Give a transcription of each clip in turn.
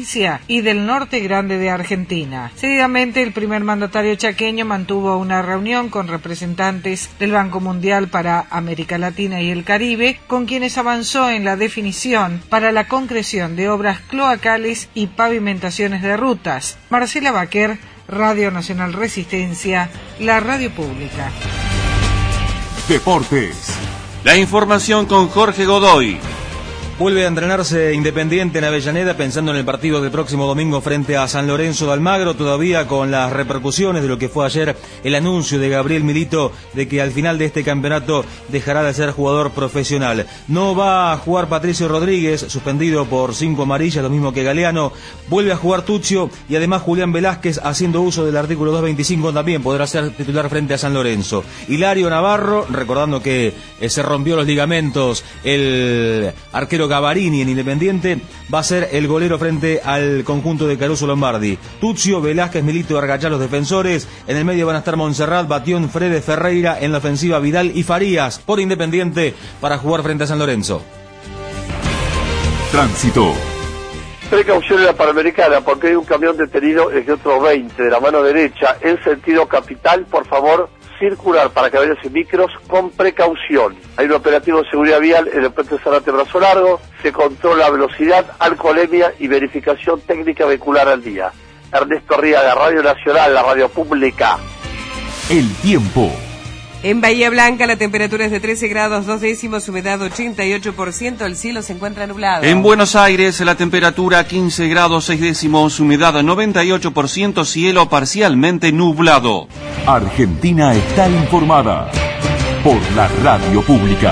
provincia y del norte grande de Argentina. Seguidamente, el primer mandatario chaqueño mantuvo una reunión con representantes del Banco Mundial para América Latina y el Caribe, con quienes avanzó en la definición para la concreción de obras cloacales y pavimentaciones de rutas. Marcela Baquer, Radio Nacional Resistencia, la radio pública. Deportes. La información con Jorge Godoy. Vuelve a entrenarse Independiente en Avellaneda pensando en el partido del próximo domingo frente a San Lorenzo de Almagro, todavía con las repercusiones de lo que fue ayer el anuncio de Gabriel Milito de que al final de este campeonato dejará de ser jugador profesional. No va a jugar Patricio Rodríguez, suspendido por 5 amarillas, lo mismo que Galeano. Vuelve a jugar Tuccio y además Julián Velázquez, haciendo uso del artículo 225, también podrá ser titular frente a San Lorenzo. Hilario Navarro, recordando que se rompió los ligamentos el arquero Gavarini en Independiente, va a ser el golero frente al conjunto de Caruso Lombardi. Tuccio, Velázquez, Milito, Argachá, los defensores. En el medio van a estar Montserrat, Batión, Fredes, Ferreira. En la ofensiva, Vidal y Farías por Independiente para jugar frente a San Lorenzo. Tránsito. Precaución en la Panamericana porque hay un camión detenido en kilómetro 20 de la mano derecha en sentido capital. Por favor, circular para camiones y micros con precaución. Hay un operativo de seguridad vial en el puente Zárate Brazo Largo. Se controla velocidad, alcoholemia y verificación técnica vehicular al día. Ernesto Ríaga, Radio Nacional, la radio pública. El tiempo. En Bahía Blanca la temperatura es de 13 grados 2 décimos, humedad 88%, el cielo se encuentra nublado. En Buenos Aires la temperatura 15 grados 6 décimos, humedad 98%, cielo parcialmente nublado. Argentina está informada por la radio pública.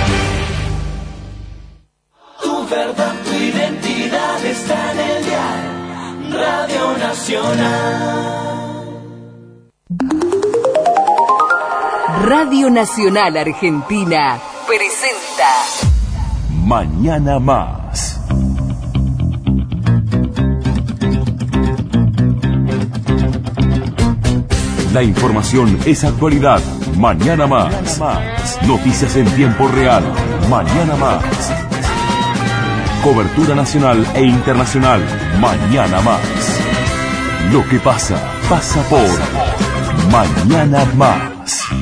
Tu verdad, tu identidad está en el dial Radio Nacional. Radio Nacional Argentina presenta Mañana Más. La información es actualidad. Mañana Más. Noticias en tiempo real. Mañana Más. Cobertura nacional e internacional. Mañana Más. Lo que pasa, pasa por Mañana Más.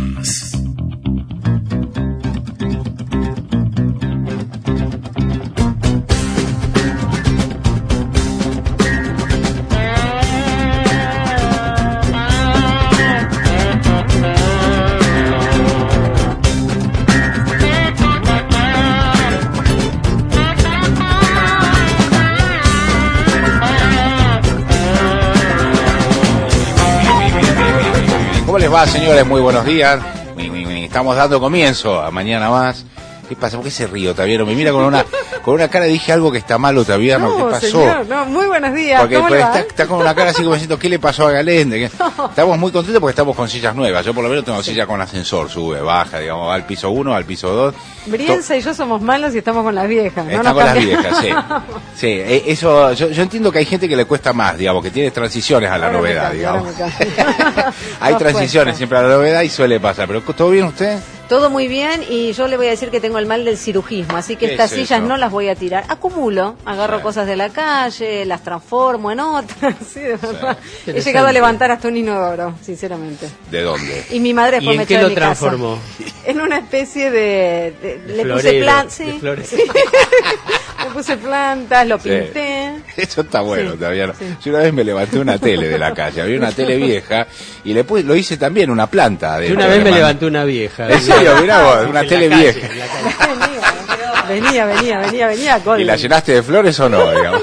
¿Cómo les va, señores? Muy buenos días. Estamos dando comienzo a Mañana Más. ¿Qué pasa? ¿Por qué se ríe, Otaviano? Me mira con una cara, dije algo que está mal, Otaviano. ¿Qué pasó? Señor, no, muy buenos días. Porque está con una cara así como diciendo, ¿qué le pasó a Galende? Estamos muy contentos porque estamos con sillas nuevas. Yo por lo menos tengo silla con ascensor, sube, baja, digamos, va al piso 1, al piso 2. Brienza y yo somos malos y estamos con las viejas. Están con las viejas, sí. Sí, eso, yo entiendo que hay gente que le cuesta más, digamos, que tiene transiciones a la novedad, digamos. Hay transiciones siempre a la novedad y suele pasar. ¿Pero todo bien usted? Todo muy bien, y yo le voy a decir que tengo el mal del cirujismo, así que estas sillas no las voy a tirar. Acumulo, agarro cosas de la calle, las transformo en otras. Sí, de verdad. He llegado a levantar hasta un inodoro, sinceramente. ¿De dónde? Y mi madre después me echó de mi casa. ¿Y en qué lo transformó? En una especie de le florero, puse plantas, sí. Sí. Le puse plantas, lo pinté. Eso está bueno, Sí, Taviano. sí. Yo una vez me levanté una tele de la calle, había una tele vieja y lo hice también, una planta. Yo una vez me levanté una vieja. ¿En serio? Mirá vos, una tele vieja. Venía. ¿Y la llenaste de flores o no, digamos?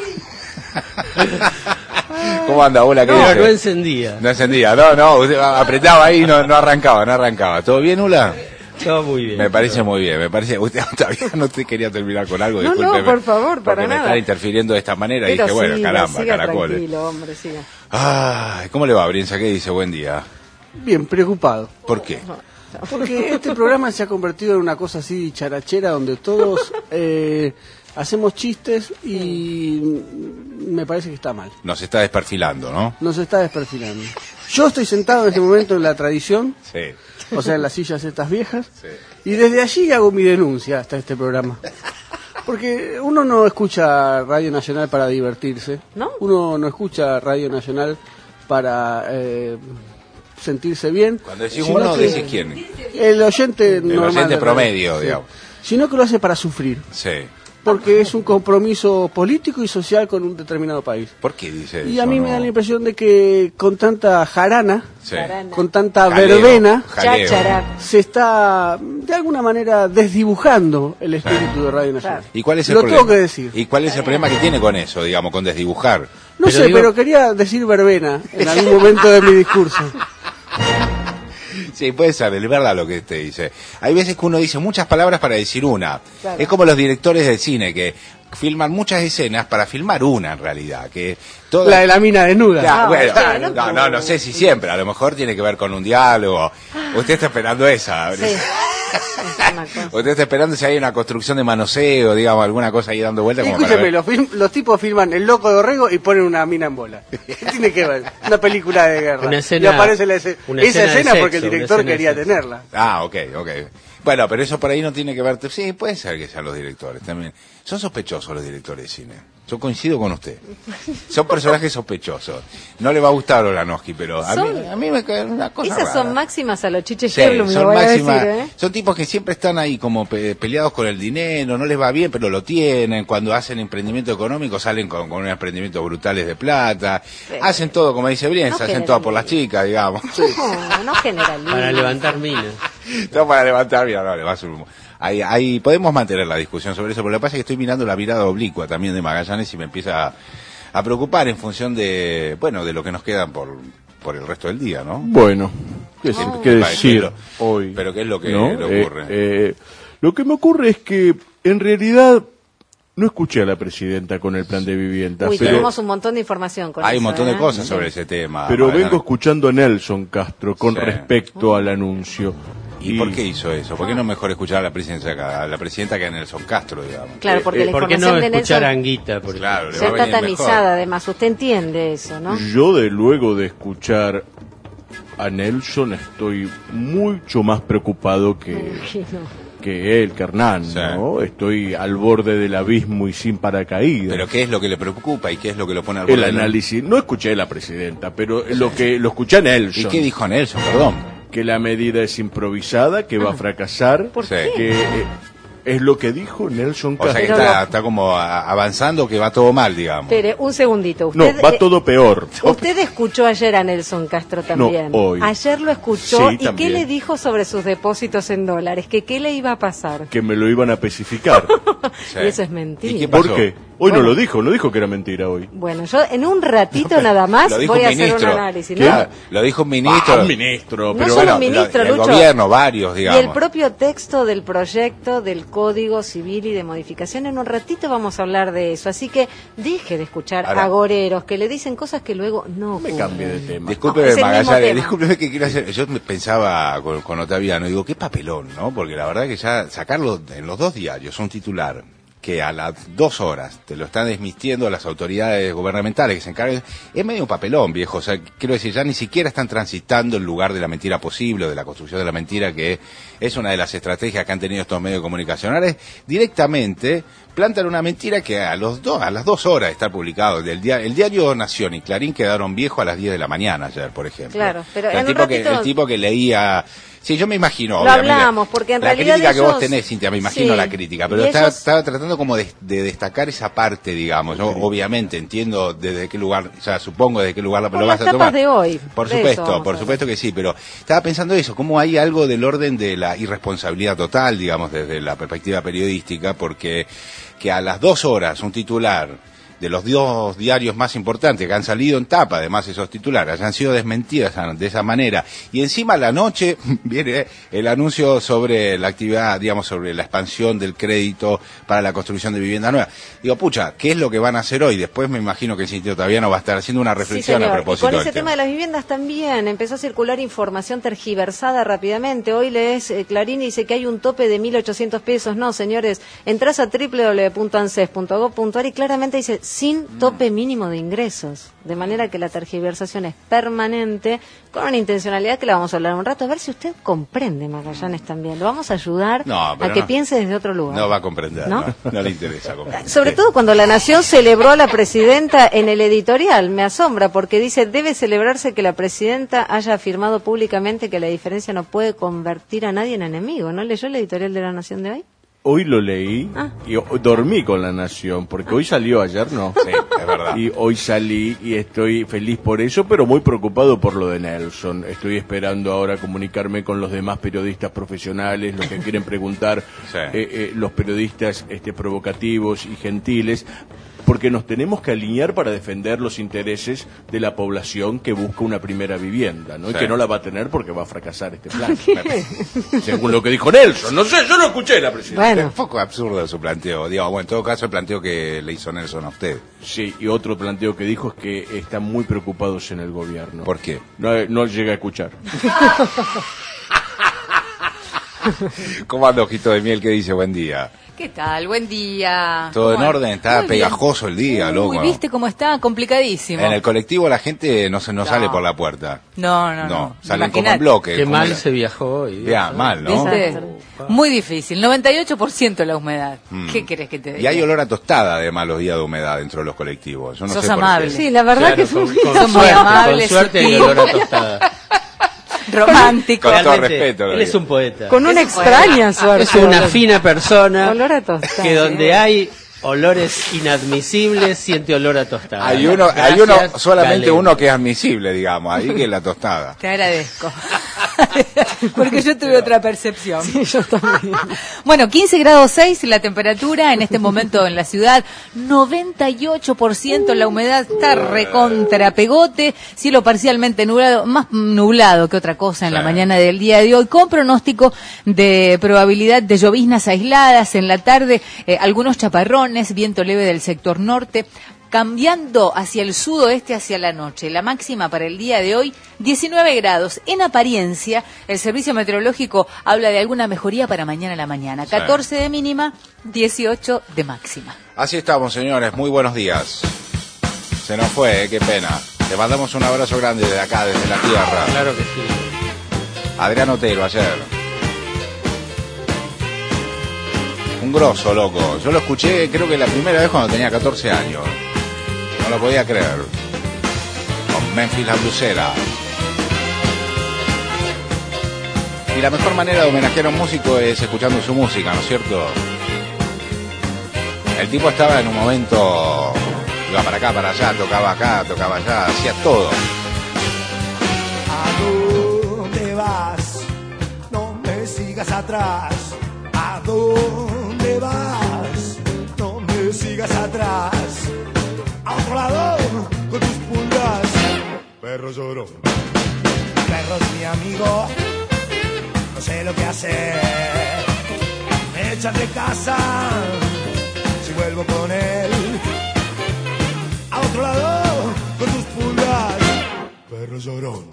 ¿Cómo anda, Ula? No encendía. No encendía, no, usted apretaba ahí y no arrancaba. ¿Todo bien, Ula? Todo muy bien. Me parece muy bien, usted todavía no te quería terminar con algo, discúlpeme. No, por favor, para porque me nada. está interfiriendo de esta manera. Pero y dije, bueno, siga, caramba, siga caracoles. tranquilo, hombre, siga. Ay, ¿cómo le va, Brienza? ¿Qué dice? Buen día. Bien, preocupado. ¿Por qué? Porque este programa se ha convertido en una cosa así charachera donde todos hacemos chistes y me parece que está mal. Nos está desperfilando, ¿no? Nos está desperfilando. Yo estoy sentado en este momento en la tradición, Sí. o sea, en las sillas estas viejas, y desde allí hago mi denuncia hasta este programa. Porque uno no escucha Radio Nacional para divertirse. ¿No? Uno no escucha Radio Nacional para sentirse bien. Cuando decís uno, decís quién. El oyente normal. El oyente promedio, sí. digamos. Sino que lo hace para sufrir. Sí. Porque es un compromiso político y social con un determinado país. ¿Por qué dice eso? Y a mí me da la impresión de que con tanta jarana, sí, con tanta jaleo, verbena, se está de alguna manera desdibujando el espíritu de Radio Nacional. ¿Y cuál es el Lo problema? tengo que decir. ¿Y cuál es el problema que tiene con eso, digamos, con desdibujar? No sé, pero quería decir verbena en algún momento de mi discurso. Sí, puede ser, es verdad lo que te dice. Hay veces que uno dice muchas palabras para decir una. Claro. Es como los directores de cine que filman muchas escenas para filmar una en realidad. Que toda... La de la mina desnuda. Ya, bueno, no sé si siempre, a lo mejor tiene que ver con un diálogo. Usted está esperando esa. Sí. Usted está esperando si hay una construcción de manoseo, digamos, alguna cosa ahí dando vueltas. Escúcheme, los tipos filman El Loco de Orrego y ponen una mina en bola. ¿Qué tiene que ver? Una película de guerra. Una escena, y aparece esa escena sexo, porque el director quería tenerla. Ah, ok. Bueno, pero eso por ahí no tiene que ver... Sí, puede ser que sean los directores también. Son sospechosos los directores de cine. Yo coincido con usted. Son personajes sospechosos. No le va a gustar Olanowski, pero a mí me cae una cosa Esas rara. son máximas a los chiches Sí, Herblum, son lo voy a máximas. decir, Son tipos que siempre están ahí como peleados con el dinero, no les va bien, pero lo tienen. Cuando hacen emprendimiento económico salen con unos emprendimientos brutales de plata. Sí. Hacen todo, como dice Brienza, No hacen todo por las chicas, digamos. No generaliza. Para levantar minas. No para levantar, mira, no, le va a subir. Ahí podemos mantener la discusión sobre eso, pero lo que pasa es que estoy mirando la mirada oblicua también de Magallanes y me empieza a preocupar en función de, bueno, de lo que nos queda por el resto del día, ¿no? Bueno, ¿qué decir hoy? Pero ¿qué es lo que ¿no? le ocurre? Lo que me ocurre es que, en realidad, no escuché a la presidenta con el plan de vivienda. Uy, pero tenemos un montón de información con hay eso, un montón de cosas sobre ese tema. Pero Magallanes. vengo escuchando a Nelson Castro con Sí. respecto al anuncio. ¿Y por qué hizo eso? ¿Por qué no mejor escuchar a la presidenta que a Nelson Castro, digamos? Claro, porque la ¿por qué información no de escuchar Nelson a Anguita? Por claro, le va a ser venir tatanizada, mejor. además. Usted entiende eso, ¿no? Yo, de luego de escuchar a Nelson, estoy mucho más preocupado que él, que Hernán, Sí. ¿no? Estoy al borde del abismo y sin paracaídas. ¿Pero qué es lo que le preocupa y qué es lo que lo pone al borde El del- análisis, no escuché a la presidenta, pero lo escuché a Nelson. ¿Y qué dijo Nelson? Perdón. Que la medida es improvisada, que va a fracasar, ¿Por Sí. qué? que es lo que dijo Nelson O sea que Castro. está como avanzando, que va todo mal, digamos. Espere, un segundito. No, Usted, va todo peor. Usted escuchó ayer a Nelson Castro también. No, hoy. Ayer lo escuchó. Sí, ¿Y también. qué le dijo sobre sus depósitos en dólares? ¿Que qué le iba a pasar? Que me lo iban a especificar. Y eso es mentira. ¿Y qué pasó? ¿Por qué? Hoy Bueno. no dijo que era mentira hoy. Bueno, yo en un ratito nada más Lo dijo voy a un hacer ministro. un análisis. ¿Qué? ¿No? Lo dijo un ministro. Un ministro, No pero solo bueno, un ministro, del Lucho. gobierno, varios, Y digamos. el propio texto del proyecto del Código Civil y de modificación, en un ratito vamos a hablar de eso. Así que deje de escuchar Ahora- agoreros que le dicen cosas que luego no me ocurren. cambie de tema. Discúlpeme, No, es el mismo Magallanes, tema. discúlpeme que quiero hacer. Yo pensaba con Otaviano, digo, qué papelón, ¿no? Porque la verdad que ya sacarlo en los dos diarios, un titular, que a las 2 horas te lo están desmintiendo las autoridades gubernamentales que se encargan, es medio un papelón, viejo. O sea, quiero decir, ya ni siquiera están transitando el lugar de la mentira posible o de la construcción de la mentira, que es una de las estrategias que han tenido estos medios comunicacionales. Directamente plantan una mentira que a las 2 horas de estar publicado. El diario Nación y Clarín quedaron viejos a las 10 de la mañana ayer, por ejemplo. Claro, pero el en un tipo ratito- el tipo que leía... Sí, yo me imagino, Lo obviamente. hablamos, porque en la realidad crítica que ellos- vos tenés, Cintia, me imagino Sí. la crítica, pero Y ellos- estaba tratando como de destacar esa parte, digamos. Yo obviamente entiendo desde qué lugar, o sea, supongo desde qué lugar lo Por vas las a tapas tomar. de hoy. Por De eso supuesto, vamos a por hablar. supuesto que sí, pero estaba pensando eso, cómo hay algo del orden de la irresponsabilidad total, digamos, desde la perspectiva periodística, porque que a las 2 horas un titular de los 2 diarios más importantes que han salido en tapa, además esos titulares, hayan sido desmentidas de esa manera, y encima a la noche viene el anuncio sobre la actividad, digamos, sobre la expansión del crédito para la construcción de vivienda nueva. Digo, pucha, ¿qué es lo que van a hacer hoy? Después me imagino que el sitio todavía no va a estar haciendo una Sí, reflexión señor. a Y propósito con del ese tema de las viviendas también empezó a circular información tergiversada rápidamente. Hoy lees Clarín y dice que hay un tope de 1.800 pesos. No, señores, entras a www.anses.gov.ar y claramente dice sin tope mínimo de ingresos, de manera que la tergiversación es permanente, con una intencionalidad que la vamos a hablar un rato, a ver si usted comprende, Magallanes, también. Lo vamos a ayudar a que piense desde otro lugar. No va a comprender, ¿no? No le interesa comprender. Sobre todo cuando La Nación celebró a la presidenta en el editorial, me asombra, porque dice, debe celebrarse que la presidenta haya afirmado públicamente que la diferencia no puede convertir a nadie en enemigo. ¿No leyó el editorial de La Nación de hoy? Hoy lo leí y dormí con La Nación, porque hoy salió, ayer no. Sí, es verdad. Y hoy salí y estoy feliz por eso, pero muy preocupado por lo de Nelson. Estoy esperando ahora comunicarme con los demás periodistas profesionales, los que quieren preguntar, los periodistas provocativos y gentiles, porque nos tenemos que alinear para defender los intereses de la población que busca una primera vivienda, ¿no? Y que no la va a tener porque va a fracasar este plan. Según lo que dijo Nelson. No sé, yo no escuché la presidenta. Es un poco absurdo su planteo. Digo, bueno, en todo caso el planteo que le hizo Nelson a usted. Sí, y otro planteo que dijo es que están muy preocupados en el gobierno. ¿Por qué? No llega a escuchar. ¿Cómo anda, Ojito de Miel? ¿Qué dice? Buen día. ¿Qué tal? Buen día. Todo en orden, está pegajoso el día, loco. ¿Viste cómo está? Complicadísimo. En el colectivo la gente no sale por la puerta. No. Salen como en bloque. Qué mal se viajó hoy. Ya, mal, ¿no? ¿Viste? Muy difícil, 98% la humedad. ¿Qué querés que te diga? Y hay olor a tostada, además, los días de humedad dentro de los colectivos. Yo no Sos sé amable. Sí, la verdad que con son muy amables. Con suerte hay olor a tostada. Romántico. Con todo respeto. Él es un poeta. Con una extraña suerte. Es una fina persona. Olor a tostada. Que donde hay olores inadmisibles siente olor a tostada. Hay uno, solamente Galeno. Uno que es admisible, digamos, ahí que es la tostada. Te agradezco. Porque yo tuve otra percepción. Sí, yo también. Bueno, 15 grados 6 la temperatura en este momento en la ciudad, 98% la humedad, está recontra pegote, cielo parcialmente nublado, más nublado que otra cosa en la mañana del día de hoy, con pronóstico de probabilidad de lloviznas aisladas en la tarde, algunos chaparrones, viento leve del sector norte, cambiando hacia el sudoeste hacia la noche. La máxima para el día de hoy, 19 grados. En apariencia, el servicio meteorológico habla de alguna mejoría para mañana a la mañana. 14 de mínima, 18 de máxima. Así estamos, señores. Muy buenos días. Se nos fue, qué pena. Te mandamos un abrazo grande desde acá, desde la tierra. Claro que sí. Adrián Otero, ayer. Un grosso, loco. Yo lo escuché, creo que la primera vez cuando tenía 14 años. No lo podía creer. Con Memphis la Blusera. Y la mejor manera de homenajear a un músico es escuchando su música, ¿no es cierto? El tipo estaba en un momento, iba para acá, para allá, tocaba acá, tocaba allá, hacía todo. ¿A dónde vas? No me sigas atrás. ¿A dónde vas? No me sigas atrás. A otro lado con tus pulgas. Perro llorón. Perro es mi amigo. No sé lo que hacer. Me echan de casa si vuelvo con él. A otro lado con tus pulgas. Perro llorón.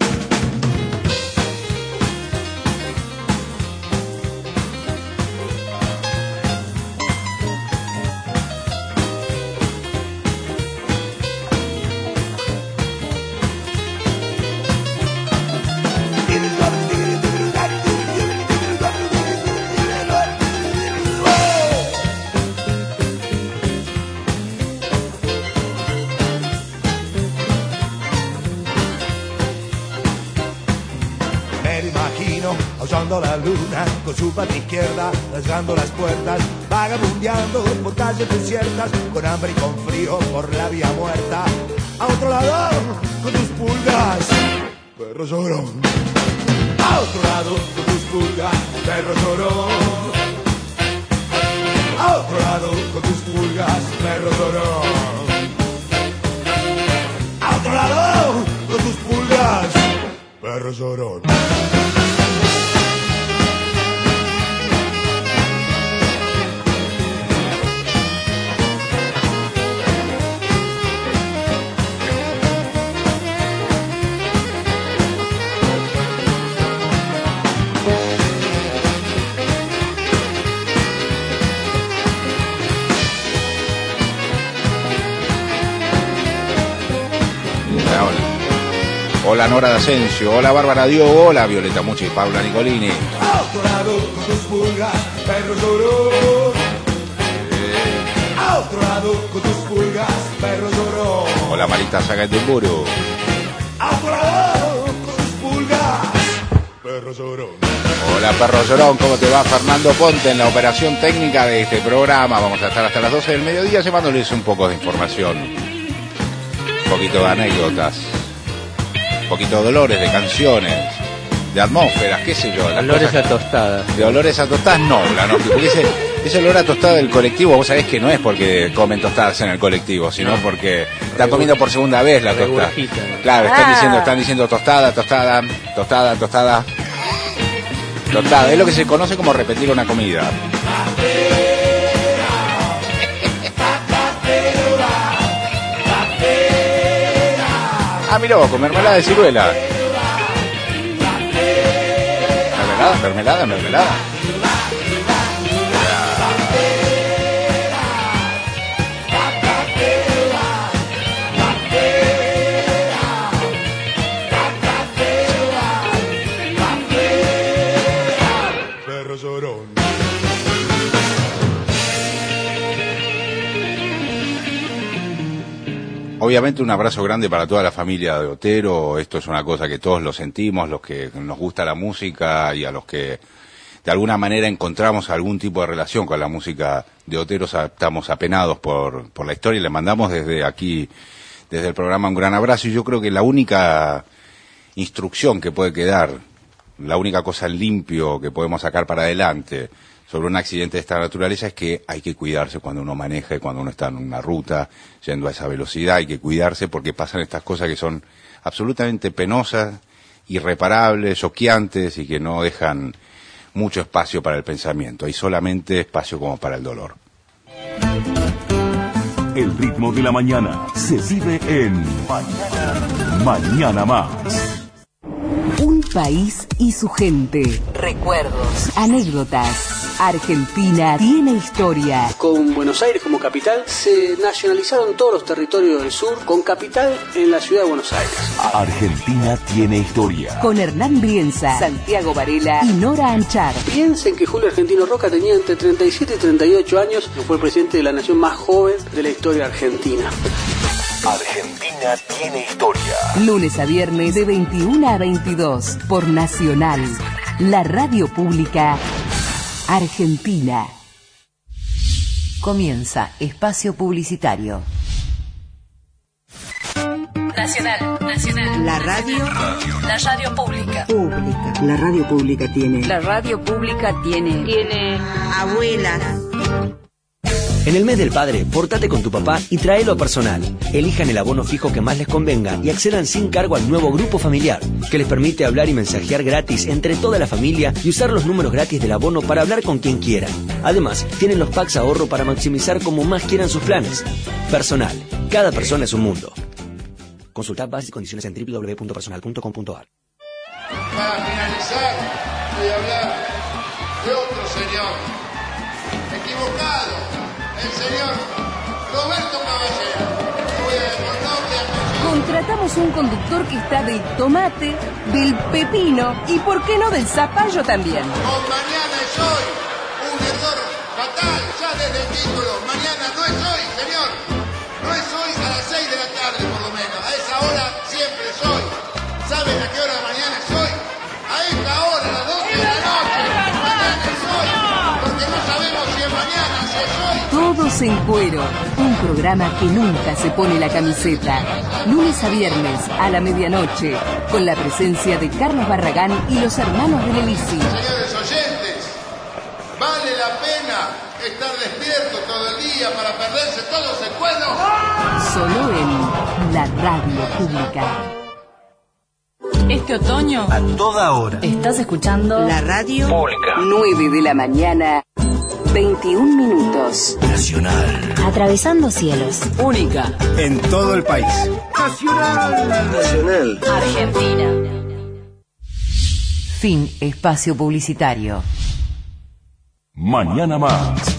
Aullando la luna con su pata izquierda, rasgando las puertas, vagabundeando por calles desiertas, con hambre y con frío por la vía muerta. A otro lado con tus pulgas, perro llorón. A otro lado con tus pulgas, perro llorón. A otro lado con tus pulgas, perro llorón. A otro lado con tus pulgas, perro llorón. Hola Nora D'Asensio, hola Bárbara Diogo, hola Violeta Mucci y Paula Nicolini. Autorado con tus pulgas, perro llorón. Autorado con tus pulgas, perro llorón. Hola Marita Saga de Buru. Autorado con tus pulgas, perro llorón. Hola Perro Llorón, ¿cómo te va? Fernando Ponte en la operación técnica de este programa. Vamos a estar hasta las 12 del mediodía llevándoles un poco de información, un poquito de anécdotas, un poquito de dolores, de canciones, de atmósferas, qué sé yo. Olores a tostadas. De olores a tostadas no, porque ese olor a tostada del colectivo, vos sabés que no es porque comen tostadas en el colectivo, sino porque están comiendo por segunda vez la tostada. Claro, están diciendo tostada. Tostada, es lo que se conoce como repetir una comida. Ah, mirá vos, con mermelada de ciruela. Mermelada. Obviamente un abrazo grande para toda la familia de Otero. Esto es una cosa que todos lo sentimos, los que nos gusta la música y a los que de alguna manera encontramos algún tipo de relación con la música de Otero. Estamos apenados por la historia y le mandamos desde aquí, desde el programa, un gran abrazo. Y yo creo que la única instrucción que puede quedar, la única cosa en limpio que podemos sacar para adelante sobre un accidente de esta naturaleza es que hay que cuidarse cuando uno maneja y cuando uno está en una ruta, yendo a esa velocidad. Hay que cuidarse porque pasan estas cosas que son absolutamente penosas, irreparables, choqueantes y que no dejan mucho espacio para el pensamiento. Hay solamente espacio como para el dolor. El ritmo de la mañana se vive en Mañana Más. Un país y su gente. Recuerdos, anécdotas. Argentina tiene historia. Con Buenos Aires como capital, se nacionalizaron todos los territorios del sur, con capital en la ciudad de Buenos Aires. Argentina tiene historia. Con Hernán Brienza, Santiago Varela y Nora Anchar. Piensen que Julio Argentino Roca tenía entre 37 y 38 años y fue el presidente de la nación más joven de la historia argentina. Argentina tiene historia. Lunes a viernes de 21 a 22 por Nacional, la radio pública argentina. Comienza espacio publicitario. Nacional. La radio. La radio pública. La radio pública tiene. La radio pública tiene abuela. En el mes del padre, portate con tu papá y tráelo a Personal. Elijan el abono fijo que más les convenga y accedan sin cargo al nuevo grupo familiar, que les permite hablar y mensajear gratis entre toda la familia y usar los números gratis del abono para hablar con quien quieran. Además, tienen los packs ahorro para maximizar como más quieran sus planes. Personal. Cada persona es un mundo. Consultad bases y condiciones en www.personal.com.ar. Para finalizar, voy a hablar de otro señor equivocado. El señor Roberto Caballero. Contratamos un conductor que está del tomate, del pepino y, ¿por qué no, del zapallo también? Con mañana es hoy. Un error fatal ya desde el título. Mañana no es hoy, señor. No es hoy a las 6 de la tarde, por lo menos. A esa hora siempre es hoy. ¿Saben a qué hora de mañana es hoy? A esta hora, a las 12 de la noche. Mañana es hoy. Porque no sabemos si es mañana, si es hoy. Todos en cuero, un programa que nunca se pone la camiseta. Lunes a viernes a la medianoche, con la presencia de Carlos Barragán y los hermanos de Lelisi. Señores oyentes, ¿vale la pena estar despierto todo el día para perderse todo ese cuero? Solo en la radio pública. Este otoño, a toda hora, estás escuchando la radio pública. 9 de la mañana, 21 minutos. Nacional. atravesando cielos. Única en todo el país. Nacional. Argentina. Fin espacio publicitario. Mañana más.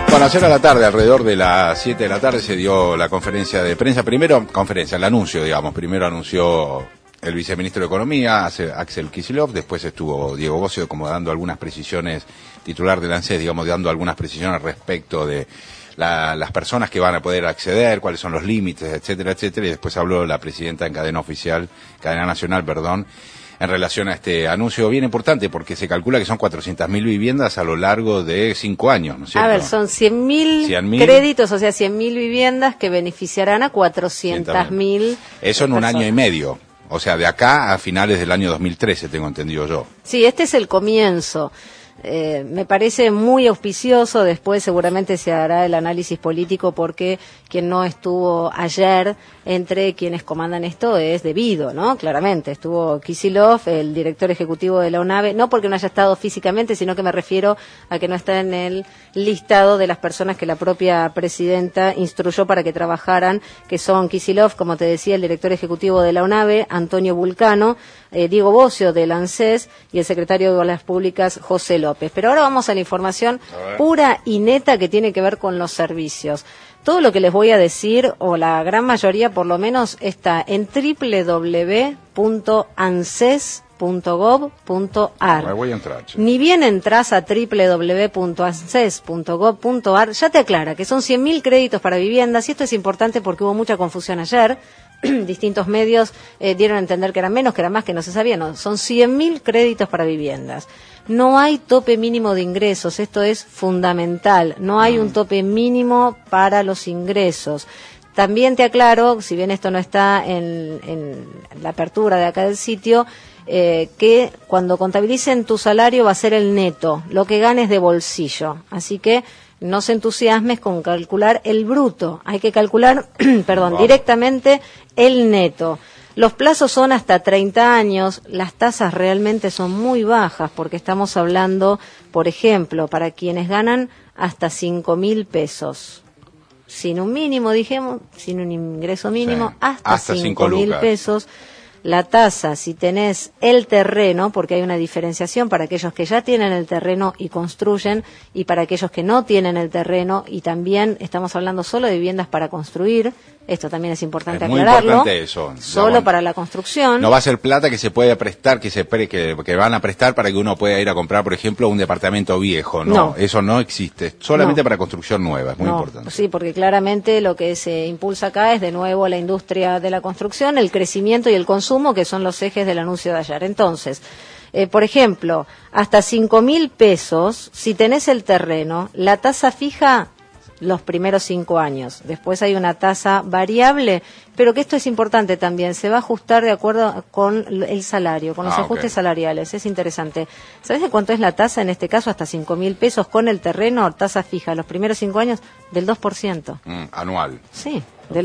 Bueno, ayer a la tarde, alrededor de las 7 de la tarde, se dio la conferencia de prensa. El anuncio, digamos. Primero anunció el viceministro de Economía, Axel Kicillof. Después estuvo Diego Bocio como dando algunas precisiones, titular del ANSES, digamos, dando algunas precisiones respecto de las personas que van a poder acceder, cuáles son los límites, etcétera, etcétera. Y después habló la presidenta en cadena nacional, en relación a este anuncio bien importante, porque se calcula que son 400.000 viviendas a lo largo de 5 años, ¿no es cierto? A ver, son 100.000 créditos, o sea, 100.000 viviendas que beneficiarán a 400.000. Eso en un año y medio, o sea, de acá a finales del año 2013, tengo entendido yo. Sí, este es el comienzo. Me parece muy auspicioso. Después seguramente se hará el análisis político, porque quien no estuvo ayer entre quienes comandan esto es debido, ¿no? Claramente estuvo Kicillof, el director ejecutivo de la UNAVE, no porque no haya estado físicamente, sino que me refiero a que no está en el listado de las personas que la propia presidenta instruyó para que trabajaran, que son Kicillof, como te decía, el director ejecutivo de la UNAVE, Antonio Vulcano, Diego Bocio del ANSES y el secretario de Obras Públicas, José López. Pero ahora vamos a la información pura y neta que tiene que ver con los servicios. Todo lo que les voy a decir, o la gran mayoría por lo menos, está en www.anses.gov.ar. Me voy a entrar, che. Ni bien entras a www.anses.gov.ar, ya te aclara que son 100.000 créditos para viviendas, y esto es importante porque hubo mucha confusión ayer. Distintos medios dieron a entender que eran menos, que eran más, que no se sabía. No, son 100.000 créditos para viviendas. No hay tope mínimo de ingresos, esto es fundamental. No hay un tope mínimo para los ingresos. También te aclaro, si bien esto no está en la apertura de acá del sitio, que cuando contabilicen tu salario va a ser el neto, lo que ganes de bolsillo. Así que no se entusiasmes con calcular el bruto, hay que calcular, directamente el neto. Los plazos son hasta 30 años, las tasas realmente son muy bajas, porque estamos hablando, por ejemplo, para quienes ganan hasta 5.000 pesos. Sin un mínimo, dijimos, sin un ingreso mínimo, sí, hasta 5.000 pesos. La tasa, si tenés el terreno, porque hay una diferenciación para aquellos que ya tienen el terreno y construyen, y para aquellos que no tienen el terreno, y también estamos hablando solo de viviendas para construir. Esto también es importante aclararlo. Muy importante eso. Solo para la construcción. No va a ser plata que se puede prestar, que van a prestar para que uno pueda ir a comprar, por ejemplo, un departamento viejo. No, eso no existe. Solamente para construcción nueva, es muy importante. Sí, porque claramente lo que se impulsa acá es de nuevo la industria de la construcción, el crecimiento y el consumo, que son los ejes del anuncio de ayer. Entonces, por ejemplo, hasta 5.000 pesos, si tenés el terreno, la tasa fija los primeros 5 años. Después hay una tasa variable, pero que esto es importante también, se va a ajustar de acuerdo con el salario, con los ajustes salariales. Es interesante. ¿Sabes de cuánto es la tasa en este caso? Hasta 5.000 pesos con el terreno, tasa fija, los primeros 5 años, del 2%. Anual. Sí, del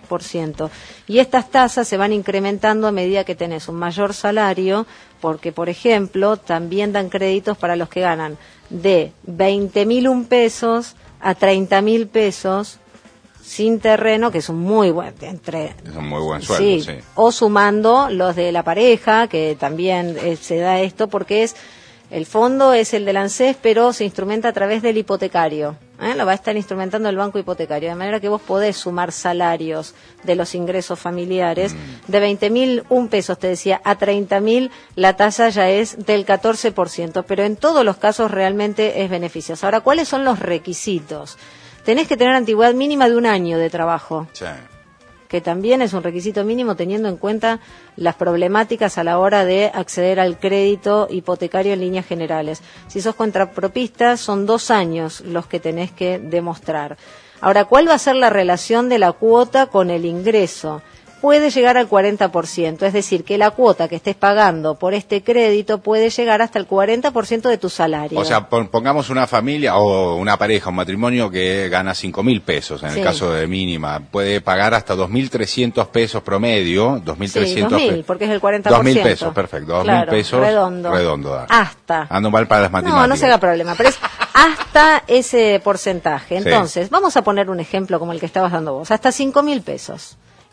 2%. Y estas tasas se van incrementando a medida que tenés un mayor salario, porque, por ejemplo, también dan créditos para los que ganan de 20.001 pesos a 30.000 pesos sin terreno, que es un muy buen es un muy buen sueldo, sí. O sumando los de la pareja, que también se da esto, porque el fondo es el del ANSES, pero se instrumenta a través del hipotecario. Lo va a estar instrumentando el banco hipotecario, de manera que vos podés sumar salarios de los ingresos familiares. De 20.001 pesos, te decía, a 30.000, la tasa ya es del 14%, pero en todos los casos realmente es beneficioso. Ahora, ¿cuáles son los requisitos? Tenés que tener antigüedad mínima de 1 año de trabajo. Sí. Que también es un requisito mínimo, teniendo en cuenta las problemáticas a la hora de acceder al crédito hipotecario en líneas generales. Si sos contrapropista, son 2 años los que tenés que demostrar. Ahora, ¿cuál va a ser la relación de la cuota con el ingreso? Puede llegar al 40%, es decir, que la cuota que estés pagando por este crédito puede llegar hasta el 40% de tu salario. O sea, pongamos una familia o una pareja, un matrimonio que gana 5.000 pesos, en el caso de mínima, puede pagar hasta 2.300 pesos promedio, 2.300 sí, 2.000, porque es el 40%. 2.000 pesos, perfecto, 2.000 pesos redondo. Hasta. Ando mal para las matemáticas. No se haga problema, pero es hasta ese porcentaje. Entonces, vamos a poner un ejemplo como el que estabas dando vos, hasta 5.000 pesos.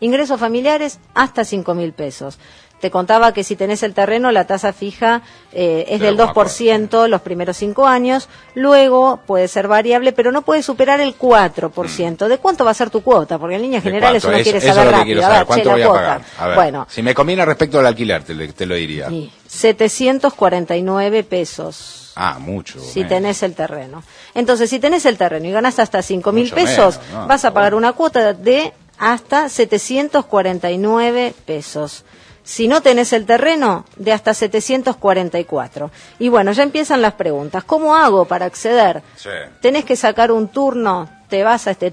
Ingresos familiares hasta 5.000 pesos. Te contaba que si tenés el terreno, la tasa fija es del 2% los primeros 5 años, luego puede ser variable, pero no puede superar el 4%. ¿De cuánto va a ser tu cuota? Porque en líneas generales uno quiere saber rápido. A ver, ¿cuánto voy a pagar? A ver, bueno, si me conviene respecto al alquiler, te lo diría. Sí, 749 pesos. Ah, mucho. Si tenés el terreno. Entonces, si tenés el terreno y ganás hasta 5.000 pesos, menos, vas a pagar una cuota de hasta 749 pesos. Si no tenés el terreno, de hasta 744. Y bueno, ya empiezan las preguntas. ¿Cómo hago para acceder? Sí. Tenés que sacar un turno, te vas a este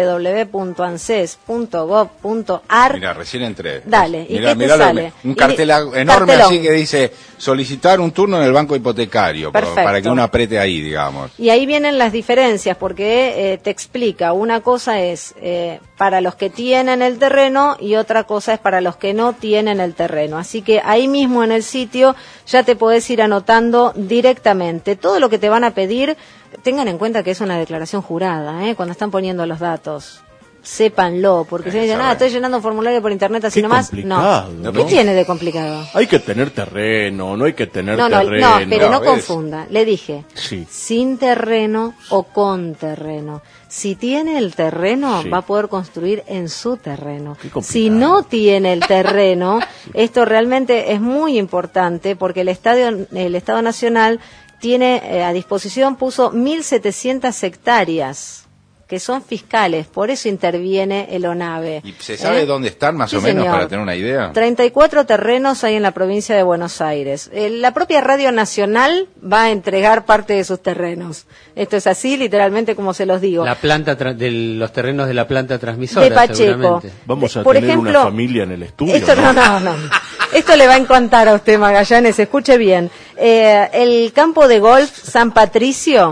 www.anses.gov.ar. Mira, recién entré. Dale, ¿y mirá, qué te sale? Un cartel enorme cartelón. así que dice solicitar un turno en el banco hipotecario, Perfecto. para que uno apriete ahí, digamos. Y ahí vienen las diferencias, porque te explica, una cosa es para los que tienen el terreno y otra cosa es para los que no tienen el terreno. Así que ahí mismo en el sitio ya te podés ir anotando directamente. Todo lo que te van a pedir, tengan en cuenta que es una declaración jurada, cuando están poniendo los datos. Sépanlo, porque si me dicen, estoy llenando un formulario por internet así nomás. No. ¿Qué tiene de complicado? Hay que tener terreno, no hay que tener No, terreno. pero no confunda. Le dije, Sí. sin terreno o con terreno. Si tiene el terreno, Sí. va a poder construir en su terreno. complicado. Si no tiene el terreno, esto realmente es muy importante, porque el Estado Nacional tiene a disposición, puso 1.700 hectáreas que son fiscales, por eso interviene el ONAVE. ¿Y se sabe dónde están más Sí, o menos señor. para tener una idea? 34 terrenos hay en la provincia de Buenos Aires. La propia Radio Nacional va a entregar parte de sus terrenos. Esto es así, literalmente, como se los digo. La planta de los terrenos de la planta transmisora, De Pacheco. seguramente. Vamos a Por tener ejemplo, una familia en el estudio. Esto no. Esto le va a encantar a usted, Magallanes, escuche bien. El campo de golf San Patricio,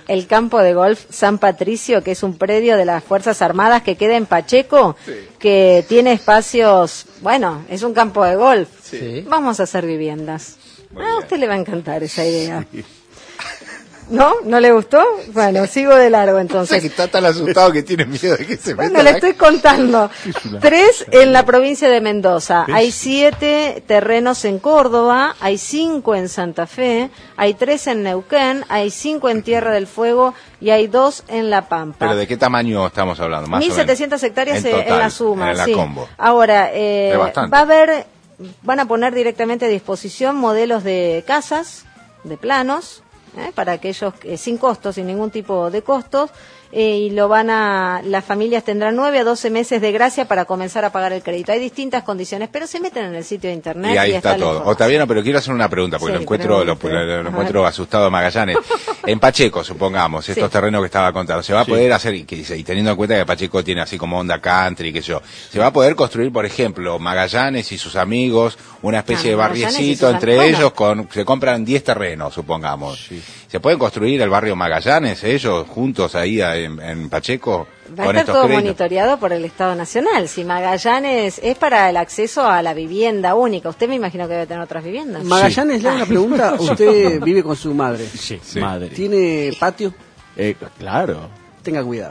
que es un predio de las Fuerzas Armadas que queda en Pacheco, que tiene espacios, bueno, es un campo de golf. Sí. Vamos a hacer viviendas. A usted le va a encantar esa idea. ¿No? ¿No le gustó? Bueno, sigo de largo entonces. O sea, que está tan asustado que tiene miedo de que se meta. Bueno, le estoy contando. 3 en la provincia de Mendoza. Hay 7 terrenos en Córdoba, hay 5 en Santa Fe, hay 3 en Neuquén, hay 5 en Tierra del Fuego y hay 2 en La Pampa. ¿Pero de qué tamaño estamos hablando? Más 1.700 hectáreas en, total, en la suma. en la sí. combo. Ahora, Es bastante. van a poner directamente a disposición modelos de casas, de planos, para aquellos sin costos, sin ningún tipo de costos, y las familias tendrán 9 a 12 meses de gracia para comenzar a pagar el crédito. Hay distintas condiciones, pero se meten en el sitio de internet Y ahí y está la todo. información. Otaviano, pero quiero hacer una pregunta, porque Sí, lo encuentro asustado a Magallanes. En Pacheco, supongamos, estos terrenos que estaba contando, ¿se va a poder hacer, y teniendo en cuenta que Pacheco tiene así como onda country, qué sé yo, se va a poder construir, por ejemplo, Magallanes y sus amigos, una especie de barriecito entre ellos, se compran 10 terrenos, supongamos. ¿Se pueden construir el barrio Magallanes, ellos, juntos ahí en Pacheco? Va a con estar estos todo créditos? monitoreado por el Estado Nacional. Si Magallanes es para el acceso a la vivienda única, usted me imagino que debe tener otras viviendas. Magallanes, le hago una pregunta. Usted vive con su madre. Sí, madre. ¿Tiene patio? Claro. Tenga cuidado.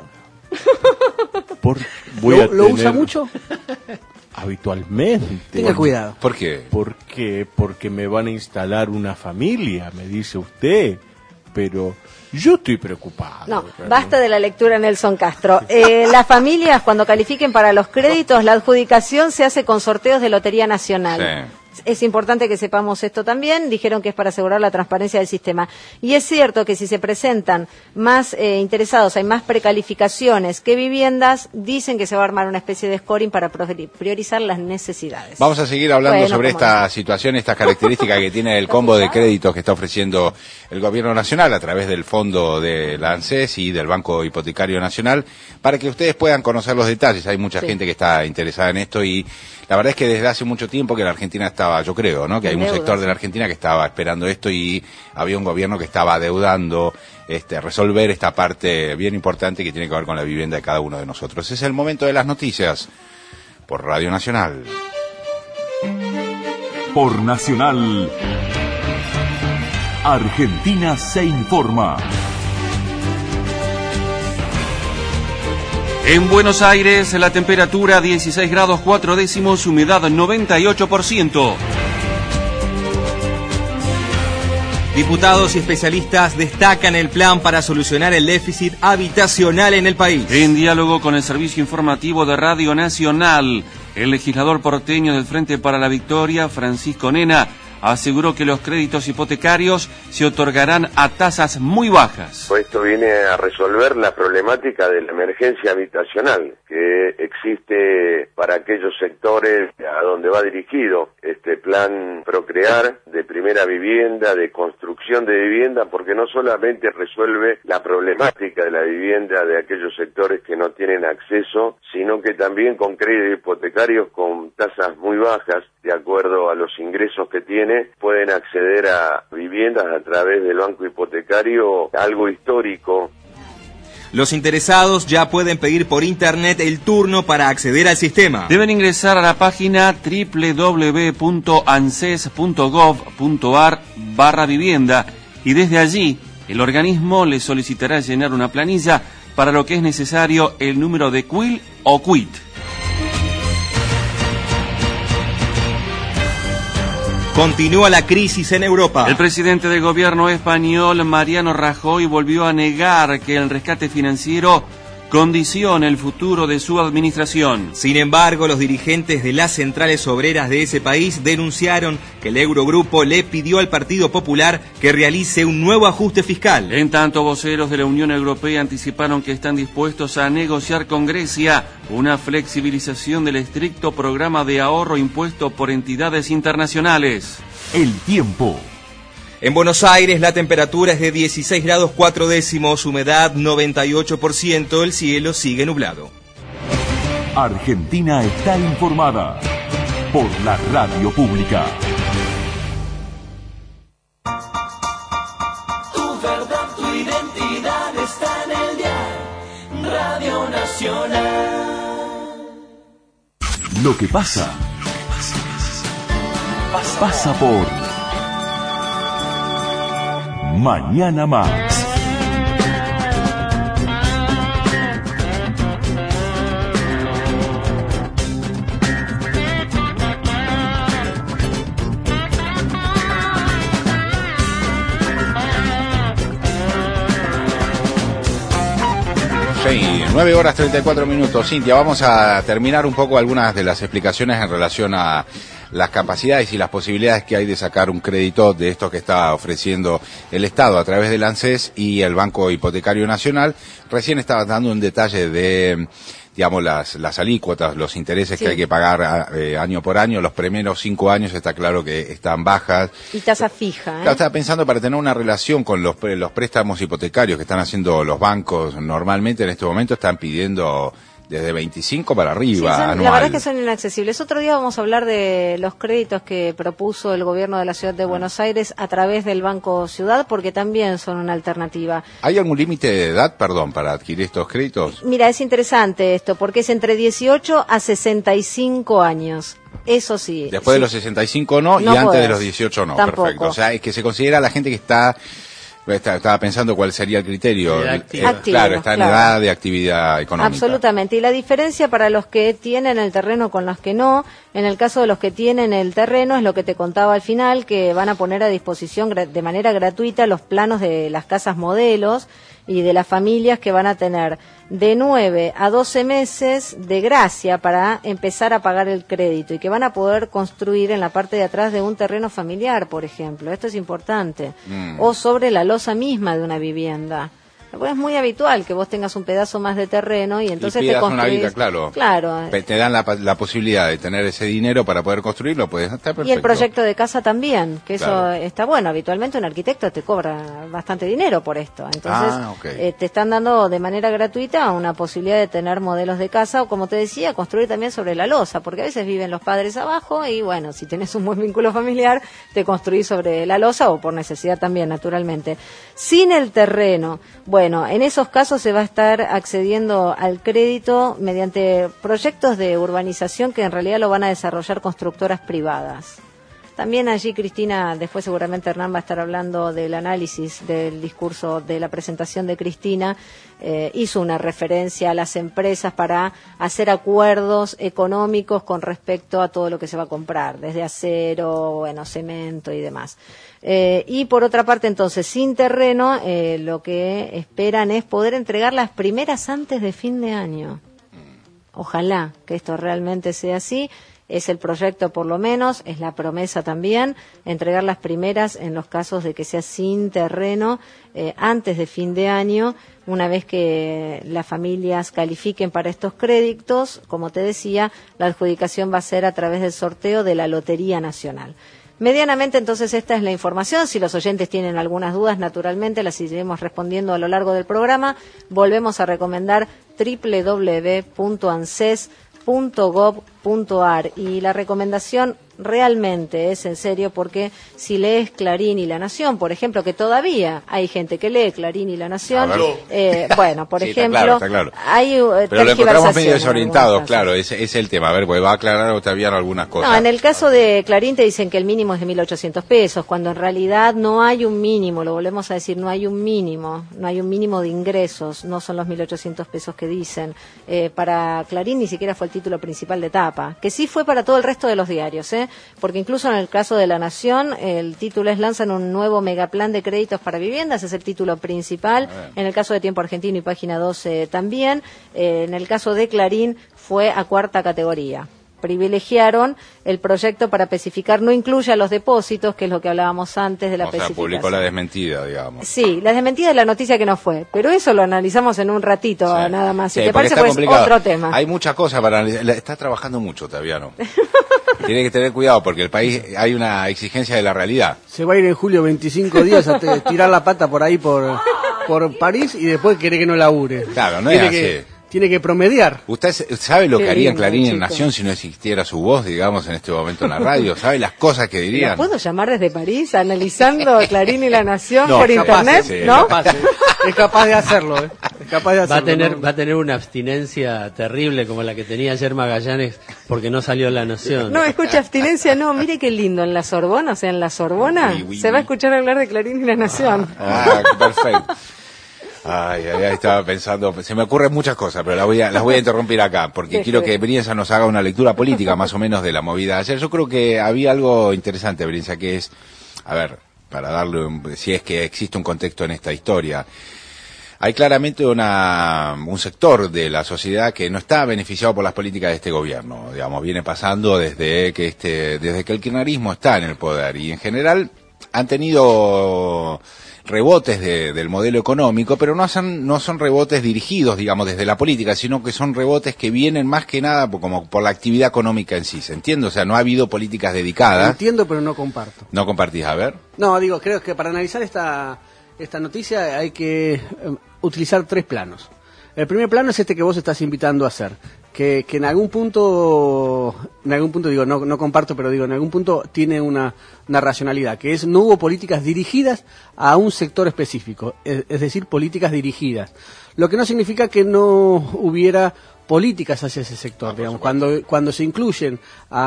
¿Lo usa mucho? Habitualmente. Tenga cuidado. ¿Por qué? Porque me van a instalar una familia, me dice usted. Pero yo estoy preocupado. No, basta de la lectura, Nelson Castro. Las familias, cuando califiquen para los créditos, la adjudicación se hace con sorteos de Lotería Nacional. Es importante que sepamos esto también. Dijeron que es para asegurar la transparencia del sistema. Y es cierto que si se presentan más interesados, hay más precalificaciones que viviendas, dicen que se va a armar una especie de scoring para priorizar las necesidades. Vamos a seguir hablando sobre esta situación, estas características que tiene el combo de créditos que está ofreciendo el Gobierno Nacional a través del fondo de la ANSES y del Banco Hipotecario Nacional, para que ustedes puedan conocer los detalles. Hay mucha gente que está interesada en esto y la verdad es que desde hace mucho tiempo que la Argentina estaba, yo creo, ¿no? Que hay un sector de la Argentina que estaba esperando esto y había un gobierno que estaba adeudando resolver esta parte bien importante que tiene que ver con la vivienda de cada uno de nosotros. Es el momento de las noticias por Radio Nacional. Por Nacional, Argentina se informa. En Buenos Aires, la temperatura 16 grados 4 décimos, humedad 98%. Diputados y especialistas destacan el plan para solucionar el déficit habitacional en el país. En diálogo con el Servicio Informativo de Radio Nacional, el legislador porteño del Frente para la Victoria, Francisco Nena, aseguró que los créditos hipotecarios se otorgarán a tasas muy bajas. Esto viene a resolver la problemática de la emergencia habitacional que existe para aquellos sectores a donde va dirigido este plan Procrear de primera vivienda, de construcción de vivienda, porque no solamente resuelve la problemática de la vivienda de aquellos sectores que no tienen acceso, sino que también con créditos hipotecarios con tasas muy bajas, de acuerdo a los ingresos que tiene, pueden acceder a viviendas a través del banco hipotecario, algo histórico. Los interesados ya pueden pedir por internet el turno para acceder al sistema. Deben ingresar a la página www.anses.gov.ar/vivienda y desde allí el organismo les solicitará llenar una planilla para lo que es necesario el número de CUIL o CUIT. Continúa la crisis en Europa. El presidente del gobierno español, Mariano Rajoy, volvió a negar que el rescate financiero condiciona el futuro de su administración. Sin embargo, los dirigentes de las centrales obreras de ese país denunciaron que el Eurogrupo le pidió al Partido Popular que realice un nuevo ajuste fiscal. En tanto, voceros de la Unión Europea anticiparon que están dispuestos a negociar con Grecia una flexibilización del estricto programa de ahorro impuesto por entidades internacionales. El tiempo. En Buenos Aires la temperatura es de 16 grados 4 décimos, humedad 98%, el cielo sigue nublado. Argentina está informada por la radio pública. Tu verdad, tu identidad está en el dial Radio Nacional. Lo que pasa por Mañana Más. Sí, 9 horas 34 minutos. Cintia, vamos a terminar un poco algunas de las explicaciones en relación a las capacidades y las posibilidades que hay de sacar un crédito de esto que está ofreciendo el Estado a través del ANSES y el Banco Hipotecario Nacional. Recién estabas dando un detalle de, digamos, las alícuotas, los intereses que hay que pagar año por año. Los primeros 5 años está claro que están bajas. Y tasa fija, ¿eh? Claro, estaba pensando para tener una relación con los préstamos hipotecarios que están haciendo los bancos. Normalmente en este momento están pidiendo desde 25 para arriba, anual. La verdad es que son inaccesibles. Otro día vamos a hablar de los créditos que propuso el gobierno de la ciudad de Buenos Aires a través del Banco Ciudad, porque también son una alternativa. ¿Hay algún límite de edad, para adquirir estos créditos? Mira, es interesante esto, porque es entre 18 a 65 años. Eso sí. Después de los 65 no y antes de los 18 no. Tampoco. Perfecto. O sea, es que se considera la gente que estaba pensando cuál sería el criterio. Claro, está en edad de actividad económica. Absolutamente. Y la diferencia para los que tienen el terreno con los que no, en el caso de los que tienen el terreno, es lo que te contaba al final, que van a poner a disposición de manera gratuita los planos de las casas modelos y de las familias que van a tener de 9 a 12 meses de gracia para empezar a pagar el crédito y que van a poder construir en la parte de atrás de un terreno familiar, por ejemplo. Esto es importante. O sobre la losa misma de una vivienda. Pues es muy habitual que vos tengas un pedazo más de terreno y entonces te construís. Una vida, claro. Te dan la posibilidad de tener ese dinero para poder construirlo, pues está perfecto. Y el proyecto de casa también, que eso está bueno. Habitualmente un arquitecto te cobra bastante dinero por esto. Entonces te están dando de manera gratuita una posibilidad de tener modelos de casa o, como te decía, construir también sobre la losa, porque a veces viven los padres abajo y bueno, si tenés un buen vínculo familiar, te construís sobre la losa o por necesidad también, naturalmente. Sin el terreno, bueno, en esos casos se va a estar accediendo al crédito mediante proyectos de urbanización que en realidad lo van a desarrollar constructoras privadas. También allí Cristina, después seguramente Hernán va a estar hablando del análisis del discurso de la presentación de Cristina, hizo una referencia a las empresas para hacer acuerdos económicos con respecto a todo lo que se va a comprar, desde acero, cemento y demás. Y por otra parte, entonces, sin terreno, lo que esperan es poder entregar las primeras antes de fin de año. Ojalá que esto realmente sea así. Es el proyecto por lo menos, es la promesa también, entregar las primeras en los casos de que sea sin terreno antes de fin de año, una vez que las familias califiquen para estos créditos. Como te decía, la adjudicación va a ser a través del sorteo de la Lotería Nacional. Medianamente, entonces, esta es la información. Si los oyentes tienen algunas dudas, naturalmente las iremos respondiendo a lo largo del programa. Volvemos a recomendar www.anses.gov.ar y la recomendación realmente es en serio, porque si lees Clarín y La Nación, por ejemplo, que todavía hay gente que lee Clarín y La Nación, por sí, ejemplo, está claro. hay pero lo encontramos medio desorientado, claro, ese es el tema. A ver, pues va a aclarar Octaviano algunas cosas. No, en el caso de Clarín te dicen que el mínimo es de 1.800 pesos, cuando en realidad no hay un mínimo, lo volvemos a decir, no hay un mínimo de ingresos, no son los 1.800 pesos que dicen. Para Clarín ni siquiera fue el título principal de tapa, que sí fue para todo el resto de los diarios, porque incluso en el caso de La Nación, el título es: lanzan un nuevo megaplan de créditos para viviendas, es el título principal. En el caso de Tiempo Argentino y Página 12 también. En el caso de Clarín fue a cuarta categoría. Privilegiaron el proyecto para especificar, no incluye a los depósitos, que es lo que hablábamos antes de la especificación. Publicó la desmentida, digamos. Sí, la desmentida es la noticia que no fue, pero eso lo analizamos en un ratito, nada más. Si te parece, pues otro tema. Hay muchas cosas para analizar. Está trabajando mucho, Octaviano. Tiene que tener cuidado porque el país, hay una exigencia de la realidad. Se va a ir en julio 25 días a tirar la pata por ahí por París y después quiere que no labure. Claro, no es así. Tiene que promediar. ¿Usted sabe lo que haría en Clarín y en Nación si no existiera su voz, digamos, en este momento en la radio? ¿Sabe las cosas que dirían? ¿La puedo llamar desde París analizando Clarín y La Nación por internet? ¿No? Es capaz de hacerlo, Es capaz de hacerlo. Va a tener una abstinencia terrible como la que tenía ayer Magallanes porque no salió La Nación. No, escucha, abstinencia no. Mire qué lindo, en la Sorbona, se va a escuchar hablar de Clarín y La Nación. Perfecto. Ay, estaba pensando, se me ocurren muchas cosas, pero las voy a interrumpir acá, porque quiero que Brienza nos haga una lectura política más o menos de la movida de ayer. Yo creo que había algo interesante, Brienza, que es, a ver, para darle, si es que existe un contexto en esta historia, hay claramente un sector de la sociedad que no está beneficiado por las políticas de este gobierno, digamos, viene pasando desde que el kirchnerismo está en el poder, y en general han tenido rebotes del modelo económico, pero no son rebotes dirigidos, digamos, desde la política, sino que son rebotes que vienen más que nada como por la actividad económica en sí, ¿se entiende? O sea, no ha habido políticas dedicadas. Entiendo, pero no comparto. ¿No compartís? A ver. No, creo que para analizar esta noticia hay que utilizar 3 planos. El primer plano es este que vos estás invitando a hacer, que en algún punto digo, no comparto, pero digo, en algún punto tiene una racionalidad, que es: no hubo políticas dirigidas a un sector específico, es decir, políticas dirigidas. Lo que no significa que no hubiera políticas hacia ese sector, digamos, cuando se incluyen,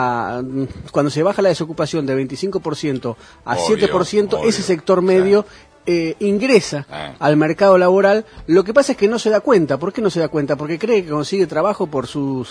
cuando se baja la desocupación de 25% a 7%, ese sector medio ingresa al mercado laboral. Lo que pasa es que no se da cuenta. ¿Por qué no se da cuenta? Porque cree que consigue trabajo por sus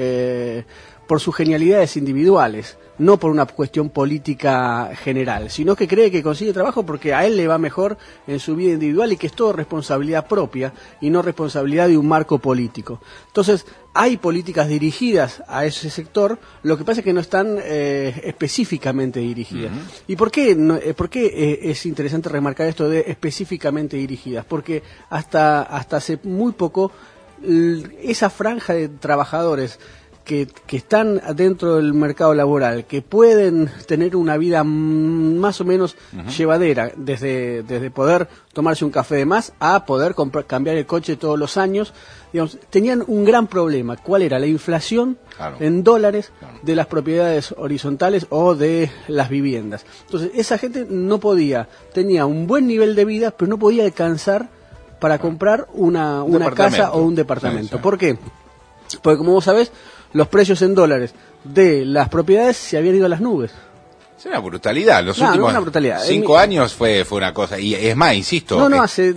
genialidades individuales, no por una cuestión política general, sino que cree que consigue trabajo porque a él le va mejor en su vida individual y que es todo responsabilidad propia y no responsabilidad de un marco político. Entonces, hay políticas dirigidas a ese sector, lo que pasa es que no están específicamente dirigidas. ¿Y por qué es interesante remarcar esto de específicamente dirigidas? Porque hasta hace muy poco esa franja de trabajadores que están dentro del mercado laboral, que pueden tener una vida más o menos llevadera, desde poder tomarse un café de más a poder cambiar el coche todos los años, digamos, tenían un gran problema. ¿Cuál era? La inflación en dólares de las propiedades horizontales o de las viviendas. Entonces, esa gente tenía un buen nivel de vida, pero no podía alcanzar para comprar una casa o un departamento. ¿Por qué? Porque, como vos sabés, los precios en dólares de las propiedades se habían ido a las nubes. Es una brutalidad. Los últimos una brutalidad. 5 años fue una cosa. Y es más, insisto.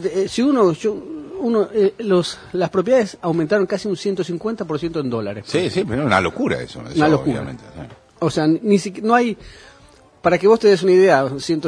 Las propiedades aumentaron casi un 150% en dólares. Sí, pero es una locura eso. Una locura. Obviamente. O sea, no hay... Para que vos te des una idea,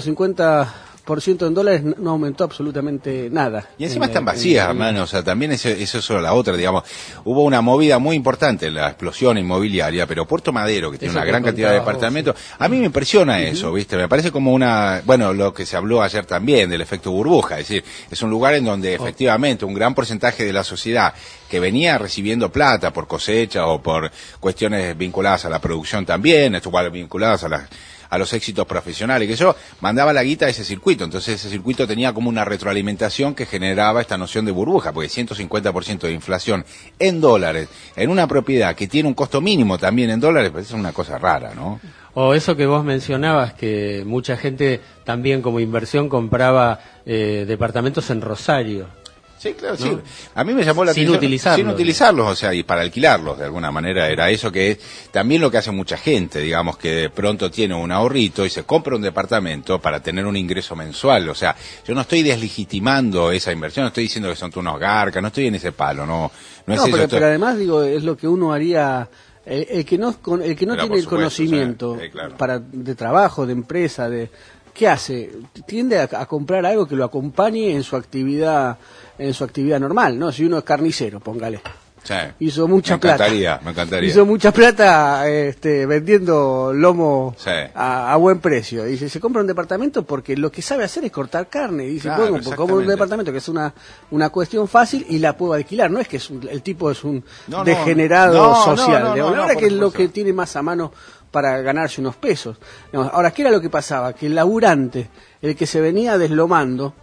150% en dólares no aumentó absolutamente nada. Y encima están vacías, hermano, o sea, también eso es la otra, digamos. Hubo una movida muy importante en la explosión inmobiliaria, pero Puerto Madero, que tiene una gran cantidad de departamentos, a mí me impresiona eso, ¿viste? Me parece como lo que se habló ayer también, del efecto burbuja, es decir, es un lugar en donde efectivamente un gran porcentaje de la sociedad que venía recibiendo plata por cosecha o por cuestiones vinculadas a la producción también, igual vinculadas a los éxitos profesionales, que yo mandaba la guita a ese circuito, entonces ese circuito tenía como una retroalimentación que generaba esta noción de burbuja, porque 150% de inflación en dólares, en una propiedad que tiene un costo mínimo también en dólares, pues es una cosa rara, ¿no? O eso que vos mencionabas, que mucha gente también como inversión compraba departamentos en Rosario. Sí, claro, ¿no? Sí. A mí me llamó la atención. Sin utilizarlos, o sea, y para alquilarlos de alguna manera. Era eso que es también lo que hace mucha gente, digamos, que de pronto tiene un ahorrito y se compra un departamento para tener un ingreso mensual. O sea, yo no estoy deslegitimando esa inversión, no estoy diciendo que son unos garcas, no estoy en ese palo, no es eso. Pero además, digo, es lo que uno haría... El que no tiene el conocimiento claro. De trabajo, de empresa, ¿qué hace? Tiende a comprar algo que lo acompañe en su actividad normal, ¿no? Si uno es carnicero, póngale. Sí. Hizo mucha plata. Me encantaría. Hizo mucha plata vendiendo lomo sí. a buen precio. Y se compra un departamento porque lo que sabe hacer es cortar carne. Y dice, claro, como un departamento que es una cuestión fácil y la puedo alquilar. No es que el tipo es un degenerado social. Ahora que es lo que tiene más a mano para ganarse unos pesos. Ahora, ¿qué era lo que pasaba? Que el laburante, el que se venía deslomando,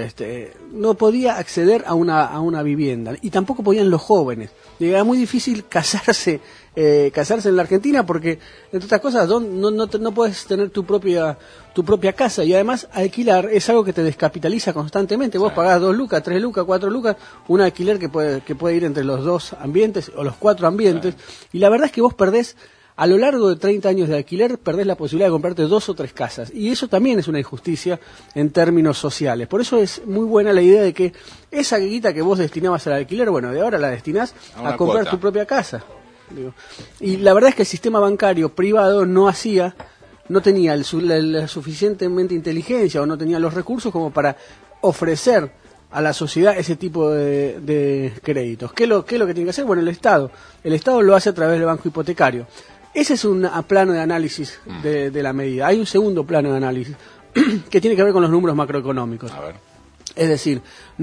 no podía acceder a una vivienda, y tampoco podían los jóvenes. Era muy difícil casarse en la Argentina porque, entre otras cosas, no puedes tener tu propia casa, y además alquilar es algo que te descapitaliza constantemente. Vos pagás 2 lucas, 3 lucas, 4 lucas, un alquiler que puede ir entre los 2 ambientes o los 4 ambientes, y la verdad es que vos perdés. A lo largo de 30 años de alquiler, perdés la posibilidad de comprarte 2 o 3 casas. Y eso también es una injusticia en términos sociales. Por eso es muy buena la idea de que esa guita que vos destinabas al alquiler, bueno, de ahora la destinás a comprar tu propia casa. Y la verdad es que el sistema bancario privado no tenía la suficientemente inteligencia o no tenía los recursos como para ofrecer a la sociedad ese tipo de créditos. ¿Qué es lo que tiene que hacer? Bueno, el Estado lo hace a través del banco hipotecario. Ese es un plano de análisis de la medida. Hay un segundo plano de análisis que tiene que ver con los números macroeconómicos. A ver. Es decir,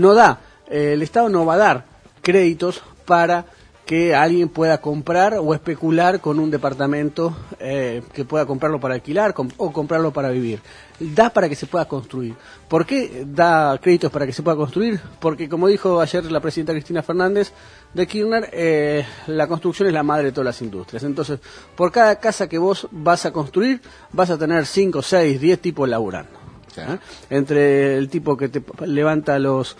el Estado no va a dar créditos para que alguien pueda comprar o especular con un departamento, que pueda comprarlo para alquilar o comprarlo para vivir. Da para que se pueda construir. ¿Por qué da créditos para que se pueda construir? Porque, como dijo ayer la presidenta Cristina Fernández de Kirchner, la construcción es la madre de todas las industrias. Entonces, por cada casa que vos vas a construir, vas a tener 5, 6, 10 tipos laburando. Sí. Entre el tipo que te levanta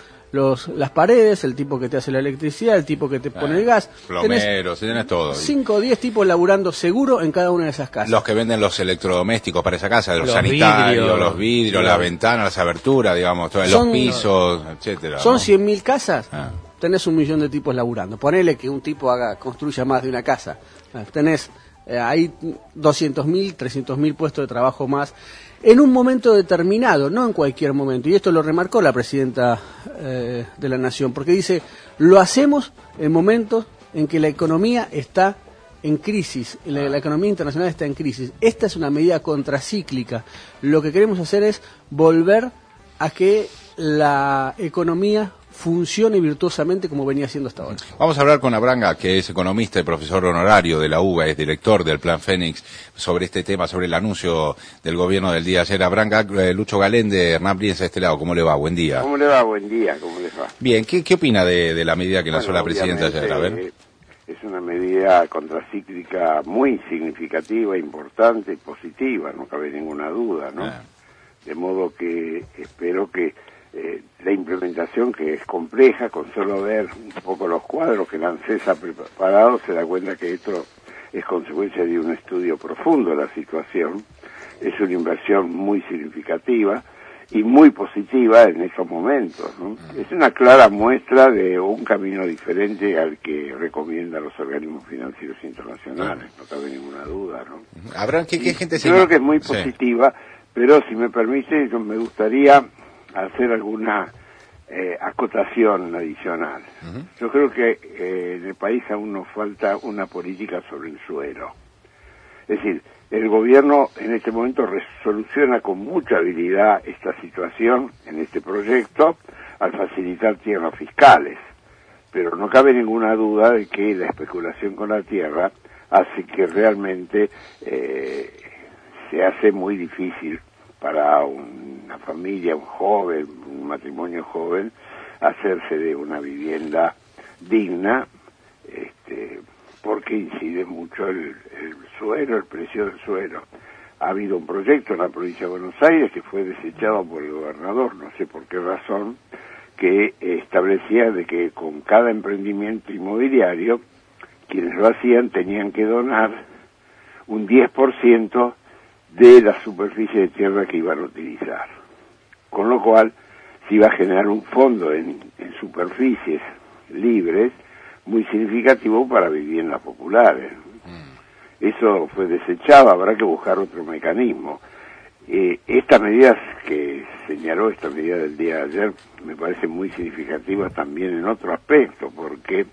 las paredes, el tipo que te hace la electricidad, el tipo que te pone el gas. Plomeros, tenés todo. 5 o 10 tipos laburando seguro en cada una de esas casas. Los que venden los electrodomésticos para esa casa, los sanitarios, los vidrios, las ventanas, las aberturas, digamos, los pisos, etcétera. Son 100.000 casas, tenés 1 millón de tipos laburando. Ponele que un tipo construya más de una casa. Tenés ahí 200.000, 300.000 puestos de trabajo más. En un momento determinado, no en cualquier momento, y esto lo remarcó la presidenta de la Nación, porque dice, lo hacemos en momentos en que la economía está en crisis, la economía internacional está en crisis. Esta es una medida contracíclica. Lo que queremos hacer es volver a que la economía funcione virtuosamente como venía siendo hasta ahora. Vamos a hablar con Abranga, que es economista y profesor honorario de la UBA, es director del Plan Fénix, sobre este tema, sobre el anuncio del gobierno del día de ayer. Abranga, Lucho Galén de Hernán Brienza de este lado, ¿cómo le va? Buen día. ¿Cómo le va? Buen día, ¿cómo les va? Bien, ¿qué opina de la medida que lanzó la presidenta ayer? A ver. Es una medida contracíclica muy significativa, importante y positiva, no cabe ninguna duda, ¿no? De modo que espero que la implementación, que es compleja, con solo ver un poco los cuadros que la ANSES ha preparado, se da cuenta que esto es consecuencia de un estudio profundo de la situación, es una inversión muy significativa y muy positiva en estos momentos, ¿no? Es una clara muestra de un camino diferente al que recomiendan los organismos financieros internacionales, no cabe ninguna duda, ¿no? ¿Habrá qué gente se... Yo creo que es muy positiva, pero si me permite, me gustaría hacer alguna acotación adicional. Yo creo que en el país aún nos falta una política sobre el suelo. Es decir, el gobierno en este momento resoluciona con mucha habilidad esta situación en este proyecto al facilitar tierras fiscales, pero no cabe ninguna duda de que la especulación con la tierra hace que realmente se hace muy difícil para una familia, un joven, un matrimonio joven, hacerse de una vivienda digna, porque incide mucho el suelo, el precio del suelo. Ha habido un proyecto en la provincia de Buenos Aires que fue desechado por el gobernador, no sé por qué razón, que establecía de que con cada emprendimiento inmobiliario, quienes lo hacían tenían que donar un 10% de la superficie de tierra que iban a utilizar. Con lo cual se iba a generar un fondo en superficies libres muy significativo para viviendas populares. Eso fue desechado, habrá que buscar otro mecanismo. Esta medida que señaló, esta medida del día de ayer, me parece muy significativa también en otro aspecto, porque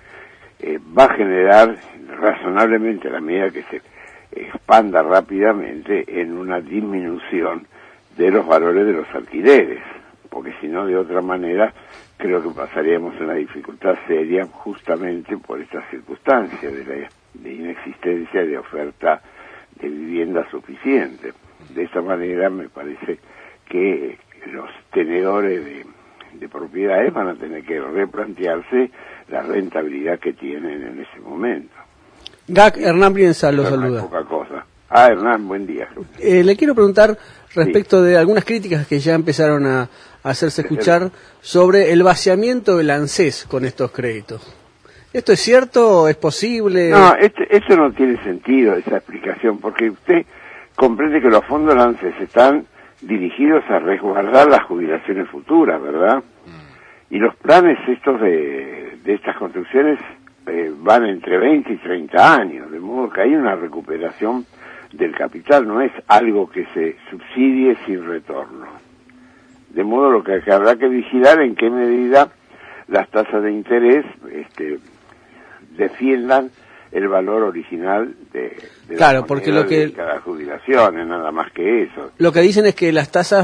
va a generar razonablemente, a la medida que se expanda rápidamente, en una disminución de los valores de los alquileres, porque si no, de otra manera, creo que pasaríamos una dificultad seria justamente por esta circunstancia de inexistencia de oferta de vivienda suficiente. De esta manera me parece que los tenedores de propiedades van a tener que replantearse la rentabilidad que tienen en ese momento. GAC, Hernán Brienza lo saluda. Poca cosa. Hernán, buen día. Le quiero preguntar respecto de algunas críticas que ya empezaron a hacerse escuchar sobre el vaciamiento del ANSES con estos créditos. ¿Esto es cierto? ¿Es posible? No, eso no tiene sentido, esa explicación, porque usted comprende que los fondos del ANSES están dirigidos a resguardar las jubilaciones futuras, ¿verdad? Y los planes estos de estas construcciones van entre 20 y 30 años, de modo que hay una recuperación del capital, no es algo que se subsidie sin retorno. De modo lo que habrá que vigilar en qué medida las tasas de interés defiendan el valor original de claro, porque lo que cada jubilación, es nada más que eso. Lo que dicen es que las tasas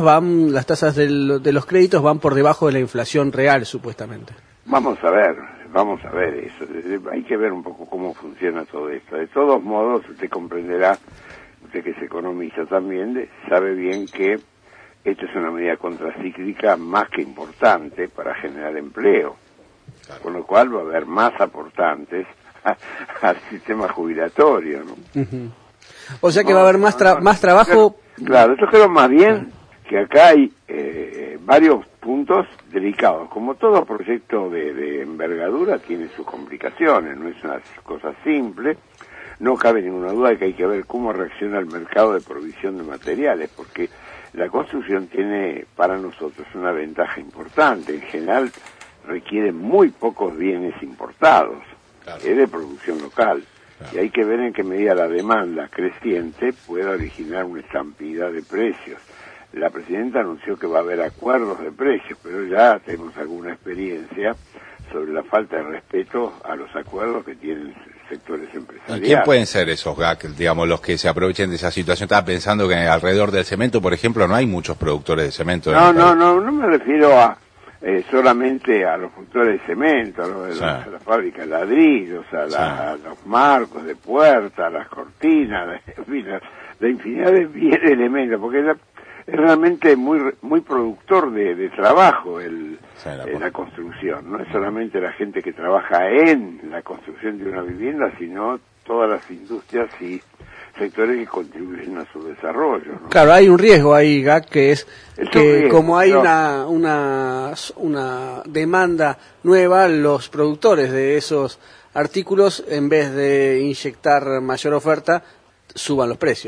de los créditos van por debajo de la inflación real, supuestamente. Vamos a ver eso. Hay que ver un poco cómo funciona todo esto. De todos modos, usted comprenderá, usted que es economista también, sabe bien que esto es una medida contracíclica más que importante para generar empleo. Claro. Con lo cual va a haber más aportantes al sistema jubilatorio, ¿no? O sea que va a haber más trabajo. Claro, yo creo más bien que acá hay varios puntos delicados. Como todo proyecto de envergadura tiene sus complicaciones, no es una cosa simple. No cabe ninguna duda de que hay que ver cómo reacciona el mercado de provisión de materiales, porque la construcción tiene para nosotros una ventaja importante. En general requiere muy pocos bienes importados, claro, es de producción local, claro, y hay que ver en qué medida la demanda creciente pueda originar una estampida de precios. La presidenta anunció que va a haber acuerdos de precios, pero ya tenemos alguna experiencia sobre la falta de respeto a los acuerdos que tienen sectores empresariales. ¿Quién pueden ser esos GAC, digamos, los que se aprovechen de esa situación? Estaba pensando que alrededor del cemento, por ejemplo, no hay muchos productores de cemento. No me refiero a solamente a los productores de cemento, a la fábrica de ladrillos, a los marcos de puertas, a las cortinas, en fin, la infinidad de elementos, porque es realmente muy productor de trabajo la construcción. No es solamente la gente que trabaja en la construcción de una vivienda, sino todas las industrias y sectores que contribuyen a su desarrollo, ¿no? Claro, hay un riesgo ahí, GAC, que es que como hay una demanda nueva, los productores de esos artículos, en vez de inyectar mayor oferta, suban los precios, ¿no?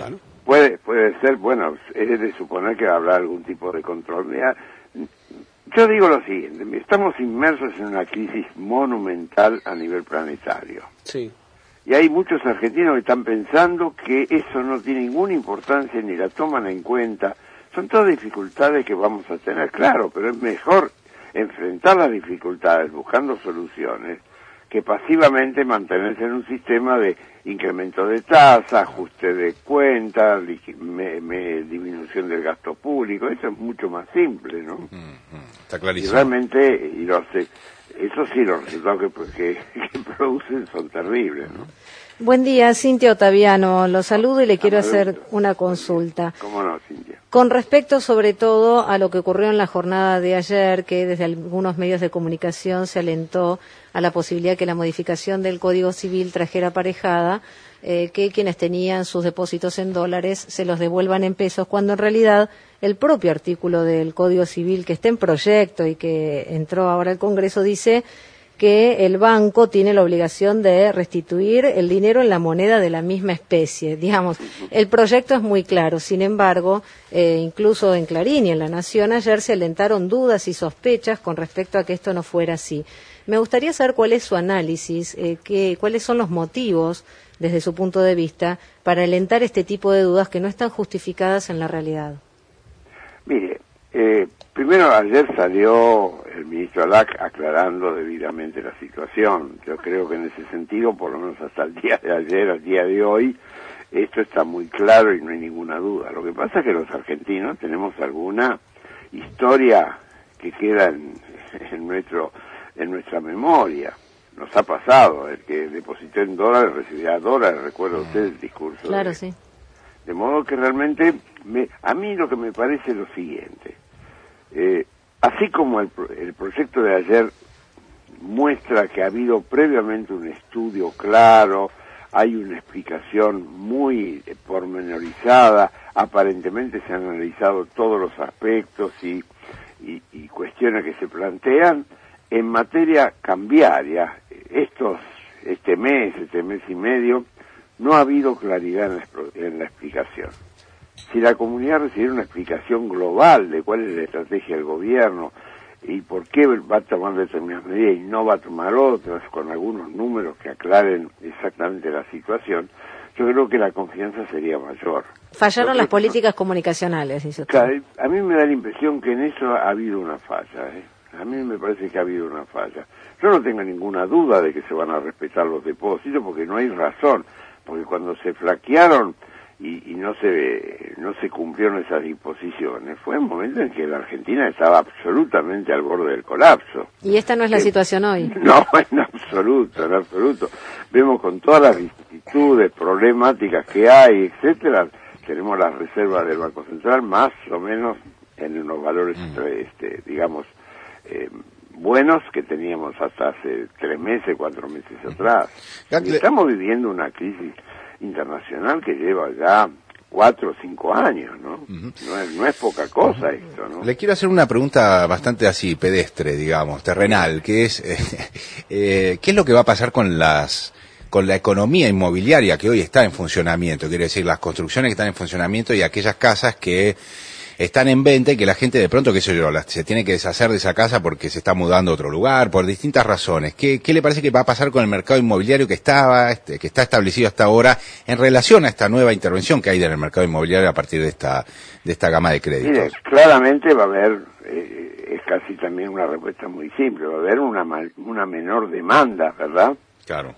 puede ser, bueno, es de suponer que habrá algún tipo de control. Mira, yo digo lo siguiente, estamos inmersos en una crisis monumental a nivel planetario. Sí. Y hay muchos argentinos que están pensando que eso no tiene ninguna importancia ni la toman en cuenta. Son todas dificultades que vamos a tener, claro, pero es mejor enfrentar las dificultades buscando soluciones que pasivamente mantenerse en un sistema de incremento de tasa, ajuste de cuentas, disminución del gasto público. Eso es mucho más simple, ¿no? Está clarísimo. Y realmente, eso sí, los resultados que producen son terribles, ¿no? Buen día, Cintia Ottaviano. Lo saludo y le quiero hacer una consulta. ¿Cómo no, Cintia? Con respecto sobre todo a lo que ocurrió en la jornada de ayer, que desde algunos medios de comunicación se alentó a la posibilidad que la modificación del Código Civil trajera aparejada que quienes tenían sus depósitos en dólares se los devuelvan en pesos, cuando en realidad el propio artículo del Código Civil que está en proyecto y que entró ahora al Congreso dice que el banco tiene la obligación de restituir el dinero en la moneda de la misma especie. Digamos, el proyecto es muy claro. Sin embargo, incluso en Clarín y en La Nación ayer se alentaron dudas y sospechas con respecto a que esto no fuera así. Me gustaría saber cuál es su análisis, cuáles son los motivos, desde su punto de vista, para alentar este tipo de dudas que no están justificadas en la realidad. Mire, primero ayer salió el ministro Alac aclarando debidamente la situación. Yo creo que en ese sentido, por lo menos hasta el día de ayer, al día de hoy, esto está muy claro y no hay ninguna duda. Lo que pasa es que los argentinos tenemos alguna historia que queda en nuestra memoria. Nos ha pasado, el que depositó en dólares recibirá dólares, recuerda usted el discurso. Claro, sí. De modo que realmente, a mí lo que me parece es lo siguiente. Así como el proyecto de ayer muestra que ha habido previamente un estudio claro, hay una explicación muy pormenorizada, aparentemente se han analizado todos los aspectos y cuestiones que se plantean, en materia cambiaria, este mes y medio, no ha habido claridad en la explicación. Si la comunidad recibiera una explicación global de cuál es la estrategia del gobierno y por qué va a tomar determinadas medidas y no va a tomar otras, con algunos números que aclaren exactamente la situación, yo creo que la confianza sería mayor. Fallaron las políticas comunicacionales, dice usted. Claro, a mí me da la impresión que en eso ha habido una falla, A mí me parece que ha habido una falla. Yo no tengo ninguna duda de que se van a respetar los depósitos porque no hay razón, porque cuando se flaquearon y no se cumplieron esas disposiciones, fue un momento en que la Argentina estaba absolutamente al borde del colapso. Y esta no es la situación hoy. No, en absoluto, en absoluto. Vemos con todas las vicisitudes, problemáticas que hay, etcétera, tenemos las reservas del Banco Central más o menos en unos valores, digamos, buenos que teníamos hasta hace 3 meses, 4 meses atrás. Y estamos viviendo una crisis internacional que lleva ya 4 o 5 años, ¿no? No es poca cosa esto, ¿no? Le quiero hacer una pregunta bastante así, pedestre, digamos, terrenal, que es, ¿qué es lo que va a pasar con la economía inmobiliaria que hoy está en funcionamiento? Quiere decir, las construcciones que están en funcionamiento y aquellas casas que están en venta y que la gente de pronto, qué sé yo, se tiene que deshacer de esa casa porque se está mudando a otro lugar, por distintas razones. ¿Qué le parece que va a pasar con el mercado inmobiliario que está establecido hasta ahora en relación a esta nueva intervención que hay en el mercado inmobiliario a partir de esta gama de créditos? Mire, claramente va a haber, es casi también una respuesta muy simple, va a haber una menor demanda, ¿verdad? Claro.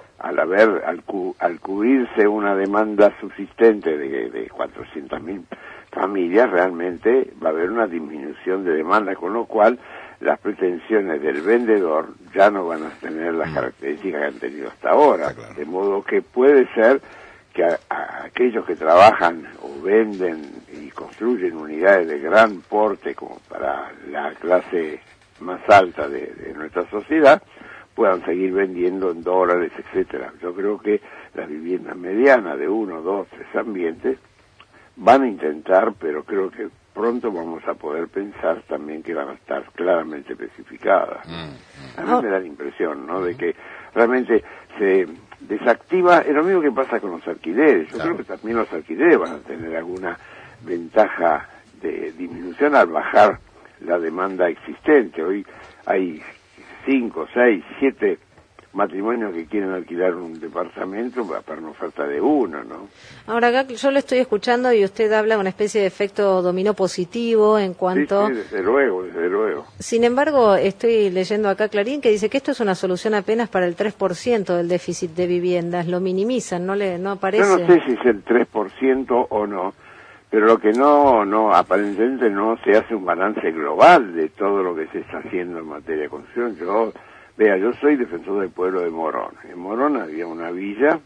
Al cubrirse una demanda subsistente de 400.000 familias, realmente va a haber una disminución de demanda, con lo cual las pretensiones del vendedor ya no van a tener las características que han tenido hasta ahora. Claro. De modo que puede ser que a aquellos que trabajan o venden y construyen unidades de gran porte como para la clase más alta de nuestra sociedad, puedan seguir vendiendo en dólares, etcétera. Yo creo que las viviendas medianas de 1, 2, 3 ambientes van a intentar, pero creo que pronto vamos a poder pensar también que van a estar claramente especificadas. A mí me da la impresión, ¿no?, de que realmente desactiva, es lo mismo que pasa con los alquileres. Yo creo que también los alquileres van a tener alguna ventaja de disminución al bajar la demanda existente. Hoy hay 5, 6, 7 matrimonios que quieren alquilar un departamento para una oferta de uno, ¿no? Ahora, acá yo lo estoy escuchando y usted habla de una especie de efecto dominó positivo en cuanto... Sí, desde luego, desde luego. Sin embargo, estoy leyendo acá Clarín que dice que esto es una solución apenas para el 3% del déficit de viviendas. Lo minimizan, no aparece... Yo no sé si es el 3% o no, pero lo que aparentemente no se hace un balance global de todo lo que se está haciendo en materia de construcción. Yo soy defensor del pueblo de Morón. En Morón había una villa,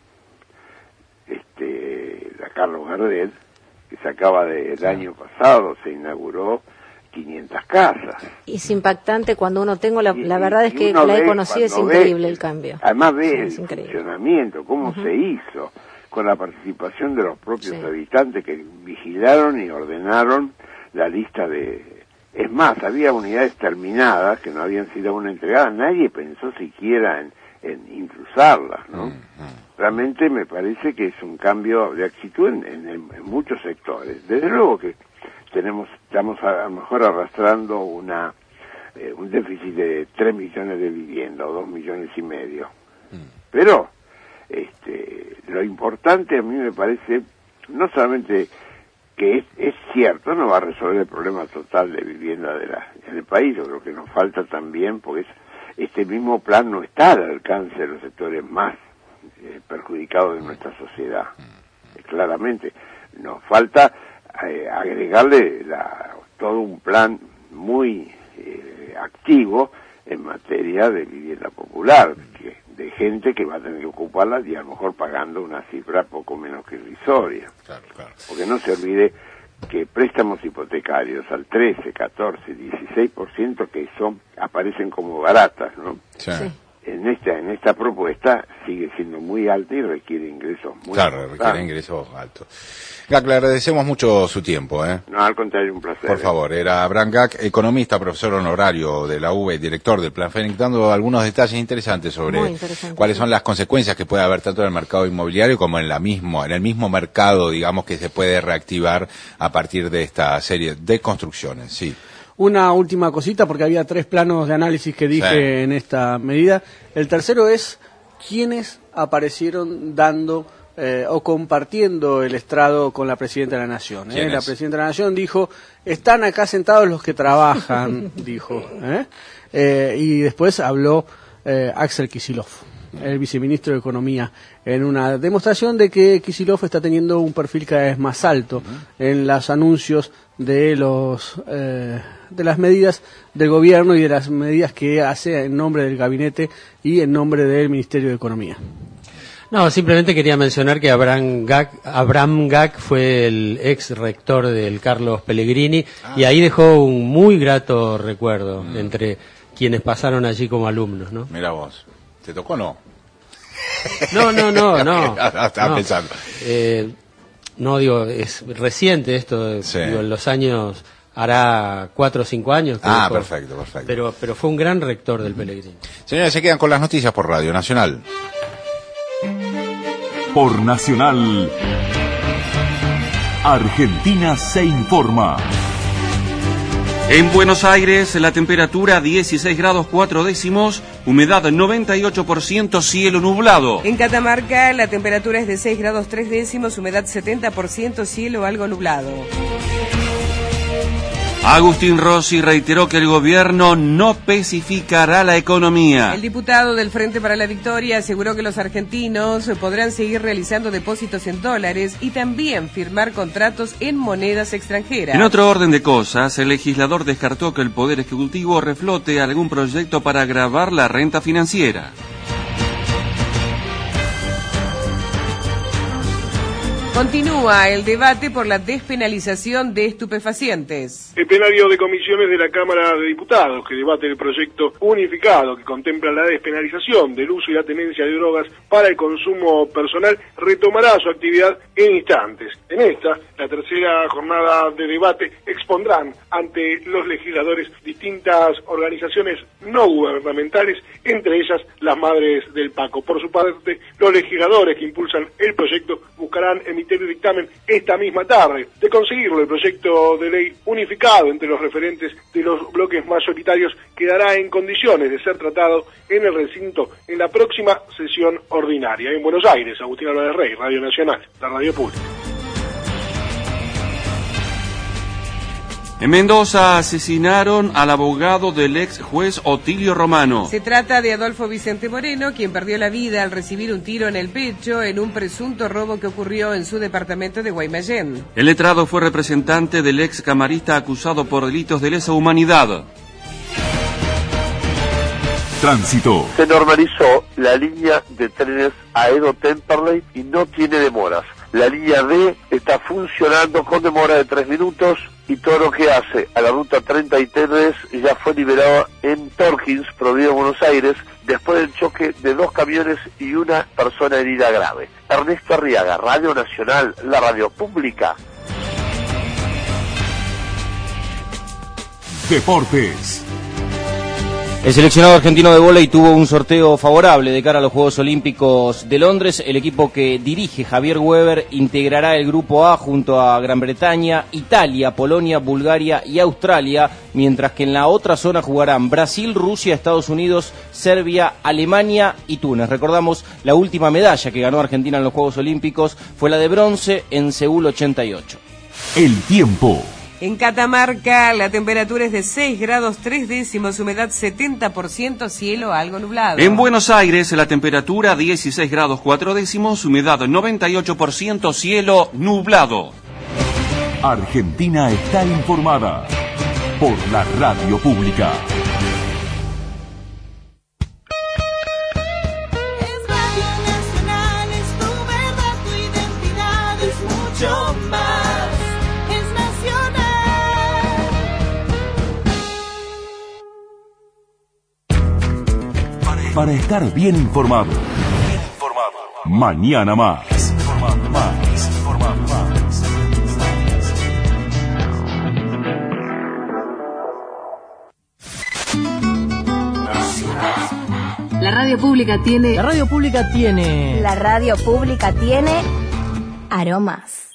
la Carlos Gardel, que se acaba el año pasado, se inauguró 500 casas. Y es impactante cuando uno la verdad es que la he conocido, es increíble el cambio. Además ve el funcionamiento, cómo se hizo, con la participación de los propios habitantes que vigilaron y ordenaron la lista de... Es más, había unidades terminadas que no habían sido aún entregadas, nadie pensó siquiera en intrusarlas, ¿no? Realmente me parece que es un cambio de actitud en muchos sectores. Desde luego que estamos a lo mejor arrastrando un déficit de 3 millones de viviendas o 2 millones y medio. Pero lo importante a mí me parece, no solamente que es cierto, no va a resolver el problema total de vivienda en el país, yo creo que nos falta también, porque este mismo plan no está al alcance de los sectores más perjudicados de nuestra sociedad. Claramente, nos falta agregarle todo un plan muy activo en materia de vivienda popular, de gente que va a tener que ocuparla y a lo mejor pagando una cifra poco menos que irrisoria. Claro. Porque no se olvide que préstamos hipotecarios al 13, 14, 16% que aparecen como baratas, ¿no? Sí. En esta propuesta sigue siendo muy alta y requiere ingresos muy altos. Requiere ingresos altos. Gak, le agradecemos mucho su tiempo, ¿eh? No, al contrario, un placer. Por favor, era Abraham Gak, economista, profesor honorario de la UBA, director del Plan Fénix, dando algunos detalles interesantes sobre cuáles son las consecuencias que puede haber tanto en el mercado inmobiliario como en el mismo mercado, digamos, que se puede reactivar a partir de esta serie de construcciones, sí. Una última cosita, porque había 3 planos de análisis que dije en esta medida. El tercero es quiénes aparecieron dando o compartiendo el estrado con la Presidenta de la Nación. La Presidenta de la Nación dijo, están acá sentados los que trabajan, dijo. Y después habló Axel Kicillof, el viceministro de Economía, en una demostración de que Kicillof está teniendo un perfil cada vez más alto en los anuncios de de las medidas del gobierno y de las medidas que hace en nombre del gabinete y en nombre del Ministerio de Economía. No, simplemente quería mencionar que Abraham Gak fue el ex rector del Carlos Pellegrini y ahí dejó un muy grato recuerdo entre quienes pasaron allí como alumnos, ¿no? Mira vos, ¿te tocó o no? No. Estaba pensando. No, digo, es reciente esto, digo, en los años, hará 4 o 5 años. Perfecto. Pero fue un gran rector del Pellegrini. Señores, se quedan con las noticias por Radio Nacional. Por Nacional, Argentina se informa. En Buenos Aires, la temperatura 16 grados 4 décimos, humedad 98%, cielo nublado. En Catamarca, la temperatura es de 6 grados 3 décimos, humedad 70%, cielo algo nublado. Agustín Rossi reiteró que el gobierno no pacificará la economía. El diputado del Frente para la Victoria aseguró que los argentinos podrán seguir realizando depósitos en dólares y también firmar contratos en monedas extranjeras. En otro orden de cosas, el legislador descartó que el Poder Ejecutivo reflote algún proyecto para agravar la renta financiera. Continúa el debate por la despenalización de estupefacientes. El plenario de comisiones de la Cámara de Diputados, que debate el proyecto unificado que contempla la despenalización del uso y la tenencia de drogas para el consumo personal, retomará su actividad en instantes. En esta, la tercera jornada de debate, expondrán ante los legisladores distintas organizaciones no gubernamentales, entre ellas las Madres del Paco. Por su parte, los legisladores que impulsan el proyecto buscarán emitir el dictamen esta misma tarde. De conseguirlo, el proyecto de ley unificado entre los referentes de los bloques mayoritarios quedará en condiciones de ser tratado en el recinto en la próxima sesión ordinaria. En Buenos Aires, Agustín Álvarez Rey, Radio Nacional, la radio pública. En Mendoza asesinaron al abogado del ex juez Otilio Romano. Se trata de Adolfo Vicente Moreno, quien perdió la vida al recibir un tiro en el pecho en un presunto robo que ocurrió en su departamento de Guaymallén. El letrado fue representante del ex camarista acusado por delitos de lesa humanidad. Tránsito. Se normalizó la línea de trenes Aedo-Temperley y no tiene demoras. La línea D está funcionando con demora de 3 minutos y todo lo que hace a la ruta 33 ya fue liberado en Torkins, Provincia de Buenos Aires, después del choque de 2 camiones y una persona herida grave. Ernesto Arriaga, Radio Nacional, la radio pública. Deportes. El seleccionado argentino de vóley tuvo un sorteo favorable de cara a los Juegos Olímpicos de Londres. El equipo que dirige Javier Weber integrará el grupo A junto a Gran Bretaña, Italia, Polonia, Bulgaria y Australia, mientras que en la otra zona jugarán Brasil, Rusia, Estados Unidos, Serbia, Alemania y Túnez. Recordamos, la última medalla que ganó Argentina en los Juegos Olímpicos fue la de bronce en Seúl 88. El tiempo. En Catamarca la temperatura es de 6 grados 3 décimos, humedad 70%, cielo algo nublado. En Buenos Aires la temperatura 16 grados 4 décimos, humedad 98%, cielo nublado. Argentina está informada por la radio pública. Es Radio Nacional, es tu verdad, tu identidad, es mucho más. Para estar bien informado. Mañana más. La radio pública tiene... La radio pública tiene... La radio pública tiene... aromas.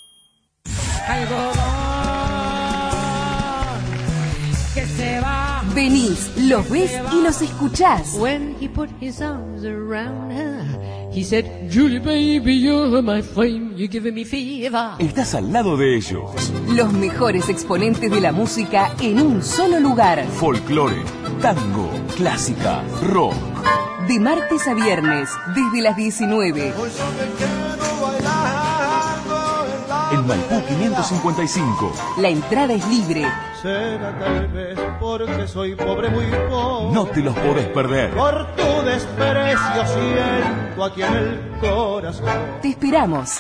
Que se va. Venís, los ves y los escuchás. When he put his arms around her, he said, Julie baby, you're my flame, you're giving me fever. Estás al lado de ellos. Los mejores exponentes de la música en un solo lugar. Folclore, tango, clásica, rock. De martes a viernes, desde las 19. En Maipú 555. La entrada es libre. Será tal vez porque soy pobre, muy pobre. No te los podés perder. Por tu desprecio siento aquí en el corazón. Te esperamos.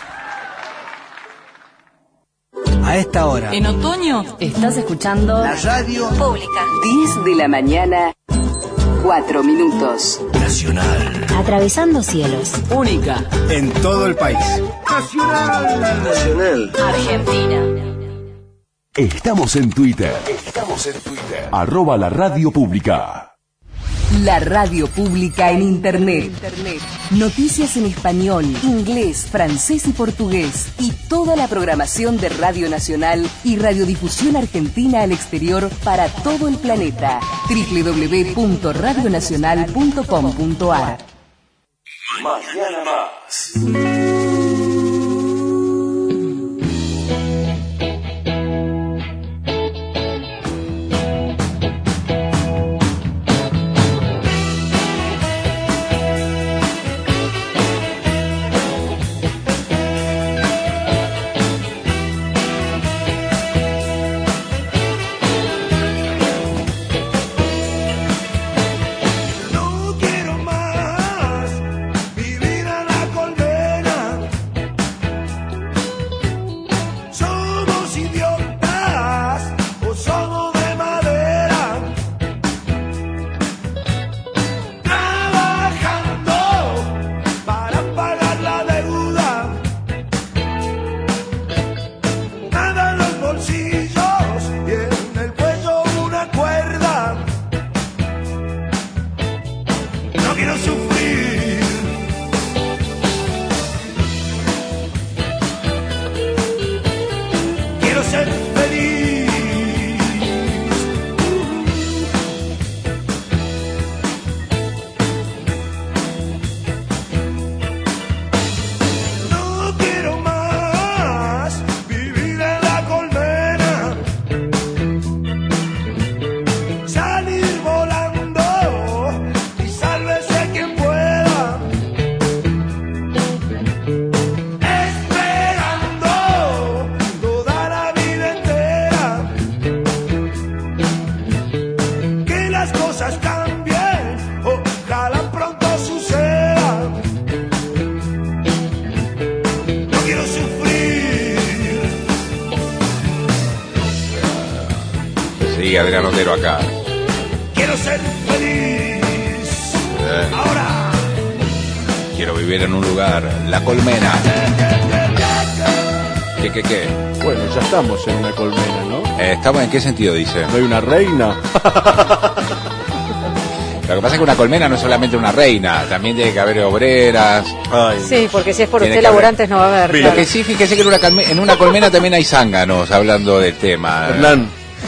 A esta hora. En otoño estás escuchando La radio pública. 10 de la mañana, 4 minutos. Nacional. Atravesando cielos. Única en todo el país. Nacional. Argentina. Estamos en Twitter. @ la radio pública. La radio pública en Internet. Noticias en español, inglés, francés y portugués. Y toda la programación de Radio Nacional y Radiodifusión Argentina al exterior para todo el planeta. www.radionacional.com.ar. Mañana más. No quiero más vivir en la colmena. sigue Adrián Otero acá. Quiero ser feliz. Ahora. Quiero vivir en un lugar, La Colmena. ¿Qué? Bueno, ya estamos en una colmena, ¿no? ¿Estamos en qué sentido, dice? ¿No hay una reina? Lo que pasa es que una colmena no es solamente una reina, también tiene que haber obreras. Sí, porque si es por Tiene usted que haber- laburantes no va a haber. Lo claro. que sí, fíjese que en una colmena también hay zánganos, hablando del tema. Hernán,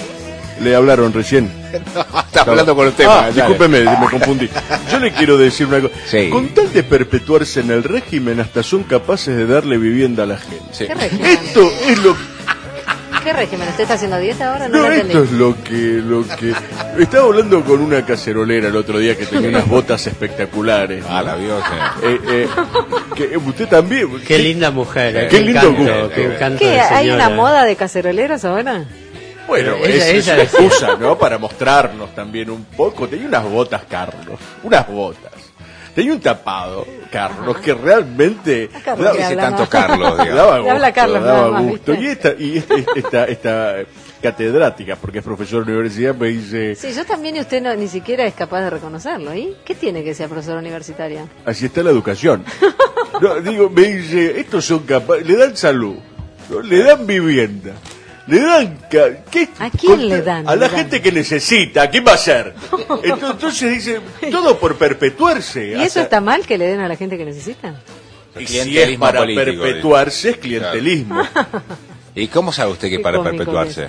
le hablaron recién. Está hablando con el tema. dale. Discúlpeme, me confundí. Yo le quiero decir una cosa. Sí. Con tal de perpetuarse en el régimen, hasta son capaces de darle vivienda a la gente. Sí. ¿Qué régimen? Esto es lo ¿Qué régimen? ¿Usted está haciendo dieta ahora? No, No, lo esto entendí. es lo que... Estaba hablando con una cacerolera el otro día que tenía unas botas espectaculares. Ah, la vio, sí. Que usted también... Qué linda mujer. Qué qué lindo encanto, gusto. qué encanto ¿Qué? de ¿Hay señora. una moda de caceroleros ahora? Bueno, Ella- es ella una decía. excusa, ¿no? Para mostrarnos también un poco. Tenía unas botas, Carlos. Unas botas. Tenía un tapado, Carlos, que realmente... Carlos, que dice habla tanto más. Carlos, digamos. Daba Le habla gusto, Carlos daba nada más, gusto. ¿viste? Y esta catedrática, porque es profesor de universidad, me dice... Sí, yo también y usted no, ni siquiera es capaz de reconocerlo. ¿Y qué tiene que ser profesora universitaria? Así está la educación. No, digo, me dice, estos son capaces, le dan salud, ¿no? Le dan vivienda, le dan... ¿qué? ¿A quién le dan? A la Le dan. gente que necesita, ¿a quién va a ser? Entonces dice, todo por perpetuarse. ¿Y eso está mal que le den a la gente que necesita? Y si es Clientelismo para político, perpetuarse, es clientelismo. ¿Y cómo sabe usted que Qué para cómico perpetuarse?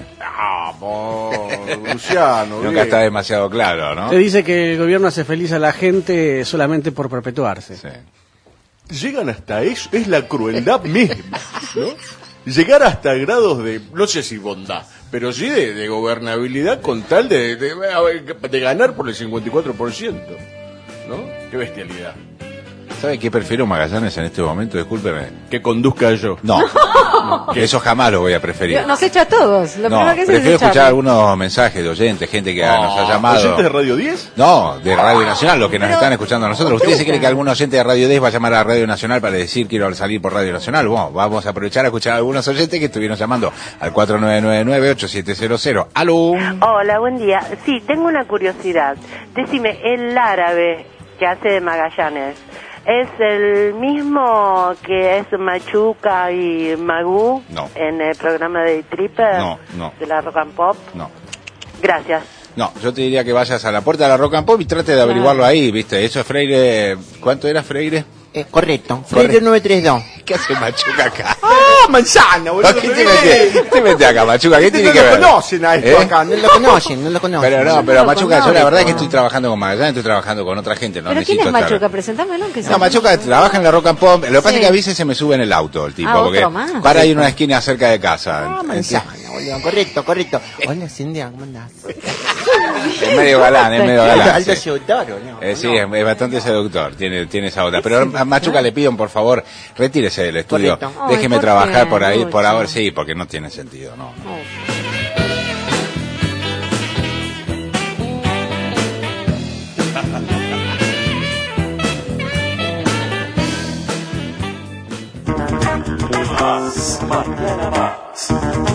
Vamos, Luciano. Nunca bien. está demasiado claro, ¿no? Se dice que el gobierno hace feliz a la gente solamente por perpetuarse. Sí. Llegan hasta eso, es la crueldad misma, ¿no? Llegar hasta grados de, no sé si bondad, pero sí de gobernabilidad con tal de ganar por el 54%, ¿no? Qué bestialidad. ¿Sabe qué prefiero Magallanes en este momento? Discúlpeme. Que conduzca yo. No, eso jamás lo voy a preferir. Nos echa a todos. Lo No, primero que hace prefiero es echarlo. escuchar algunos mensajes de oyentes, gente que nos ha llamado. ¿Oyentes de Radio 10? No, de Radio Nacional, los que nos están escuchando a nosotros. ¿Usted se cree que algún oyente de Radio 10 va a llamar a Radio Nacional para decir quiero salir por Radio Nacional? Bueno, vamos a aprovechar a escuchar a algunos oyentes que estuvieron llamando al 4999-8700. ¡Aló! Hola, buen día. Sí, tengo una curiosidad. Decime, el árabe que hace de Magallanes, ¿es el mismo que es Machuca y Magú No. en el programa de Tripper? No, no. ¿De la Rock and Pop? No. Gracias. No, yo te diría que vayas a la puerta de la Rock and Pop y trate de averiguarlo ahí, ¿viste? Eso es Freire... ¿Cuánto era Freire? Correcto. Freire 932. ¿Qué hace Machuca acá? ¡Ah, manzana, boludo! ¿Qué tiene que te mete acá, Machuca? ¿Qué tiene que ver? No lo conocen a esto acá, no lo conocen, no lo conocen. Pero no, No pero lo Machuca, yo la conozco. verdad es que estoy trabajando con Magallanes, estoy trabajando con otra gente, no ¿Pero quién necesito es estar... Machuca? Presentámelo, que No, Machuca trabaja en la Rock and Pop. Lo que pasa es que a veces se me sube en el auto el tipo, Ah, porque otro más. para ir a una esquina cerca de casa. Ah, manzana, boludo. Correcto, correcto. Hola, Cintia, ¿cómo andás? Es medio galán, es medio galán. Alto sí. seductor, ¿o no? Sí, es bastante seductor, tiene esa otra. Pero a Machuca le pido, por favor, retírese del estudio. Correcto. Ay, Déjeme ¿por trabajar qué, por ahí, por Lucho? ahora. Sí, porque no tiene sentido, no. Mañana más.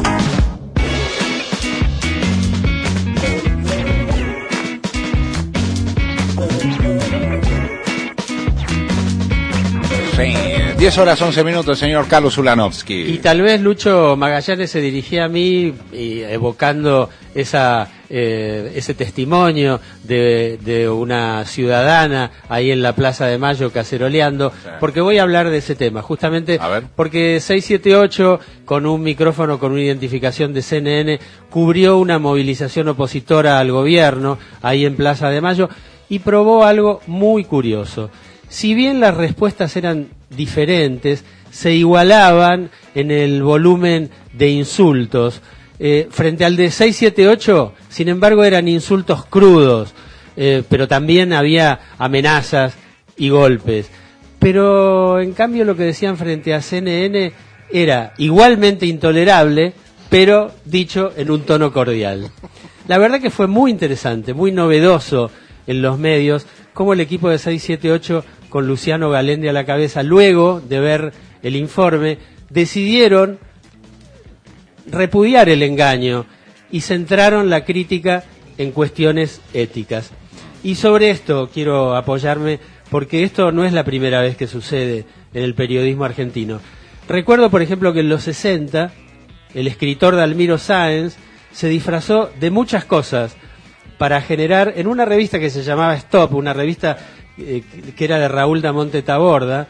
Sí, 10 horas 11 minutos, señor Carlos Y Ulanovsky. tal vez Lucho Magallanes se dirigía a mí y evocando ese testimonio de una ciudadana ahí en la Plaza de Mayo caceroleando, porque voy a hablar de ese tema, justamente porque 678 con un micrófono, con una identificación de CNN, cubrió una movilización opositora al gobierno ahí en Plaza de Mayo y probó algo muy curioso. Si bien las respuestas eran diferentes, se igualaban en el volumen de insultos. Frente al de 678, sin embargo, eran insultos crudos, pero también había amenazas y golpes. Pero, en cambio, lo que decían frente a CNN era igualmente intolerable, pero dicho en un tono cordial. La verdad que fue muy interesante, muy novedoso en los medios, cómo el equipo de 678, con Luciano Galendi a la cabeza, luego de ver el informe, decidieron repudiar el engaño y centraron la crítica en cuestiones éticas. Y sobre esto quiero apoyarme porque esto no es la primera vez que sucede en el periodismo argentino. Recuerdo, por ejemplo, que en los 60 el escritor Dalmiro Sáenz se disfrazó de muchas cosas para generar, en una revista que se llamaba Stop, una revista que era de Raúl Damonte Taborda,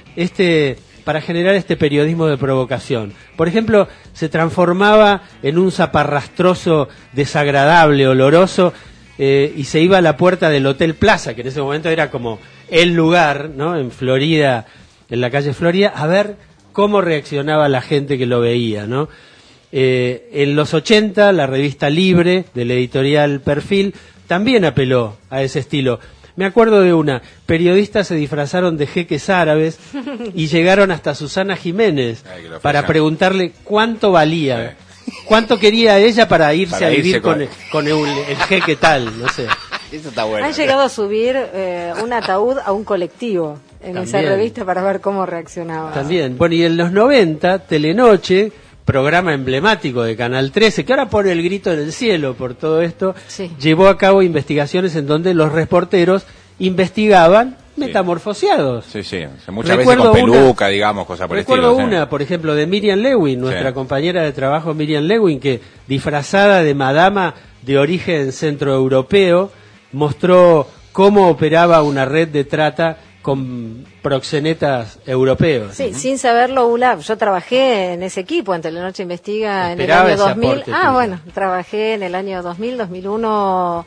para generar este periodismo de provocación. Por ejemplo, se transformaba en un zaparrastroso desagradable, oloroso, y se iba a la puerta del Hotel Plaza, que en ese momento era como el lugar, ¿no?, en Florida, en la calle Florida, a ver cómo reaccionaba la gente que lo veía, ¿no? En los 80, la revista Libre, del editorial Perfil, también apeló a ese estilo. Me acuerdo de una, periodistas se disfrazaron de jeques árabes y llegaron hasta Susana Jiménez para preguntarle cuánto valía, cuánto quería ella para irse a vivir con el jeque tal, no sé. Eso está bueno. Han llegado a subir un ataúd a un colectivo en esa revista para ver cómo reaccionaba. También. Bueno, y en los 90, Telenoche, programa emblemático de Canal 13, que ahora pone el grito en el cielo por todo esto, llevó a cabo investigaciones en donde los reporteros investigaban metamorfoseados. Sí, muchas veces con peluca, digamos, cosas por el estilo. Recuerdo una, por ejemplo, de Miriam Lewin, nuestra compañera de trabajo Miriam Lewin, que disfrazada de madama de origen centroeuropeo, mostró cómo operaba una red de trata con proxenetas europeos. Sí, sin saberlo, Ula, yo trabajé en ese equipo, en Telenoche Investiga, en el año 2000. Bueno, trabajé en el año 2000, 2001,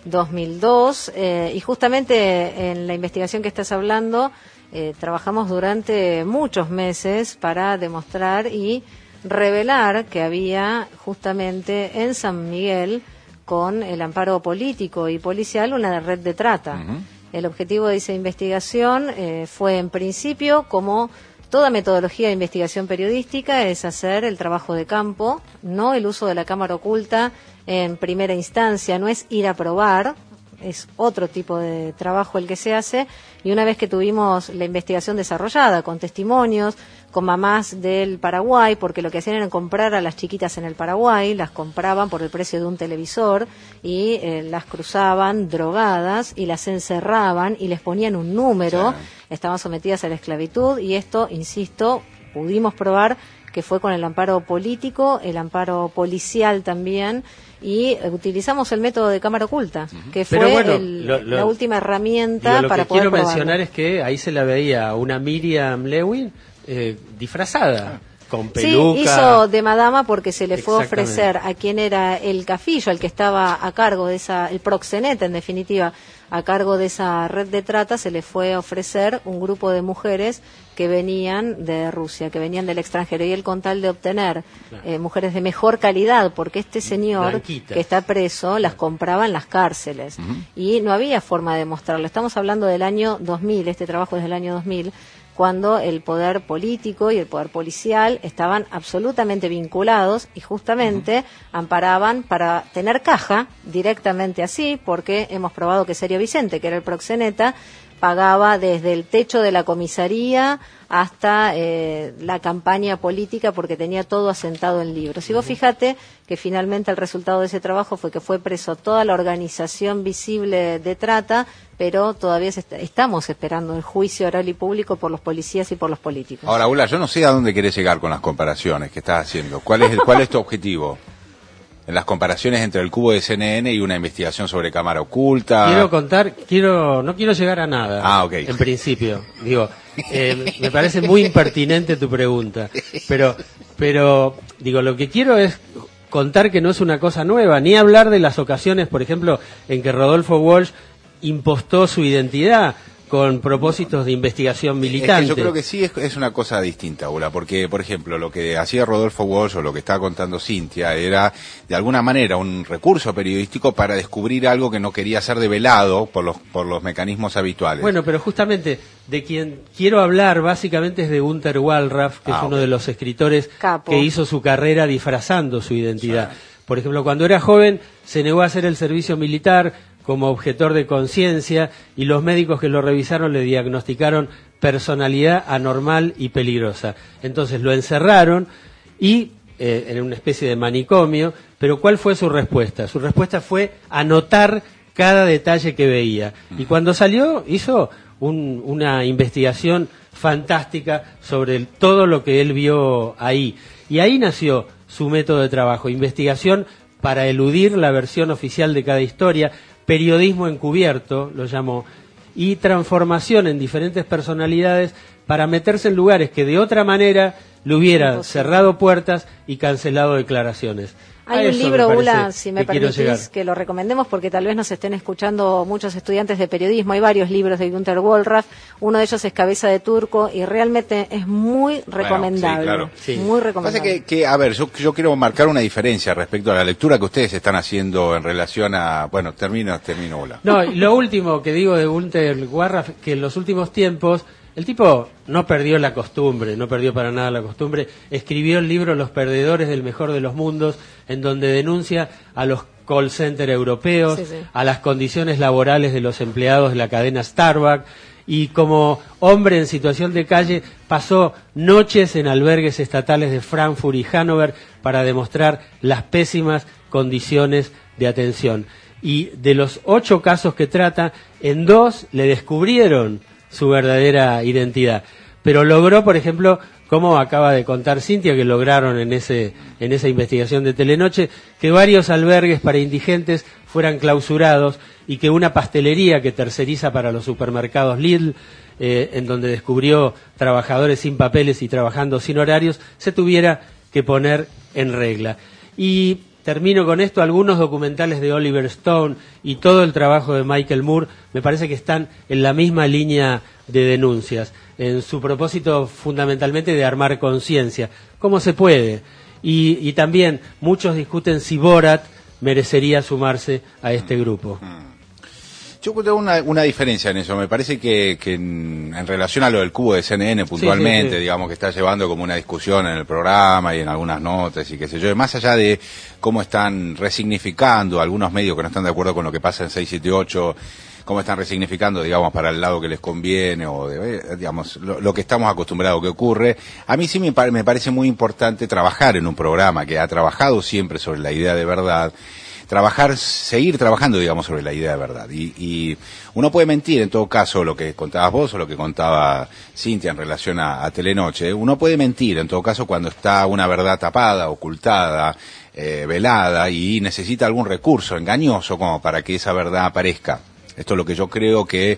2002, y justamente en la investigación que estás hablando, trabajamos durante muchos meses para demostrar y revelar que había justamente en San Miguel, con el amparo político y policial, una red de trata. El objetivo de esa investigación fue, en principio, como toda metodología de investigación periodística, es hacer el trabajo de campo, no el uso de la cámara oculta en primera instancia, no es ir a probar, es otro tipo de trabajo el que se hace, y una vez que tuvimos la investigación desarrollada, con testimonios, con mamás del Paraguay, porque lo que hacían era comprar a las chiquitas en el Paraguay, las compraban por el precio de un televisor y las cruzaban drogadas y las encerraban y les ponían un número, estaban sometidas a la esclavitud, y esto, insisto, pudimos probar que fue con el amparo político, el amparo policial también, y utilizamos el método de cámara oculta, que fue la última herramienta para poder probarlo. Lo que quiero mencionar es que ahí se la veía a una Miriam Lewin disfrazada, con peluca. Sí, hizo de madama porque se le fue a ofrecer a quien era el cafillo, el que estaba a cargo de el proxeneta, en definitiva, a cargo de esa red de trata, se le fue a ofrecer un grupo de mujeres que venían de Rusia, que venían del extranjero, y él, con tal de obtener mujeres de mejor calidad, porque este señor blanquitas, que está preso las compraba en las cárceles, y no había forma de demostrarlo. Estamos hablando del año 2000, este trabajo es del año 2000, cuando el poder político y el poder policial estaban absolutamente vinculados y justamente amparaban para tener caja directamente así, porque hemos probado que Sergio Vicente, que era el proxeneta, pagaba desde el techo de la comisaría hasta la campaña política, porque tenía todo asentado en libros. Y vos fíjate que finalmente el resultado de ese trabajo fue que fue preso toda la organización visible de trata, pero todavía estamos esperando el juicio oral y público por los policías y por los políticos. Ahora, Ula, yo no sé a dónde querés llegar con las comparaciones que estás haciendo. ¿Cuál es tu objetivo? En las comparaciones entre el cubo de CNN y una investigación sobre cámara oculta. No quiero llegar a nada. En principio, digo, me parece muy impertinente tu pregunta, pero digo, lo que quiero es contar que no es una cosa nueva, ni hablar de las ocasiones, por ejemplo, en que Rodolfo Walsh impostó su identidad con propósitos de investigación militante. Yo creo que sí es una cosa distinta, Ula, porque, por ejemplo, lo que hacía Rodolfo Walsh o lo que estaba contando Cintia era, de alguna manera, un recurso periodístico para descubrir algo que no quería ser develado por los mecanismos habituales. Bueno, pero justamente de quien quiero hablar básicamente es de Günter Wallraff, que es uno de los escritores que hizo su carrera disfrazando su identidad. Sí. Por ejemplo, cuando era joven se negó a hacer el servicio militar como objetor de conciencia, y los médicos que lo revisaron le diagnosticaron personalidad anormal y peligrosa. Entonces lo encerraron y en una especie de manicomio, pero ¿cuál fue su respuesta? Su respuesta fue anotar cada detalle que veía. Y cuando salió, hizo una investigación fantástica sobre todo lo que él vio ahí. Y ahí nació su método de trabajo, investigación para eludir la versión oficial de cada historia, periodismo encubierto, lo llamó, y transformación en diferentes personalidades para meterse en lugares que de otra manera le hubiera cerrado puertas y cancelado declaraciones. Hay un libro, Ula, si me permitís, que lo recomendemos porque tal vez nos estén escuchando muchos estudiantes de periodismo. Hay varios libros de Günter Wollraff, uno de ellos es Cabeza de Turco y realmente es muy recomendable. Bueno, sí, claro. Muy recomendable. Pasa que a ver, yo quiero marcar una diferencia respecto a la lectura que ustedes están haciendo en relación a... Bueno, termino, Ula. No, y lo último que digo de Günter Wollraff, que en los últimos tiempos el tipo no perdió la costumbre, no perdió para nada la costumbre, escribió el libro Los perdedores del mejor de los mundos, en donde denuncia a los call center europeos, a las condiciones laborales de los empleados de la cadena Starbucks, y como hombre en situación de calle pasó noches en albergues estatales de Frankfurt y Hannover para demostrar las pésimas condiciones de atención. Y de los 8 casos que trata, en 2 le descubrieron su verdadera identidad. Pero logró, por ejemplo, como acaba de contar Cintia, que lograron en esa investigación de Telenoche, que varios albergues para indigentes fueran clausurados y que una pastelería que terceriza para los supermercados Lidl, en donde descubrió trabajadores sin papeles y trabajando sin horarios, se tuviera que poner en regla. Y termino con esto, algunos documentales de Oliver Stone y todo el trabajo de Michael Moore me parece que están en la misma línea de denuncias, en su propósito fundamentalmente de armar conciencia, cómo se puede. Y también muchos discuten si Borat merecería sumarse a este grupo. Yo tengo una diferencia en eso. Me parece que en relación a lo del cubo de CNN puntualmente, digamos, que está llevando como una discusión en el programa y en algunas notas y qué sé yo, más allá de cómo están resignificando algunos medios que no están de acuerdo con lo que pasa en 678, cómo están resignificando, digamos, para el lado que les conviene o, digamos, lo que estamos acostumbrados que ocurre. A mí sí me parece muy importante trabajar en un programa que ha trabajado siempre sobre la idea de verdad, seguir trabajando, digamos, sobre la idea de verdad. Y uno puede mentir, en todo caso, lo que contabas vos o lo que contaba Cintia en relación a Telenoche. Uno puede mentir, en todo caso, cuando está una verdad tapada, ocultada, velada y necesita algún recurso engañoso como para que esa verdad aparezca. Esto es lo que yo creo que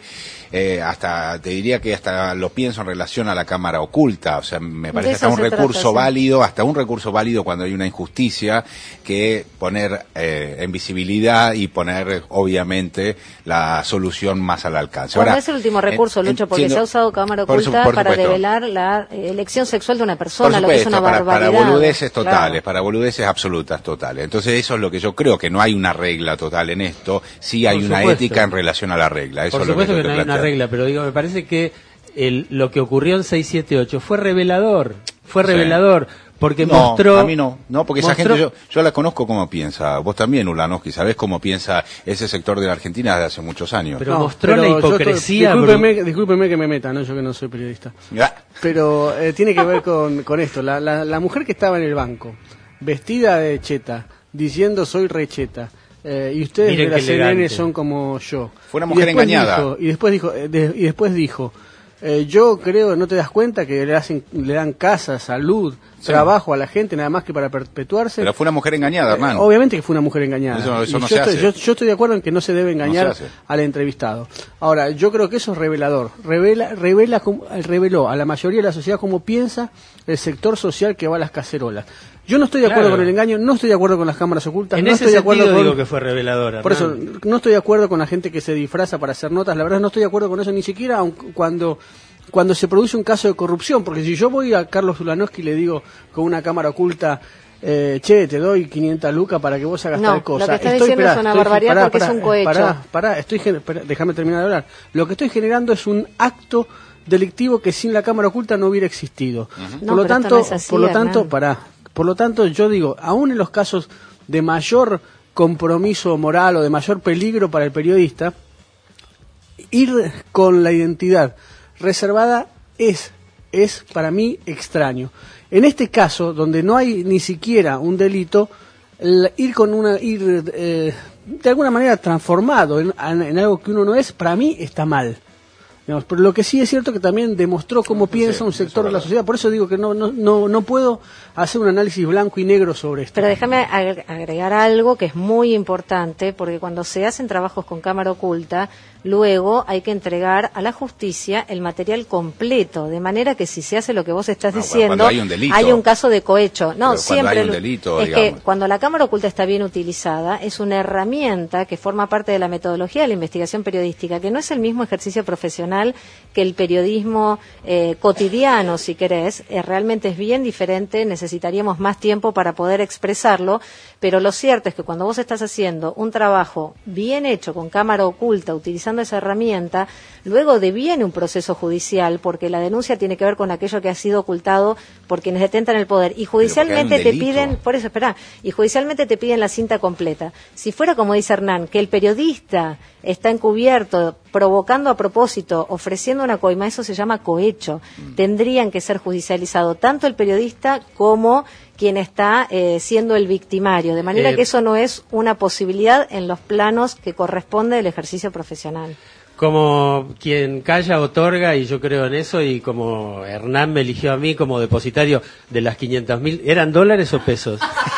te diría que hasta lo pienso en relación a la cámara oculta, o sea, me parece hasta un recurso válido cuando hay una injusticia, que poner en visibilidad y poner obviamente la solución más al alcance. Ahora, es el último recurso, Lucho, porque se ha usado cámara oculta para develar la elección sexual de una persona, lo que es una barbaridad. Para boludeces totales, para boludeces absolutas totales. Entonces eso es lo que yo creo, que no hay una regla total en esto, sí hay una ética en relación a la regla. Eso por supuesto que no hay una regla, pero digo, me parece que lo que ocurrió en 678 fue revelador, porque mostró... A mí no, porque esa gente yo la conozco cómo piensa, vos también, Ulanowski, sabés cómo piensa ese sector de la Argentina desde hace muchos años. Pero mostró la hipocresía... Discúlpeme que me meta, ¿no? Yo que no soy periodista. Pero tiene que ver con esto, la mujer que estaba en el banco, vestida de cheta, diciendo soy re cheta, y ustedes Miren de la CNN son como yo. Fue una mujer engañada. Y después dijo, yo creo, ¿no te das cuenta que le dan casa, salud, trabajo a la gente nada más que para perpetuarse? Pero fue una mujer engañada, hermano. Obviamente que fue una mujer engañada. Eso no se hace. Yo estoy de acuerdo en que no se debe engañar al entrevistado. Ahora, yo creo que eso es revelador. Reveló a la mayoría de la sociedad cómo piensa el sector social que va a las cacerolas. Yo no estoy de acuerdo con el engaño, no estoy de acuerdo con las cámaras ocultas. En no ese estoy de acuerdo sentido digo que fue reveladora. Por eso, no estoy de acuerdo con la gente que se disfraza para hacer notas. La verdad no estoy de acuerdo con eso, ni siquiera cuando se produce un caso de corrupción. Porque si yo voy a Carlos Ulanowski y le digo con una cámara oculta, te doy 500 lucas para que vos hagas tal cosa. Lo que estás diciendo es una barbaridad porque es un cohecho. Déjame terminar de hablar. Lo que estoy generando es un acto delictivo que sin la cámara oculta no hubiera existido. Por lo tanto, yo digo, aún en los casos de mayor compromiso moral o de mayor peligro para el periodista, ir con la identidad reservada es es para mí extraño. En este caso, donde no hay ni siquiera un delito, de alguna manera transformado en algo que uno no es, para mí está mal. Digamos, pero lo que sí es cierto que también demostró cómo piensa un sector de la sociedad. Por eso digo que no puedo hacer un análisis blanco y negro sobre esto. Pero déjame agregar algo que es muy importante, porque cuando se hacen trabajos con cámara oculta, luego hay que entregar a la justicia el material completo, de manera que si se hace lo que vos estás diciendo, hay un caso de cohecho. No, siempre hay un delito, es digamos. que cuando la cámara oculta está bien utilizada, es una herramienta que forma parte de la metodología de la investigación periodística, que no es el mismo ejercicio profesional que el periodismo cotidiano, si querés. Realmente es bien diferente, necesitaríamos más tiempo para poder expresarlo, pero lo cierto es que cuando vos estás haciendo un trabajo bien hecho con cámara oculta, utilizando esa herramienta, luego deviene un proceso judicial, porque la denuncia tiene que ver con aquello que ha sido ocultado por quienes detentan el poder, y judicialmente te piden, por eso, y judicialmente te piden la cinta completa. Si fuera como dice Hernán, que el periodista está encubierto, provocando a propósito, ofreciendo una coima, eso se llama cohecho. Tendrían que ser judicializados tanto el periodista como quien está siendo el victimario, de manera que eso no es una posibilidad en los planos que corresponde del ejercicio profesional. Como quien calla otorga, y yo creo en eso, y como Hernán me eligió a mí como depositario de las 500.000, ¿eran dólares o pesos?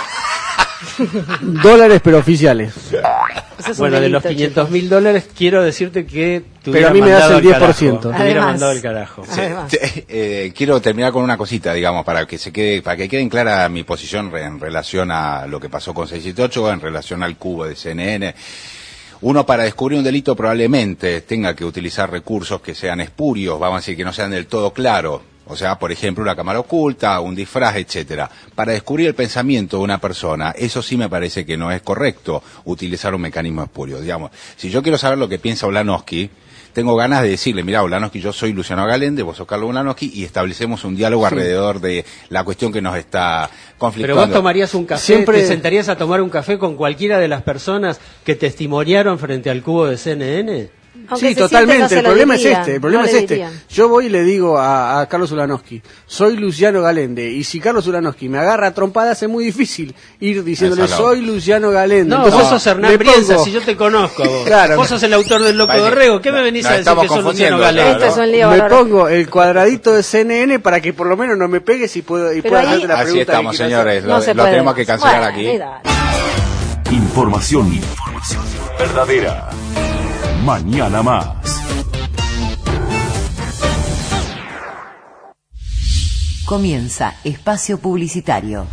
Dólares, pero oficiales. Bueno, de los $500.000 quiero decirte que pero a mí me das el 10%. Te hubiera mandado el carajo. Quiero terminar con una cosita, digamos, para que quede en clara mi posición en relación a lo que pasó con 678, en relación al cubo de CNN. Uno, para descubrir un delito, probablemente tenga que utilizar recursos que sean espurios, vamos a decir, que no sean del todo claros. O sea, por ejemplo, una cámara oculta, un disfraz, etcétera. Para descubrir el pensamiento de una persona, eso sí me parece que no es correcto, utilizar un mecanismo espurio. Digamos, si yo quiero saber lo que piensa Ulanowski, tengo ganas de decirle, mira, Ulanowski, yo soy Luciano Galende, vos sos Carlos Ulanowski, y establecemos un diálogo alrededor de la cuestión que nos está conflictuando. Pero vos tomarías un café, te sentarías a tomar un café con cualquiera de las personas que testimoniaron frente al cubo de CNN. Aunque sí, totalmente. No, el problema es este. El problema es este. Yo voy y le digo a Carlos Ulanowski, soy Luciano Galende, y si Carlos Ulanowski me agarra a trompadas es muy difícil ir diciéndole soy Luciano Galende. No, vos sos Hernán Brienza, si yo te conozco. Claro, vos sos el autor del Loco Dorrego. ¿Qué me venís a decir que sos Luciano Galende? Me pongo el cuadradito de CNN para que por lo menos no me pegues y pueda hacerte la pregunta. Así estamos, señores. Lo tenemos que cancelar aquí. Información verdadera. Mañana más. Comienza Espacio Publicitario.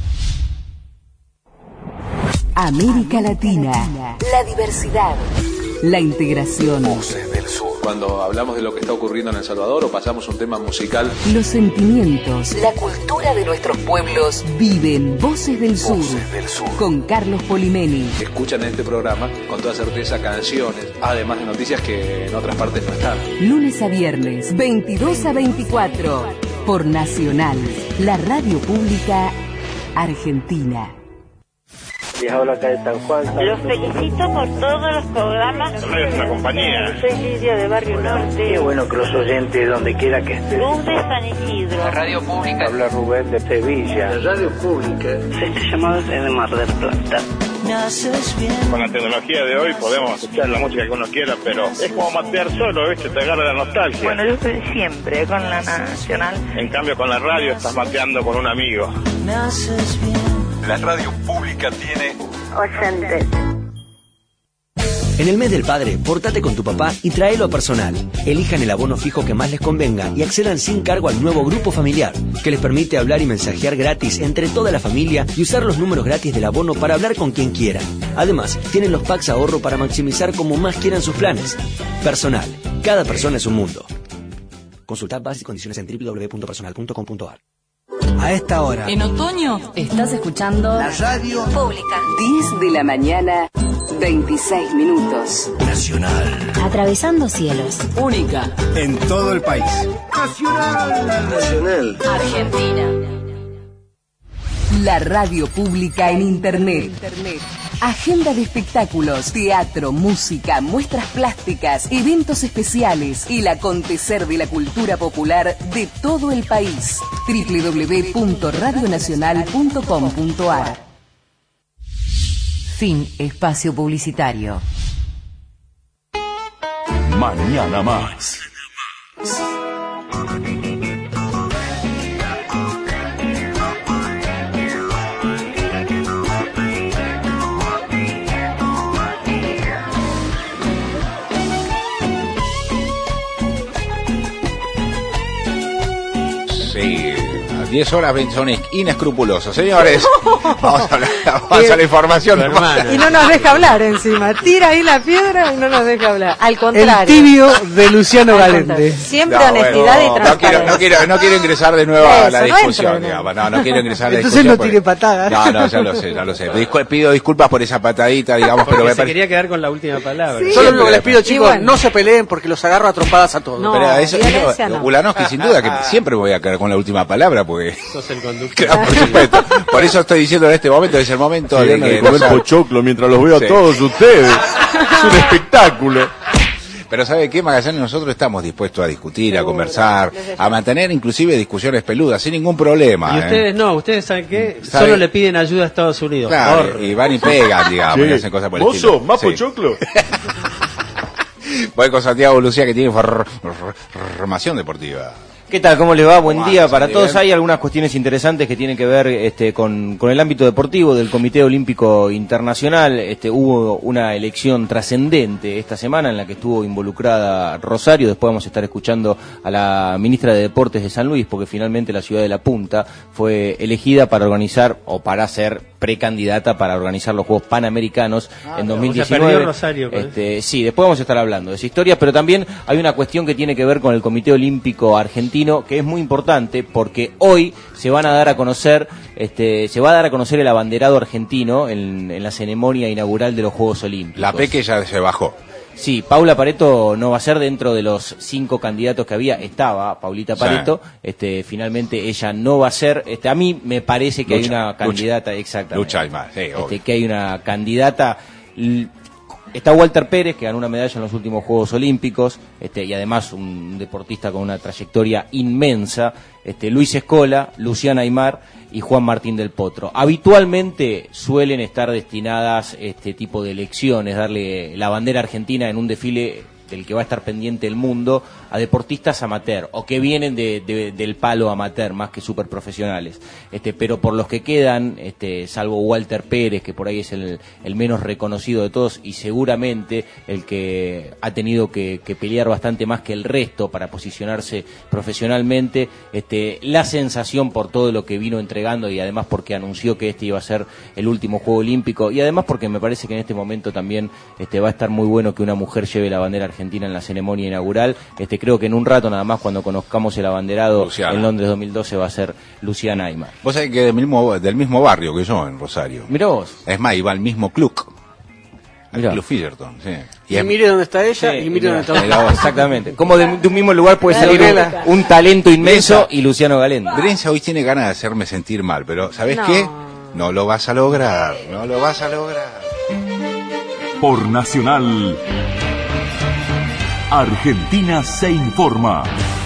América Latina. La diversidad. La integración. Voces del Sur. Cuando hablamos de lo que está ocurriendo en El Salvador o pasamos un tema musical. Los sentimientos. La cultura de nuestros pueblos. Viven Voces del Sur. Voces del Sur. Con Carlos Polimeni. Escuchan en este programa con toda certeza canciones, además de noticias que en otras partes no están. Lunes a viernes, 22 a 24. Por Nacional, la radio pública argentina. Habla acá de San Juan. Los felicito por todos los programas. Es una compañía. Soy Lidia de Barrio Norte. Qué bueno que los oyentes, donde quiera que estén. Luz de San Isidro. La radio pública. Habla Rubén de Sevilla. La radio pública. Este llamado es de Mar del Plata. Con la tecnología de hoy podemos escuchar la música que uno quiera, pero es como matear solo, ¿viste? Te agarra la nostalgia. Bueno, yo estoy siempre con la Nacional. En cambio, con la radio estás mateando con un amigo. La radio pública tiene oyentes. En el mes del padre, portate con tu papá y tráelo a personal. Elijan el abono fijo que más les convenga y accedan sin cargo al nuevo grupo familiar, que les permite hablar y mensajear gratis entre toda la familia y usar los números gratis del abono para hablar con quien quieran. Además, tienen los packs ahorro para maximizar como más quieran sus planes. Personal. Cada persona es un mundo. Consultad bases y condiciones en www.personal.com.ar. A esta hora. En otoño estás escuchando la radio pública. 10 de la mañana, 26 minutos. Nacional. Atravesando cielos. Única. En todo el país. Nacional. Nacional. Argentina. La radio pública en Internet. Agenda de espectáculos, teatro, música, muestras plásticas, eventos especiales, el acontecer de la cultura popular de todo el país. www.radionacional.com.ar. Fin espacio publicitario. Mañana más. Sí, a 10 horas 20 son inescrupulosos. Señores, vamos a la información. Y no nos deja hablar encima. Tira ahí la piedra y no nos deja hablar. Al contrario. El tibio de Luciano Galende. Siempre honestidad y transparencia. No quiero ingresar de nuevo a la discusión. No quiero ingresar a la discusión. Entonces no tire patadas. No, ya lo sé. Pido disculpas por esa patadita, digamos, porque pero me se quería quedar con la última palabra. Sí. Solo lo que les pido, chicos, no se peleen porque los agarro a trompadas a todos. No, pero eso no. Ulanowski, sin duda que siempre me voy a quedar con la última palabra porque sos el conductor. Claro, por supuesto. Por eso estoy diciendo en este momento, es el momento de que comer pochoclo mientras los veo a todos ustedes. Es un espectáculo. Pero ¿sabe qué, Magallanes? Nosotros estamos dispuestos a discutir, a conversar, a mantener inclusive discusiones peludas, sin ningún problema. Y ustedes no, ustedes ¿saben qué? ¿Sabe? Solo le piden ayuda a Estados Unidos. Claro, y van y pegan, digamos, y hacen cosas por el estilo. ¿Vos sos más pochoclo? Voy con Santiago Lucía, que tiene formación deportiva. ¿Qué tal? ¿Cómo les va? Buen día para bien. todos. Hay algunas cuestiones interesantes que tienen que ver con el ámbito deportivo del Comité Olímpico Internacional. Hubo una elección trascendente esta semana en la que estuvo involucrada Rosario. Después vamos a estar escuchando a la ministra de Deportes de San Luis, porque finalmente la ciudad de La Punta fue elegida para organizar o para ser precandidata para organizar los Juegos Panamericanos en 2019. O sea, perdió Rosario, sí, después vamos a estar hablando de esa historia, pero también hay una cuestión que tiene que ver con el Comité Olímpico Argentino, que es muy importante porque hoy se van a dar a conocer, se va a dar a conocer el abanderado argentino en la ceremonia inaugural de los Juegos Olímpicos. La Peque ya se bajó. Sí, Paula Pareto no va a ser dentro de los 5 candidatos que había. Estaba Paulita Pareto, finalmente ella no va a ser. A mí me parece que hay una candidata, exactamente. Lucha Aymar, sí, que hay una candidata. Está Walter Pérez, que ganó una medalla en los últimos Juegos Olímpicos, y además un deportista con una trayectoria inmensa, Luis Escola, Luciana Aymar y Juan Martín del Potro. Habitualmente suelen estar destinadas este tipo de elecciones, darle la bandera argentina en un desfile del que va a estar pendiente el mundo, a deportistas amateur, o que vienen del palo amateur, más que super profesionales. Pero por los que quedan, salvo Walter Pérez, que por ahí es el menos reconocido de todos, y seguramente el que ha tenido que pelear bastante más que el resto para posicionarse profesionalmente, la sensación por todo lo que vino entregando, y además porque anunció que iba a ser el último Juego Olímpico, y además porque me parece que en este momento también va a estar muy bueno que una mujer lleve la bandera argentina en la ceremonia inaugural. Creo que en un rato nada más, cuando conozcamos el abanderado Luciana. En Londres 2012, va a ser Luciana Aymar. Vos sabés que del mismo barrio que yo, en Rosario. Mirá vos. Es más, iba al mismo club. Al Club Fillerton, sí. Y mire dónde está ella, y mire dónde está usted. Exactamente. Como de un mismo lugar puede salir un talento inmenso y Luciano Galende. Drenza hoy tiene ganas de hacerme sentir mal, pero ¿sabés qué? No lo vas a lograr, no lo vas a lograr. Por Nacional, Argentina se informa.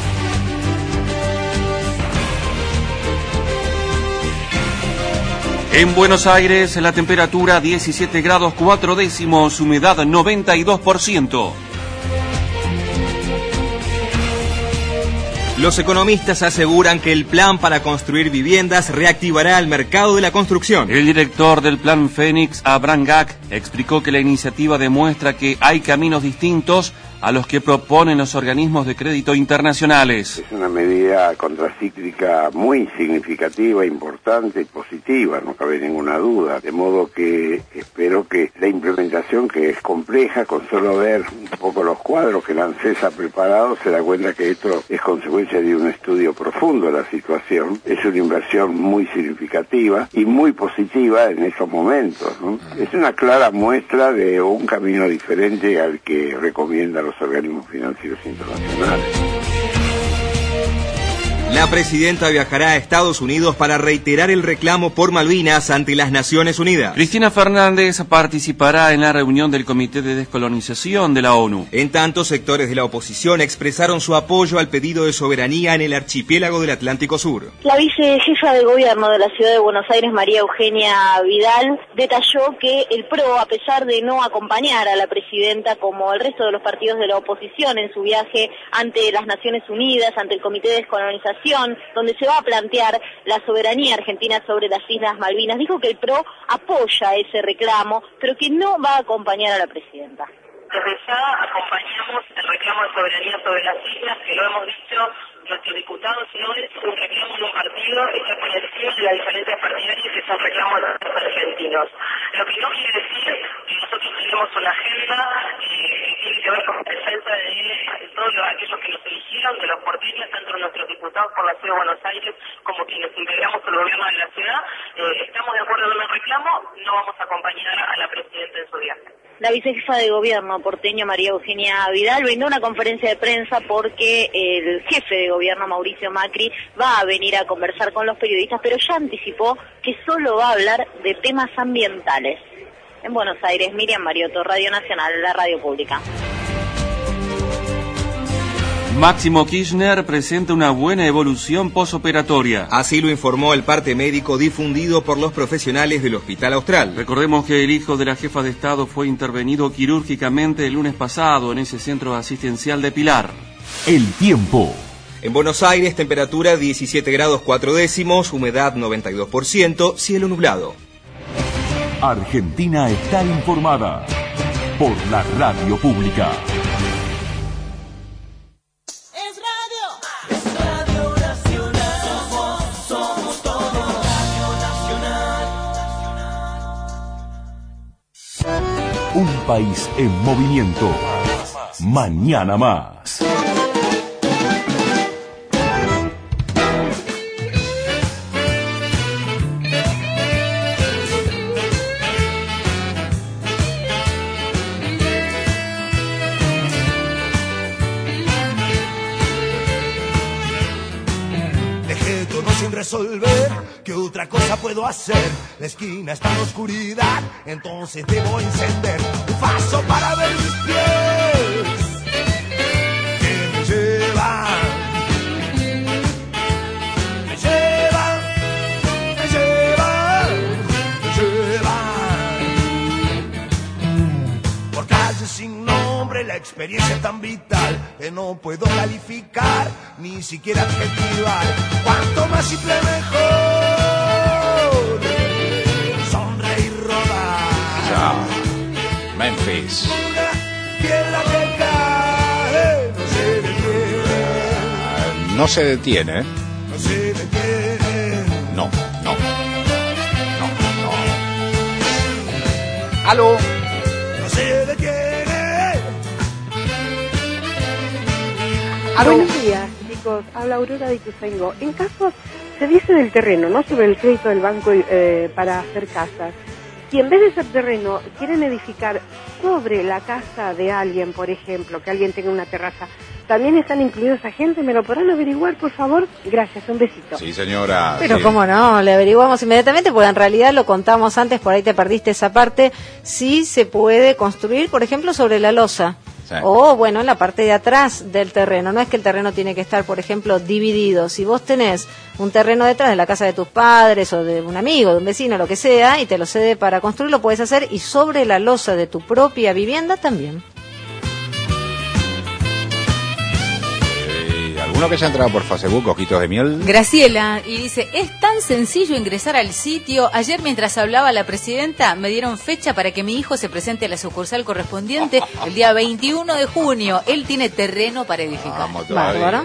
En Buenos Aires, la temperatura 17 grados 4 décimos, humedad 92%. Los economistas aseguran que el plan para construir viviendas reactivará el mercado de la construcción. El director del Plan Fénix, Abraham Gack, explicó que la iniciativa demuestra que hay caminos distintos a los que proponen los organismos de crédito internacionales. Es una medida contracíclica muy significativa, importante y positiva, no cabe ninguna duda. De modo que espero que la implementación, que es compleja, con solo ver un poco los cuadros que la ANSES ha preparado, se da cuenta que esto es consecuencia de un estudio profundo de la situación. Es una inversión muy significativa y muy positiva en estos momentos, ¿no? Es una clara muestra de un camino diferente al que recomiendan los organismos financieros internacionales. La presidenta viajará a Estados Unidos para reiterar el reclamo por Malvinas ante las Naciones Unidas. Cristina Fernández participará en la reunión del Comité de Descolonización de la ONU. En tanto, sectores de la oposición expresaron su apoyo al pedido de soberanía en el archipiélago del Atlántico Sur. La vicejefa de gobierno de la ciudad de Buenos Aires, María Eugenia Vidal, detalló que el PRO, a pesar de no acompañar a la presidenta como el resto de los partidos de la oposición en su viaje ante las Naciones Unidas, ante el Comité de Descolonización, donde se va a plantear la soberanía argentina sobre las Islas Malvinas, dijo que el PRO apoya ese reclamo, pero que no va a acompañar a la presidenta. Desde ya acompañamos el reclamo de soberanía sobre las islas, que lo hemos dicho nuestros diputados, no es un reclamo de un partido, está por encima de las diferencias partidarias, que son reclamos de los argentinos. Lo que no quiere decir que nosotros tenemos una agenda que tiene que ver con la defensa de todos aquellos que nos eligieron, de los porteños, tanto nuestros diputados por la ciudad de Buenos Aires como quienes integramos el gobierno de la ciudad. Estamos de acuerdo con el reclamo, no vamos a acompañar a la presidenta en su viaje. La vicejefa de gobierno porteño, María Eugenia Vidal, brindó una conferencia de prensa porque el jefe de gobierno, Mauricio Macri, va a venir a conversar con los periodistas, pero ya anticipó que solo va a hablar de temas ambientales. En Buenos Aires, Miriam Mariotto, Radio Nacional, la radio pública. Máximo Kirchner presenta una buena evolución posoperatoria. Así lo informó el parte médico difundido por los profesionales del Hospital Austral. Recordemos que el hijo de la jefa de Estado fue intervenido quirúrgicamente el lunes pasado en ese centro asistencial de Pilar. El tiempo. En Buenos Aires, temperatura 17 grados 4 décimos, humedad 92%, cielo nublado. Argentina está informada por la radio pública. Un país en movimiento. Mañana más. Dejé todo sin resolver. ¿Qué otra cosa puedo hacer? La esquina está en oscuridad, entonces debo encender un paso para ver mis pies que me llevan, me llevan, me llevan, me llevan por calles sin nombre. La experiencia es tan vital que no puedo calificar, ni siquiera adjetivar. Cuanto más simple mejor. Memphis. No se detiene. No se detiene. No. ¡Aló! No se detiene. Buenos días, chicos. Habla Aurora de Ituzaingó. En caso, se dice del terreno, ¿no? Sobre el crédito del banco para hacer casas. Si en vez de ser terreno quieren edificar sobre la casa de alguien, por ejemplo, que alguien tenga una terraza, ¿también están incluidos esa gente? ¿Me lo podrán averiguar, por favor? Gracias, un besito. Sí, señora. Pero sí. cómo no, le averiguamos inmediatamente, porque en realidad lo contamos antes, por ahí te perdiste esa parte. Sí se puede construir, por ejemplo, sobre la losa. Sí. O, bueno, en la parte de atrás del terreno. No es que el terreno tiene que estar, por ejemplo, dividido. Si vos tenés un terreno detrás de la casa de tus padres o de un amigo, de un vecino, lo que sea, y te lo cede para construir, lo puedes hacer, y sobre la losa de tu propia vivienda también. ¿Alguno que haya entrado por Facebook, Ojitos de Miel? Graciela, y dice, es tan sencillo ingresar al sitio. Ayer mientras hablaba la presidenta me dieron fecha para que mi hijo se presente a la sucursal correspondiente el día 21 de junio. Él tiene terreno para edificar. Vamos todavía. Bárbaro.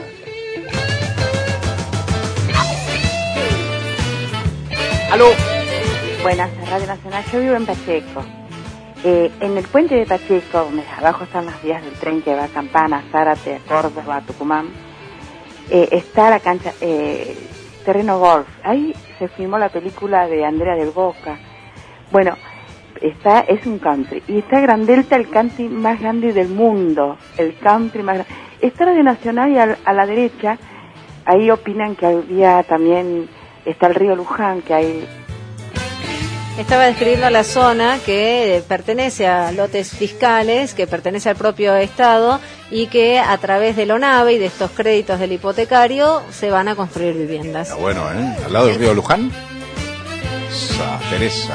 ¡Aló! Buenas, Radio Nacional. Yo vivo en Pacheco. En el puente de Pacheco, donde abajo están las vías del tren que va a Campana, Zárate, Córdoba, Tucumán, está la cancha, terreno golf. Ahí se filmó la película de Andrea del Boca. Bueno, es un country. Y está Grandelta, el country más grande del mundo. El country más grande. Está Radio Nacional y a la derecha ahí opinan que había también, está el río Luján, que hay... Estaba describiendo la zona que pertenece a lotes fiscales, que pertenece al propio Estado y que a través del ONAVE y de estos créditos del hipotecario se van a construir viviendas. Está bueno, ¿eh? Al lado del río Luján. Teresa.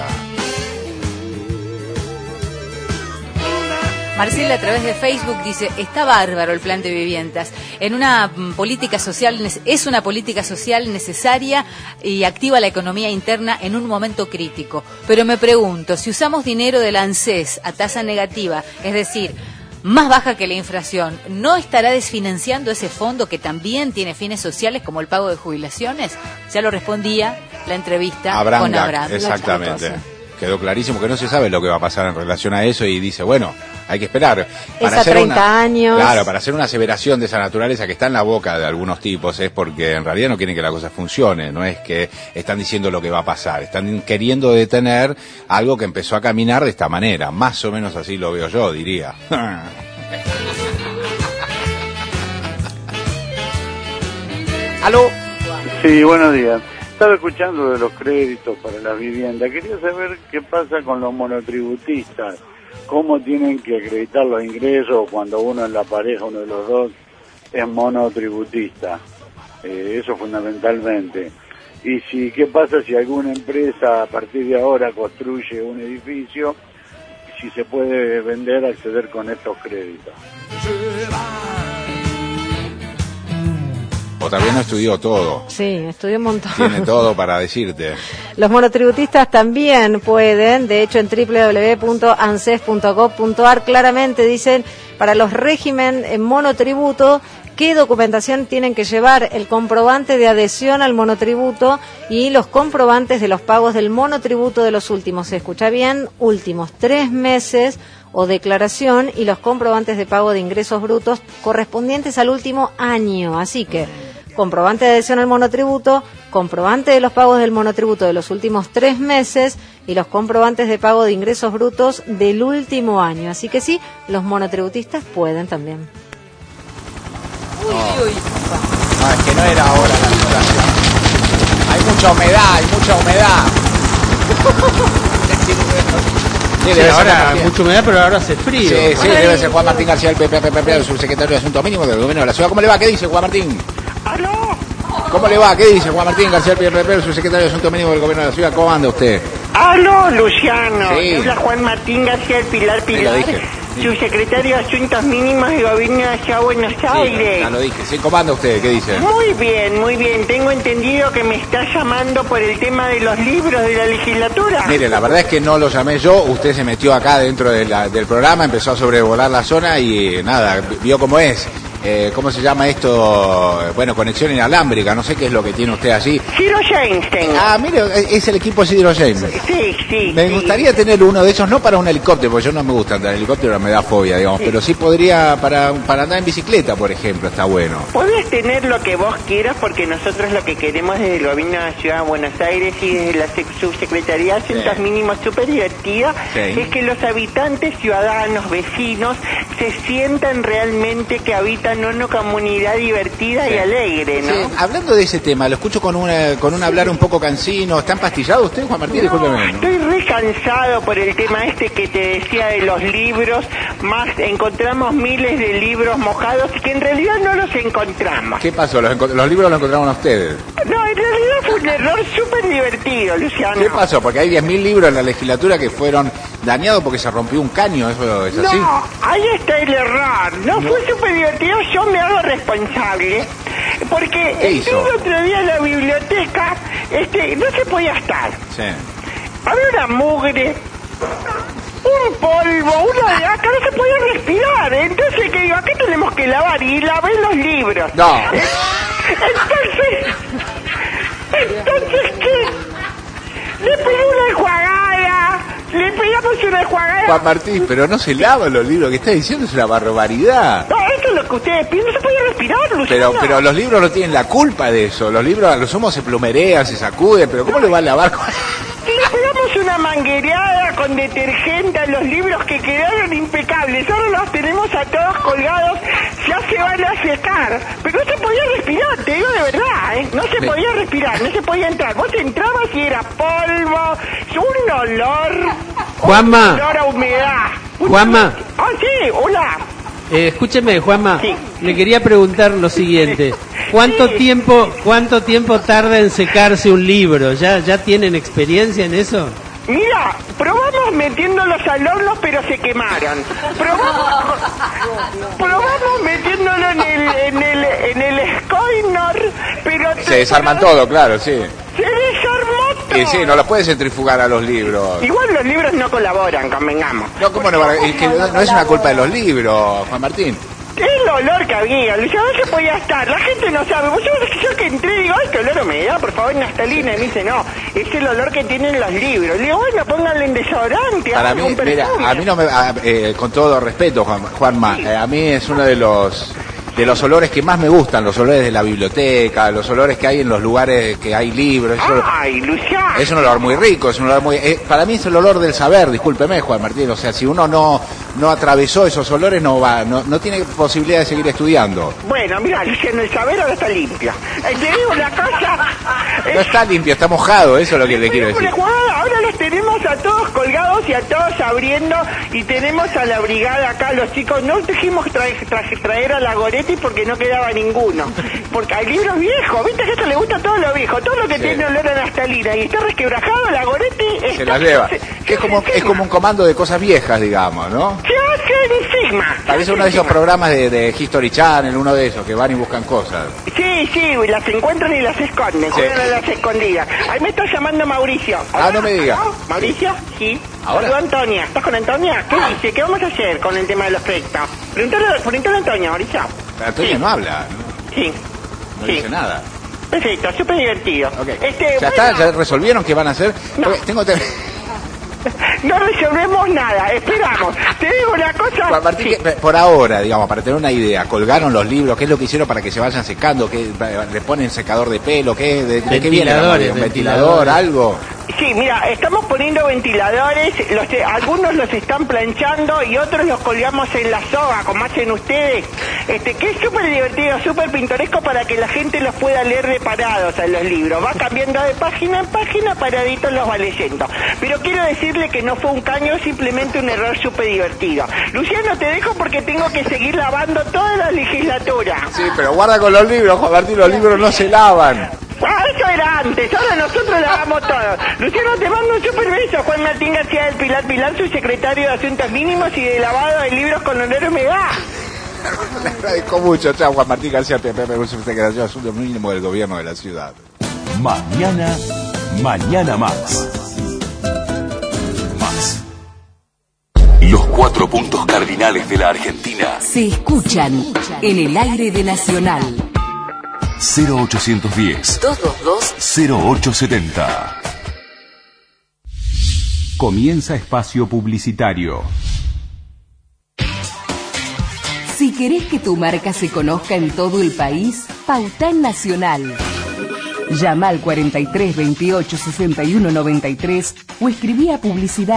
Marcela a través de Facebook dice, está bárbaro el plan de viviendas. En una política social, es una política social necesaria y activa la economía interna en un momento crítico. Pero me pregunto, si usamos dinero del ANSES a tasa negativa, es decir, más baja que la inflación, ¿no estará desfinanciando ese fondo que también tiene fines sociales como el pago de jubilaciones? Ya lo respondía la entrevista con Abraham. Exactamente. Quedó clarísimo que no se sabe lo que va a pasar en relación a eso y dice, bueno, hay que esperar. Para hacer 30 años. Claro, para hacer una aseveración de esa naturaleza que está en la boca de algunos tipos es porque en realidad no quieren que la cosa funcione, no es que están diciendo lo que va a pasar, están queriendo detener algo que empezó a caminar de esta manera, más o menos así lo veo yo, diría. ¿Aló? Sí, buenos días. Estaba escuchando de los créditos para las viviendas. Quería saber qué pasa con los monotributistas. ¿Cómo tienen que acreditar los ingresos cuando uno en la pareja, uno de los dos, es monotributista? Eso fundamentalmente. Y si qué pasa si alguna empresa a partir de ahora construye un edificio, si se puede vender, acceder con estos créditos. O también no estudió todo. Sí, estudió un montón. Tiene todo para decirte. Los monotributistas también pueden, de hecho en www.anses.gov.ar claramente dicen, para los régimen en monotributo, qué documentación tienen que llevar, el comprobante de adhesión al monotributo y los comprobantes de los pagos del monotributo de los últimos, se escucha bien, últimos 3 meses o declaración y los comprobantes de pago de ingresos brutos correspondientes al último año. Así que comprobante de adhesión al monotributo, comprobante de los pagos del monotributo de los últimos 3 meses y los comprobantes de pago de ingresos brutos del último año. Así que sí, los monotributistas pueden también. No, es que no era ahora la situación. Hay mucha humedad, Sí, ahora mucha humedad, pero ahora hace frío. Sí, debe ser Juan Martín García, el el subsecretario de Asuntos Mínimos del Gobierno de la Ciudad. ¿Cómo le va? ¿Qué dice Juan Martín? ¿Aló? ¿Cómo le va? ¿Qué dice Juan Martín García, el subsecretario de Asuntos Mínimos del Gobierno de la Ciudad? ¿Cómo anda usted? Aló, Luciano. Sí. Habla Juan Martín García, el Pilar, subsecretario de Asuntos Mínimos del Gobierno de la Ciudad de Buenos Aires. Ya lo dije. Sí, ¿cómo anda usted? ¿Qué dice? Muy bien, muy bien. Tengo entendido que me está llamando por el tema de los libros de la legislatura. Mire, la verdad es que no lo llamé yo. Usted se metió acá dentro del programa, empezó a sobrevolar la zona y nada, vio cómo es. ¿Cómo se llama esto? Bueno, conexión inalámbrica, no sé qué es lo que tiene usted allí. Ciro James tengo. Ah, mire, es el equipo Ciro James. Sí. Me gustaría tener uno de esos, no para un helicóptero, porque yo no me gusta andar en helicóptero, me da fobia, digamos, pero sí podría para andar en bicicleta, por ejemplo, está bueno. Podés tener lo que vos quieras, porque nosotros lo que queremos desde el Gobierno de la Ciudad de Buenos Aires y desde la Subsecretaría de Asuntos Mínimos súper divertida, es que los habitantes, ciudadanos, vecinos, se sientan realmente que habitan una comunidad divertida y alegre, ¿no? Sí, hablando de ese tema, lo escucho con un hablar un poco cansino. ¿Está empastillado usted, Juan Martín? Discúlpeme. Estoy re cansado por el tema este que te decía de los libros, más encontramos miles de libros mojados que en realidad no los encontramos. ¿Qué pasó? ¿Los libros los encontraron a ustedes? No, en realidad fue un error súper divertido, Luciano. ¿Qué pasó? Porque hay 10.000 libros en la legislatura que fueron dañados porque se rompió un caño, ¿eso es así? No, ahí está el error. No fue súper divertido, yo me hago responsable. Porque el otro día en la biblioteca no se podía estar. Sí. Había una mugre, un polvo, una de acá, no se podía respirar. Entonces, ¿qué digo? Acá tenemos que lavar y lavé los libros. No. Entonces, ¿qué? Le pedí una enjuagada. Le pegamos una enjuagada. Juan Martín, pero no se lavan los libros. ¿Qué está diciendo? Es una barbaridad. No, eso es lo que ustedes piensan. No se puede respirar, Luciano. Pero los libros no tienen la culpa de eso. Los libros a lo sumo se plumerean, se sacuden. Pero ¿cómo le va a lavar? Le pegamos una manguereada con detergente a los libros que quedaron impecables. Ahora los tenemos a todos colgados ya se van a secar. Pero no se podía respirar, te digo de verdad, ¿eh? No se podía respirar, no se podía entrar. Vos entrabas y era polvo, un olor... Juanma. Un olor a humedad. Juanma. Ah, sí, hola. Escúcheme, Juanma, le quería preguntar lo siguiente. ¿Cuánto tiempo tarda en secarse un libro? ¿Ya tienen experiencia en eso? Mira, probamos metiéndolos al horno, pero se quemaron. Probamos metiéndolo en el Scoinor, pero... Se desarman todo, claro, sí. Se desarmó todo. Y sí, no los puedes centrifugar a los libros. Igual los libros no colaboran, convengamos. No, ¿cómo no? Es que no es una culpa de los libros, Juan Martín. El olor que había, Luciano, no se podía estar, la gente no sabe. Yo que entré digo, ay, qué olor a humedad, por favor, naftalina. Y me dice, no, es el olor que tienen los libros. Le digo, bueno, pónganle en desodorante. Para mí, mira, a mí no me, con todo respeto, Juanma, a mí es uno de los olores que más me gustan, los olores de la biblioteca, los olores que hay en los lugares que hay libros. Ay, Luciano. Es un olor muy rico, es un olor muy... para mí es el olor del saber, discúlpeme, Juan Martín. O sea, si uno no atravesó esos olores, no tiene posibilidad de seguir estudiando. Bueno, mira, Luciano, el saber ahora está limpio. Te digo una cosa... No está limpio, está mojado, eso es lo que le quiero decir. Ahora los tenemos a todos colgados y a todos abriendo, y tenemos a la brigada acá, los chicos. No dijimos traer a la Goretti porque no quedaba ninguno. Porque hay libros viejos, viste que esto le gusta a todo lo viejo, todo lo que tiene olor a naftalina y está resquebrajado, la Goretti... Se la lleva. Es como un comando de cosas viejas, digamos, ¿no? Se hace encima. Parece uno de esos programas de History Channel, uno de esos que van y buscan cosas. Sí, las encuentran y las esconden, juegan a las escondidas. Ahí me está llamando Mauricio. Ah, no me diga. ¿Mauricio? Sí. ¿Ahora? Hola, Antonia. ¿Estás con Antonia? ¿Qué dice? ¿Qué vamos a hacer con el tema de los proyectos? Preguntale a Antonia, Mauricio. Antonia no habla, ¿no? Sí. No dice nada. Perfecto, súper divertido. Okay. ¿Ya está? ¿Ya resolvieron qué van a hacer? No. No resolvemos nada, esperamos. Te digo una cosa... Juan Martín, por ahora, digamos, para tener una idea, colgaron los libros, ¿qué es lo que hicieron para que se vayan secando? ¿Qué, le ponen secador de pelo? ¿De qué viene? ¿Un ventilador? ¿Algo? Sí, mira, estamos poniendo ventiladores, algunos los están planchando y otros los colgamos en la soga, como hacen ustedes, que es súper divertido, súper pintoresco para que la gente los pueda leer de parados en los libros. Va cambiando de página en página, paraditos los va leyendo. Pero quiero decirle que no fue un caño, simplemente un error súper divertido. Luciano, te dejo porque tengo que seguir lavando toda la legislatura. Sí, pero guarda con los libros, Juan Martín, los libros no se lavan. Eso era antes, ahora nosotros lavamos todo. Luciano, te mando un super beso. Juan Martín García del Pilar, su secretario de Asuntos Mínimos y de lavado de libros con olor a humedad. Le agradezco mucho. Chao, Juan Martín García, secretario de Asuntos Mínimos del Gobierno de la Ciudad. Mañana más. Los 4 puntos cardinales de la Argentina se escuchan en el aire de Nacional. 0810 222 0870. Comienza espacio publicitario. Si querés que tu marca se conozca en todo el país, pautá en Nacional. Llama al 43 28 61 93 o escribí a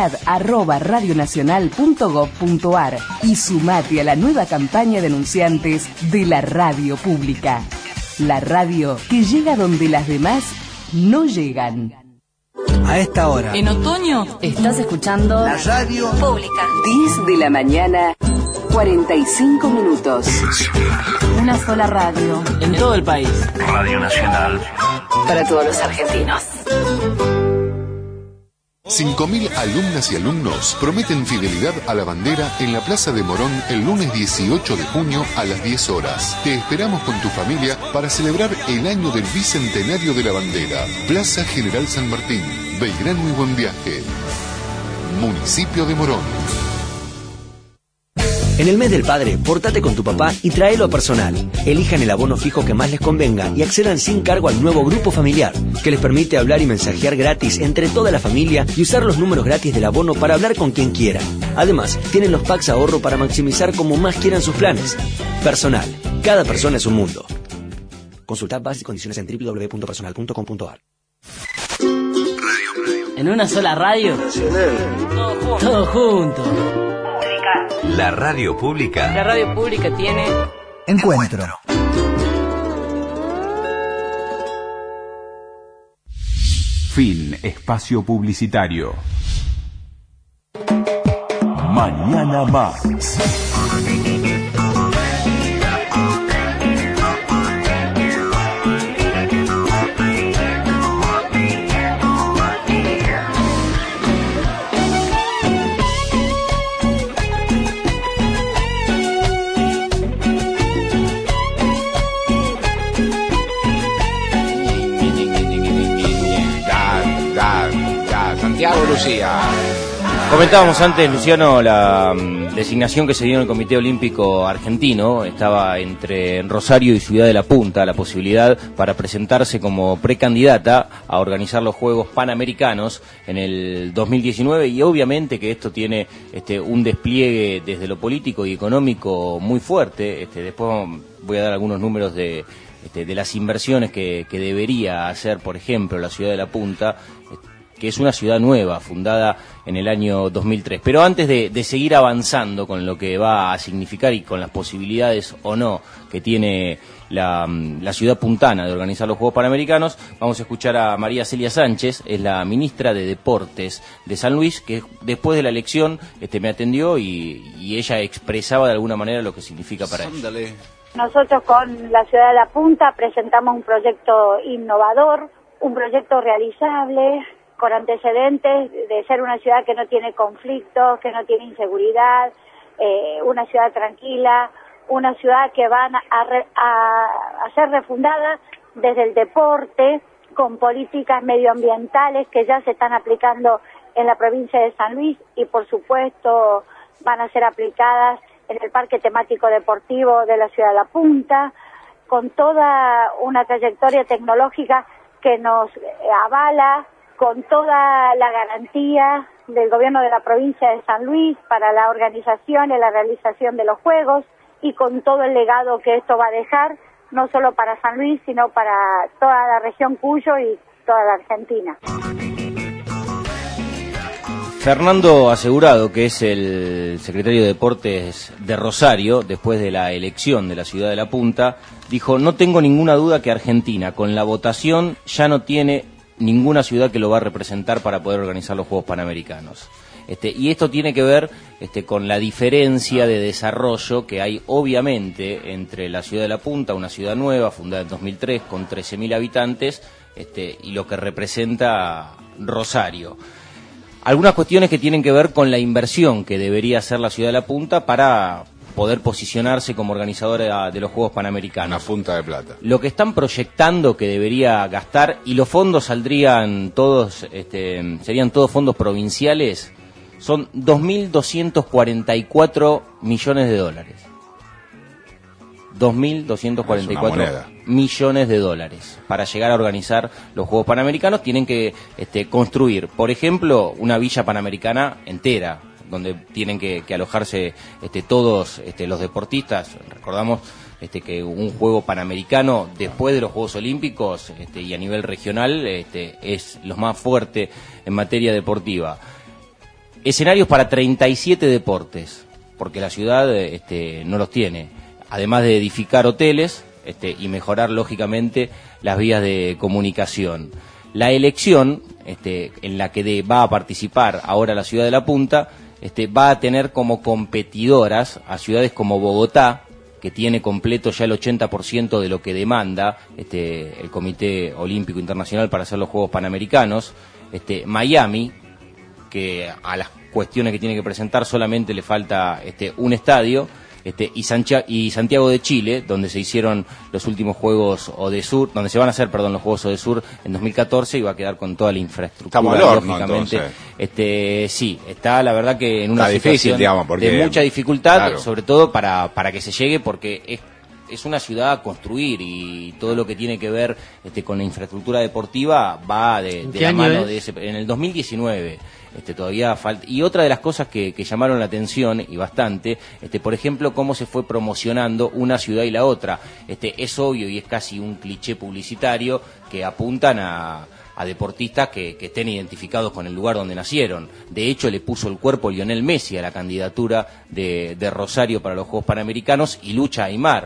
publicidad@radionacional.gov.ar y sumate a la nueva campaña de anunciantes de la radio pública. La radio que llega donde las demás no llegan. A esta hora. En otoño estás escuchando la radio pública. 10 de la mañana, 45 minutos. Una sola radio. En todo el país. Radio Nacional. Para todos los argentinos. 5.000 alumnas y alumnos prometen fidelidad a la bandera en la Plaza de Morón el lunes 18 de junio a las 10 horas. Te esperamos con tu familia para celebrar el año del Bicentenario de la Bandera. Plaza General San Martín, Belgrano y Buen Viaje. Municipio de Morón. En el mes del padre, portate con tu papá y tráelo personal. Elijan el abono fijo que más les convenga y accedan sin cargo al nuevo grupo familiar, que les permite hablar y mensajear gratis entre toda la familia y usar los números gratis del abono para hablar con quien quiera. Además, tienen los packs ahorro para maximizar como más quieran sus planes. Personal. Cada persona es un mundo. Consultad bases y condiciones en www.personal.com.ar. En una sola radio. Todo junto. La radio pública. La radio pública tiene Encuentro. Fin espacio publicitario. Mañana más. Santiago, Lucía. Comentábamos antes, Luciano, la designación que se dio en el Comité Olímpico Argentino. Estaba entre Rosario y Ciudad de la Punta la posibilidad para presentarse como precandidata a organizar los Juegos Panamericanos en el 2019, y obviamente que esto tiene un despliegue desde lo político y económico muy fuerte. Después voy a dar algunos números de las inversiones que debería hacer, por ejemplo, la Ciudad de la Punta, que es una ciudad nueva, fundada en el año 2003. Pero antes de seguir avanzando con lo que va a significar y con las posibilidades o no que tiene la ciudad puntana de organizar los Juegos Panamericanos, vamos a escuchar a María Celia Sánchez, es la ministra de Deportes de San Luis, que después de la elección me atendió y ella expresaba de alguna manera lo que significa para ella. Nosotros con la ciudad de La Punta presentamos un proyecto innovador, un proyecto realizable, con antecedentes de ser una ciudad que no tiene conflictos, que no tiene inseguridad, una ciudad tranquila, una ciudad que van a ser refundada desde el deporte, con políticas medioambientales que ya se están aplicando en la provincia de San Luis y por supuesto van a ser aplicadas en el Parque Temático Deportivo de la ciudad de La Punta, con toda una trayectoria tecnológica que nos avala, con toda la garantía del gobierno de la provincia de San Luis para la organización y la realización de los Juegos, y con todo el legado que esto va a dejar, no solo para San Luis, sino para toda la región Cuyo y toda la Argentina. Fernando Asegurado, que es el secretario de Deportes de Rosario, después de la elección de la ciudad de La Punta, dijo: no tengo ninguna duda que Argentina, con la votación, ya no tiene ninguna ciudad que lo va a representar para poder organizar los Juegos Panamericanos. Y esto tiene que ver con la diferencia de desarrollo que hay obviamente entre la ciudad de La Punta, una ciudad nueva, fundada en 2003, con 13.000 habitantes, y lo que representa Rosario. Algunas cuestiones que tienen que ver con la inversión que debería hacer la ciudad de La Punta para poder posicionarse como organizadora de los Juegos Panamericanos. Una punta de plata. Lo que están proyectando que debería gastar, y los fondos saldrían todos, serían todos fondos provinciales, son 2.244 millones de dólares. 2.244 millones de dólares para llegar a organizar los Juegos Panamericanos. Tienen que construir, por ejemplo, una villa panamericana entera, donde tienen que alojarse todos los deportistas. Recordamos que un juego panamericano después de los Juegos Olímpicos y a nivel regional es lo más fuerte en materia deportiva. Escenarios para 37 deportes, porque la ciudad no los tiene, además de edificar hoteles y mejorar lógicamente las vías de comunicación. La elección en la que va a participar ahora la ciudad de La Punta va a tener como competidoras a ciudades como Bogotá, que tiene completo ya el 80% de lo que demanda el Comité Olímpico Internacional para hacer los Juegos Panamericanos, Miami, que a las cuestiones que tiene que presentar solamente le falta un estadio, y Santiago de Chile, donde se hicieron los últimos Juegos ODESUR, donde se van a hacer, los Juegos ODESUR en 2014, y va a quedar con toda la infraestructura. Estamos al horno, lógicamente. Sí, está la verdad que en una situación difícil, porque, de mucha dificultad, sobre todo para que se llegue, porque es una ciudad a construir, y todo lo que tiene que ver con la infraestructura deportiva va de la mano de ese. En el 2019 todavía falta. Y otra de las cosas que llamaron la atención, y bastante, por ejemplo, cómo se fue promocionando una ciudad y la otra. Es obvio y es casi un cliché publicitario que apuntan a deportistas que estén identificados con el lugar donde nacieron. De hecho, le puso el cuerpo Lionel Messi a la candidatura de Rosario para los Juegos Panamericanos, y Lucha Aymar,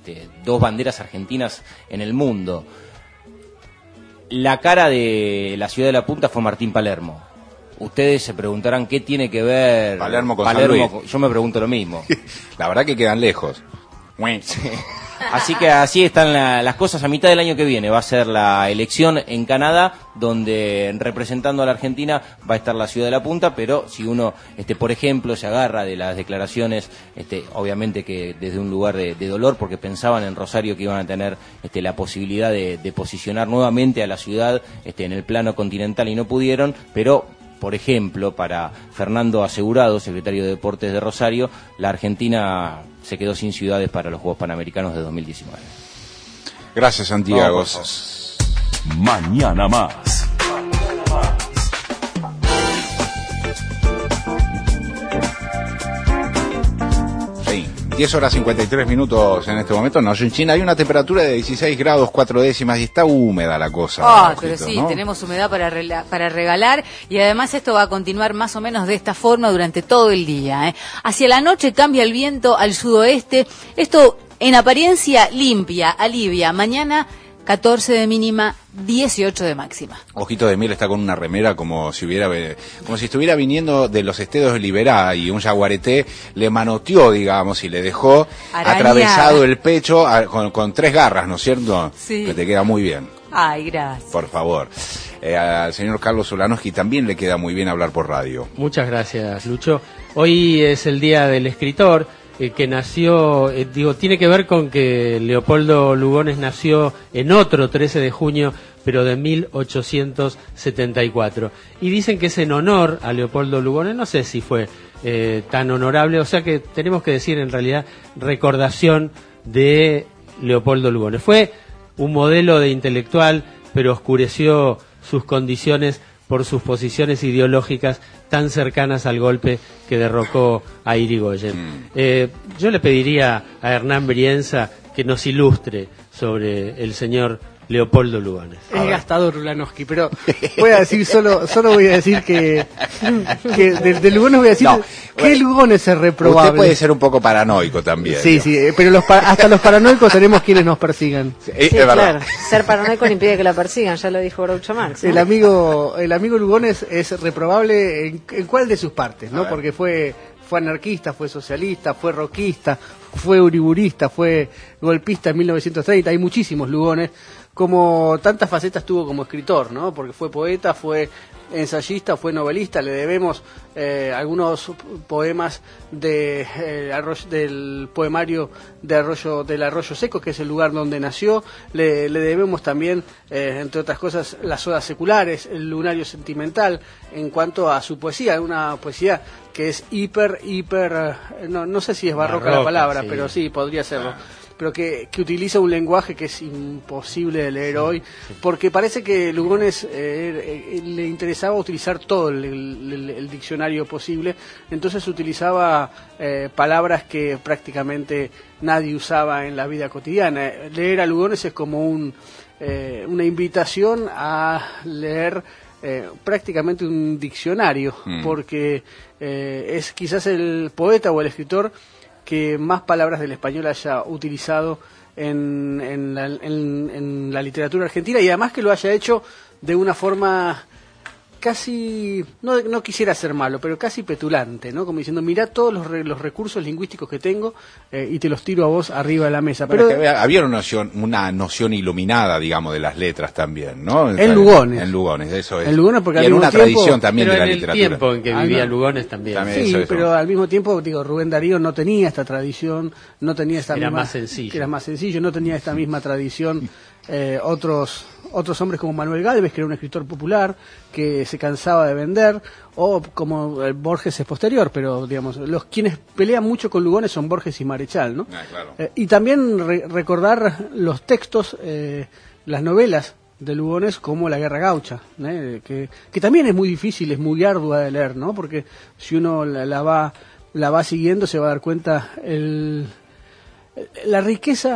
2 banderas argentinas en el mundo. La cara de la ciudad de La Punta fue Martín Palermo. Ustedes se preguntarán qué tiene que ver Palermo con San Luis. Yo me pregunto lo mismo. La verdad que quedan lejos. Sí. Así que así están las cosas. A mitad del año que viene va a ser la elección en Canadá, donde representando a la Argentina va a estar la ciudad de La Punta, pero si uno, por ejemplo, se agarra de las declaraciones, obviamente que desde un lugar de dolor, porque pensaban en Rosario que iban a tener la posibilidad de posicionar nuevamente a la ciudad en el plano continental y no pudieron, pero por ejemplo, para Fernando Asegurado, secretario de Deportes de Rosario, la Argentina se quedó sin ciudades para los Juegos Panamericanos de 2019. Gracias, Santiago. Mañana más. 10 horas 53 minutos en este momento. No, en China hay una temperatura de 16 grados 4 décimas y está húmeda la cosa. Pero sí, ¿no? Tenemos humedad para regalar y además esto va a continuar más o menos de esta forma durante todo el día. Hacia la noche cambia el viento al sudoeste. Esto en apariencia limpia, alivia. Mañana 14 de mínima, 18 de máxima. Ojito de Miel está con una remera como si estuviera viniendo de los esteros de Liberá y un jaguareté le manoteó, digamos, y le dejó atravesado el pecho con 3 garras, ¿no es cierto? Sí. Que te queda muy bien. Ay, gracias. Por favor. Al señor Carlos Solanowski también le queda muy bien hablar por radio. Muchas gracias, Lucho. Hoy es el Día del Escritor. Que nació, tiene que ver con que Leopoldo Lugones nació en otro 13 de junio, pero de 1874. Y dicen que es en honor a Leopoldo Lugones, no sé si fue tan honorable, o sea que tenemos que decir en realidad recordación de Leopoldo Lugones. Fue un modelo de intelectual, pero oscureció sus condiciones por sus posiciones ideológicas tan cercanas al golpe que derrocó a Irigoyen. Yo le pediría a Hernán Brienza que nos ilustre sobre el señor Leopoldo Lugones. Es gastador Ulanowski, pero voy a decir solo voy a decir que de Lugones voy a decir que Lugones es reprobable. Usted puede ser un poco paranoico también. Sí, pero hasta los paranoicos tenemos quienes nos persigan. Sí, claro. Ser paranoico no impide que la persigan, ya lo dijo Groucho Marx, ¿no? El amigo Lugones es reprobable en cuál de sus partes, ¿no? Porque fue anarquista, fue socialista, fue roquista, fue uriburista, fue golpista en 1930. Hay muchísimos Lugones, como tantas facetas tuvo como escritor, ¿no? Porque fue poeta, fue ensayista, fue novelista. Le debemos algunos poemas del poemario del Arroyo Seco, que es el lugar donde nació. Le debemos también, entre otras cosas, las odas seculares, el lunario sentimental. En cuanto a su poesía, una poesía que es no sé si es barroca la palabra, sí. Pero sí, podría serlo. Pero que utiliza un lenguaje que es imposible de leer hoy, porque parece que Lugones le interesaba utilizar todo el diccionario posible, entonces utilizaba palabras que prácticamente nadie usaba en la vida cotidiana. Leer a Lugones es como una invitación a leer prácticamente un diccionario, porque es quizás el poeta o el escritor que más palabras del español haya utilizado en la literatura argentina, y además que lo haya hecho de una forma casi, no quisiera ser malo, pero casi petulante, ¿no? Como diciendo, mirá todos los recursos lingüísticos que tengo y te los tiro a vos arriba de la mesa. Pero es que había una noción iluminada, digamos, de las letras también, ¿no? En Lugones. En Lugones, eso es. En Lugones, porque y en una tradición también de la literatura. literatura. En el tiempo en que vivía Lugones también. Sí, eso. Pero al mismo tiempo, Rubén Darío no tenía esta tradición, no tenía esta Era misma... más sencillo. Era más sencillo, no tenía esta misma tradición. Otros hombres como Manuel Gálvez, que era un escritor popular que se cansaba de vender, o como Borges es posterior, pero digamos, quienes pelean mucho con Lugones son Borges y Marechal, ¿no? Claro. Y también recordar los textos, las novelas de Lugones, como La Guerra Gaucha, que también es muy difícil, es muy ardua de leer, ¿no? Porque si uno la va siguiendo se va a dar cuenta la riqueza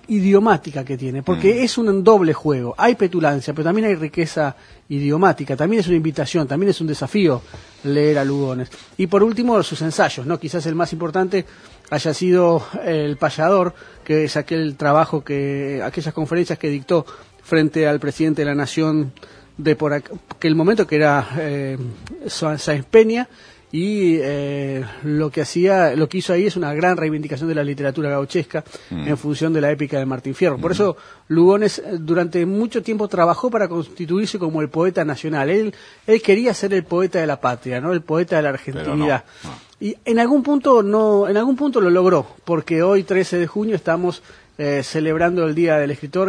idiomática que tiene, porque es un doble juego. Hay petulancia, pero también hay riqueza idiomática, también es una invitación, también es un desafío leer a Lugones. Y por último, sus ensayos, ¿no? Quizás el más importante haya sido El Payador, que es aquel trabajo aquellas conferencias que dictó frente al presidente de la Nación de por aquel momento, que era Sáenz Peña, y lo que hizo ahí es una gran reivindicación de la literatura gauchesca en función de la épica de Martín Fierro. Por eso Lugones durante mucho tiempo trabajó para constituirse como el poeta nacional. Él quería ser el poeta de la patria, ¿no? El poeta de la argentinidad. No. Y en algún punto lo logró, porque hoy 13 de junio estamos celebrando el Día del Escritor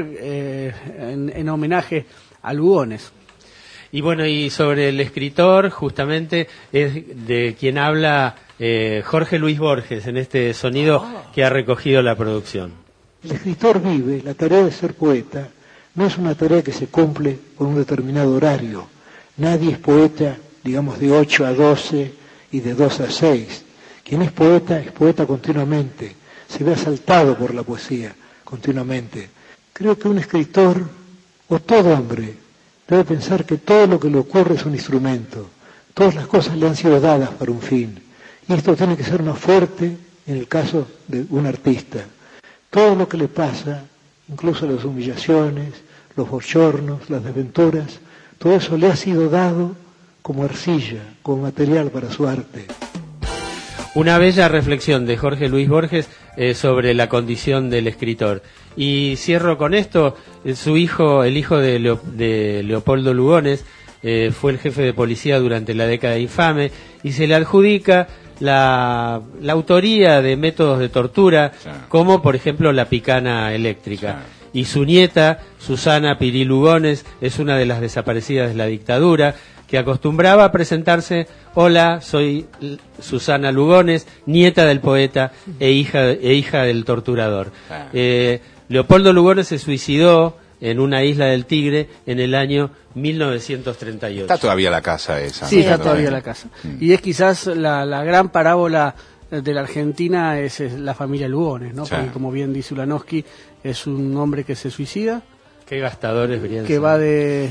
en homenaje a Lugones. Y bueno, y sobre el escritor, justamente, es de quien habla Jorge Luis Borges en este sonido que ha recogido la producción. El escritor vive, la tarea de ser poeta no es una tarea que se cumple con un determinado horario. Nadie es poeta, digamos, de 8 a 12 y de 2 a 6. Quien es poeta continuamente, se ve asaltado por la poesía continuamente. Creo que un escritor, o todo hombre, debe pensar que todo lo que le ocurre es un instrumento. Todas las cosas le han sido dadas para un fin. Y esto tiene que ser más fuerte en el caso de un artista. Todo lo que le pasa, incluso las humillaciones, los bochornos, las desventuras, todo eso le ha sido dado como arcilla, como material para su arte. Una bella reflexión de Jorge Luis Borges sobre la condición del escritor. Y cierro con esto, su hijo, el hijo de Leopoldo Lugones, fue el jefe de policía durante la década infame y se le adjudica la autoría de métodos de tortura, como por ejemplo la picana eléctrica. Y su nieta, Susana Pirí Lugones, es una de las desaparecidas de la dictadura, que acostumbraba a presentarse: hola, soy Susana Lugones, nieta del poeta e hija del torturador. Leopoldo Lugones se suicidó en una isla del Tigre en el año 1938. Está todavía la casa esa. Sí, está todavía la casa. Y es quizás la gran parábola de la Argentina es la familia Lugones, ¿no? Porque, como bien dice Ulanowski, es un hombre que se suicida. Qué gastadores brillantes. Que va de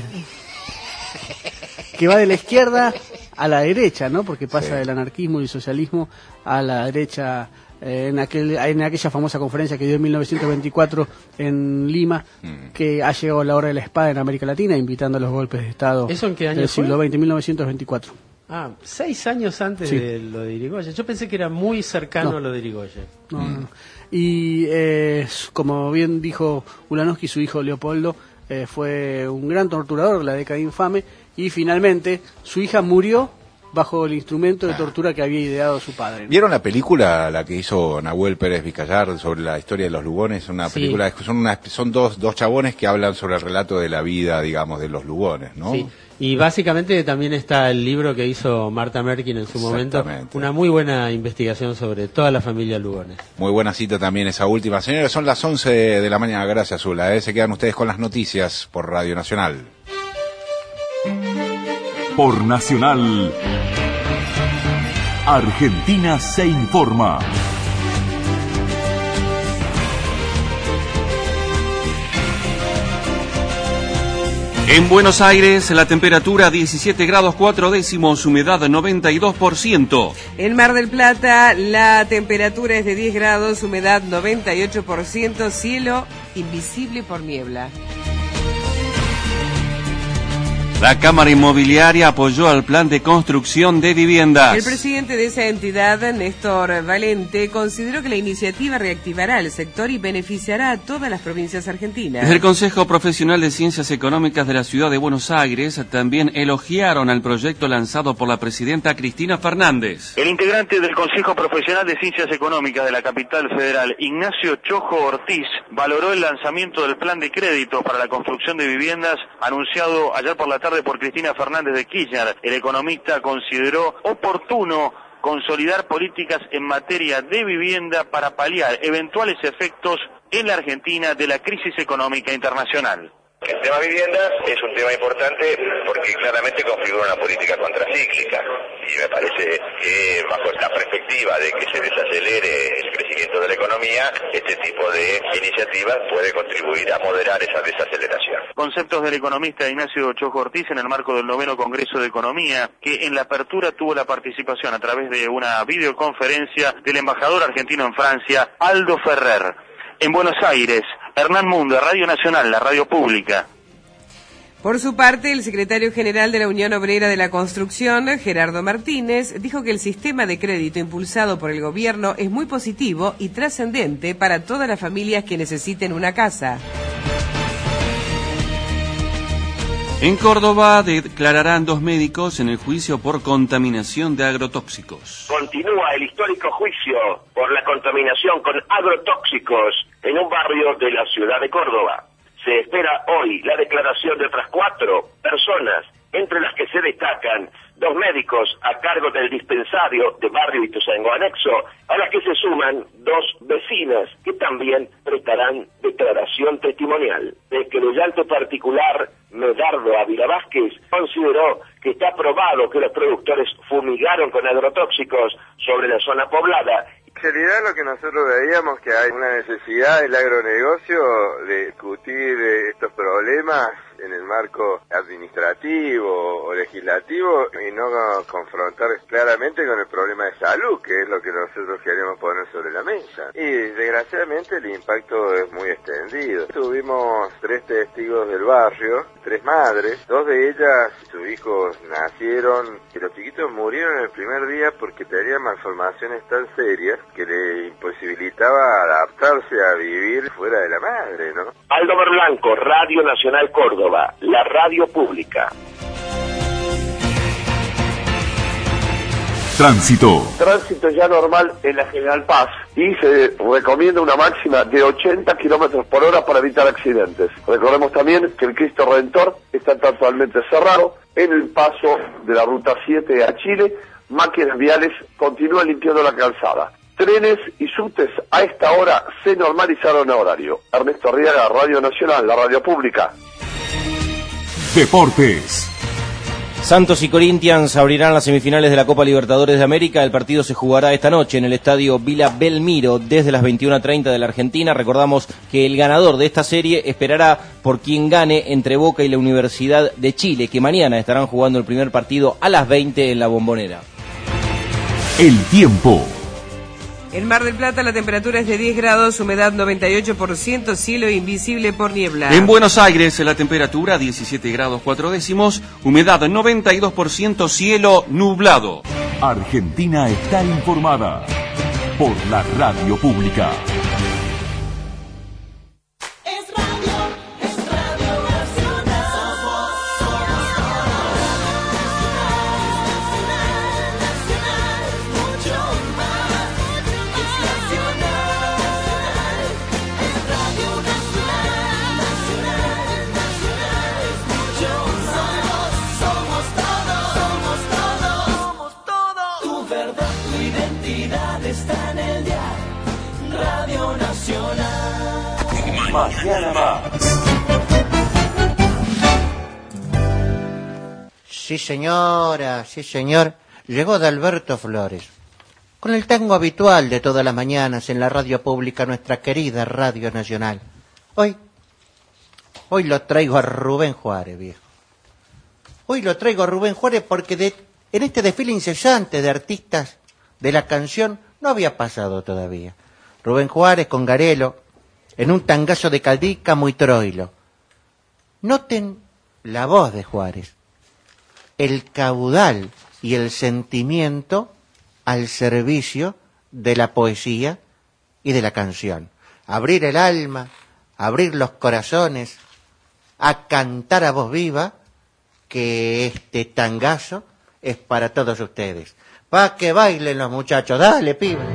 la izquierda a la derecha, ¿no? Porque pasa del anarquismo y socialismo a la derecha, en aquella famosa conferencia que dio en 1924 en Lima, que ha llegado la hora de la espada en América Latina, invitando a los golpes de Estado. ¿Eso en qué año del fue? siglo XX, 1924. 6 años antes de lo de Irigoyen. Yo pensé que era muy cercano a lo de Irigoyen. No. Y como bien dijo Ulanowski, su hijo Leopoldo fue un gran torturador de la década infame, y finalmente su hija murió bajo el instrumento de tortura que había ideado su padre, ¿no? ¿Vieron la película, la que hizo Nahuel Pérez Vicallar, sobre la historia de los Lugones? Una película, son dos chabones que hablan sobre el relato de la vida, digamos, de los Lugones, ¿no? Sí. Y básicamente también está el libro que hizo Marta Merkin en su momento, una muy buena investigación sobre toda la familia Lugones. Muy buena cita también esa última. Señores, son las 11 de la mañana, gracias Zula. Se quedan ustedes con las noticias por Radio Nacional. Por Nacional, Argentina se informa. En Buenos Aires, la temperatura 17 grados 4 décimos, humedad 92%. En Mar del Plata, la temperatura es de 10 grados, humedad 98%, cielo invisible por niebla. La Cámara Inmobiliaria apoyó al plan de construcción de viviendas. El presidente de esa entidad, Néstor Valente, consideró que la iniciativa reactivará el sector y beneficiará a todas las provincias argentinas. Desde el Consejo Profesional de Ciencias Económicas de la Ciudad de Buenos Aires también elogiaron al proyecto lanzado por la presidenta Cristina Fernández. El integrante del Consejo Profesional de Ciencias Económicas de la Capital Federal, Ignacio Chojo Ortiz, valoró el lanzamiento del plan de crédito para la construcción de viviendas anunciado ayer por la tarde por Cristina Fernández de Kirchner. El economista consideró oportuno consolidar políticas en materia de vivienda para paliar eventuales efectos en la Argentina de la crisis económica internacional. El tema vivienda es un tema importante porque claramente configura una política contracíclica y me parece que bajo esta perspectiva de que se desacelere el crecimiento crecimiento de la economía, este tipo de iniciativas puede contribuir a moderar esa desaceleración. Conceptos del economista Ignacio Chojo Ortiz en el marco del 9º Congreso de Economía, que en la apertura tuvo la participación a través de una videoconferencia del embajador argentino en Francia, Aldo Ferrer. En Buenos Aires, Hernán Mundo, Radio Nacional, la radio pública. Por su parte, el secretario general de la Unión Obrera de la Construcción, Gerardo Martínez, dijo que el sistema de crédito impulsado por el gobierno es muy positivo y trascendente para todas las familias que necesiten una casa. En Córdoba declararán 2 médicos en el juicio por contaminación de agrotóxicos. Continúa el histórico juicio por la contaminación con agrotóxicos en un barrio de la ciudad de Córdoba. Se espera hoy la declaración de otras 4 personas, entre las que se destacan 2 médicos a cargo del dispensario de barrio Ituzaingó Anexo, a las que se suman 2 vecinas que también prestarán declaración testimonial. El querellante particular, Medardo Ávila Vázquez, consideró que está probado que los productores fumigaron con agrotóxicos sobre la zona poblada. En realidad lo que nosotros veíamos que hay una necesidad del agronegocio de discutir estos problemas en el marco administrativo o legislativo y no confrontar claramente con el problema de salud, que es lo que nosotros queremos poner sobre la mesa. Y desgraciadamente el impacto es muy extendido. Tuvimos 3 testigos del barrio, 3 madres, 2 de ellas, sus hijos nacieron y los chiquitos murieron el primer día porque tenían malformaciones tan serias que le imposibilitaba adaptarse a vivir fuera de la madre, ¿no? Aldo Berlanco, Radio Nacional Córdoba, la radio pública. Tránsito. Tránsito ya normal en la General Paz y se recomienda una máxima de 80 kilómetros por hora para evitar accidentes. Recordemos también que el Cristo Redentor está totalmente cerrado en el paso de la Ruta 7 a Chile. Máquinas viales continúan limpiando la calzada. Trenes y subtes a esta hora se normalizaron a horario. Ernesto Arriaga, Radio Nacional, la radio pública. Deportes. Santos y Corinthians abrirán las semifinales de la Copa Libertadores de América. El partido se jugará esta noche en el estadio Vila Belmiro desde las 21:30 de la Argentina. Recordamos que el ganador de esta serie esperará por quien gane entre Boca y la Universidad de Chile, que mañana estarán jugando el primer partido a las 20 en la Bombonera. El tiempo. En Mar del Plata la temperatura es de 10 grados, humedad 98%, cielo invisible por niebla. En Buenos Aires la temperatura 17 grados 4 décimos, humedad 92%, cielo nublado. Argentina está informada por la radio pública. Mañana más. Sí, señora, sí, señor. Llegó Adalberto Flores. Con el tango habitual de todas las mañanas en la radio pública, nuestra querida Radio Nacional. Hoy lo traigo a Rubén Juárez, viejo. Hoy lo traigo a Rubén Juárez porque en este desfile incesante de artistas de la canción no había pasado todavía. Rubén Juárez con Garelo, en un tangazo de Caldica muy troilo. Noten la voz de Juárez, el caudal y el sentimiento al servicio de la poesía y de la canción. Abrir el alma, abrir los corazones, a cantar a voz viva, que este tangazo es para todos ustedes. Pa' que bailen los muchachos, dale, pibe.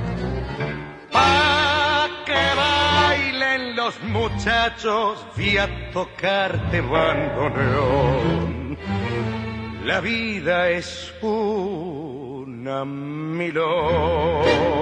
Los muchachos, vi a tocarte bandoneón. La vida es una milonga.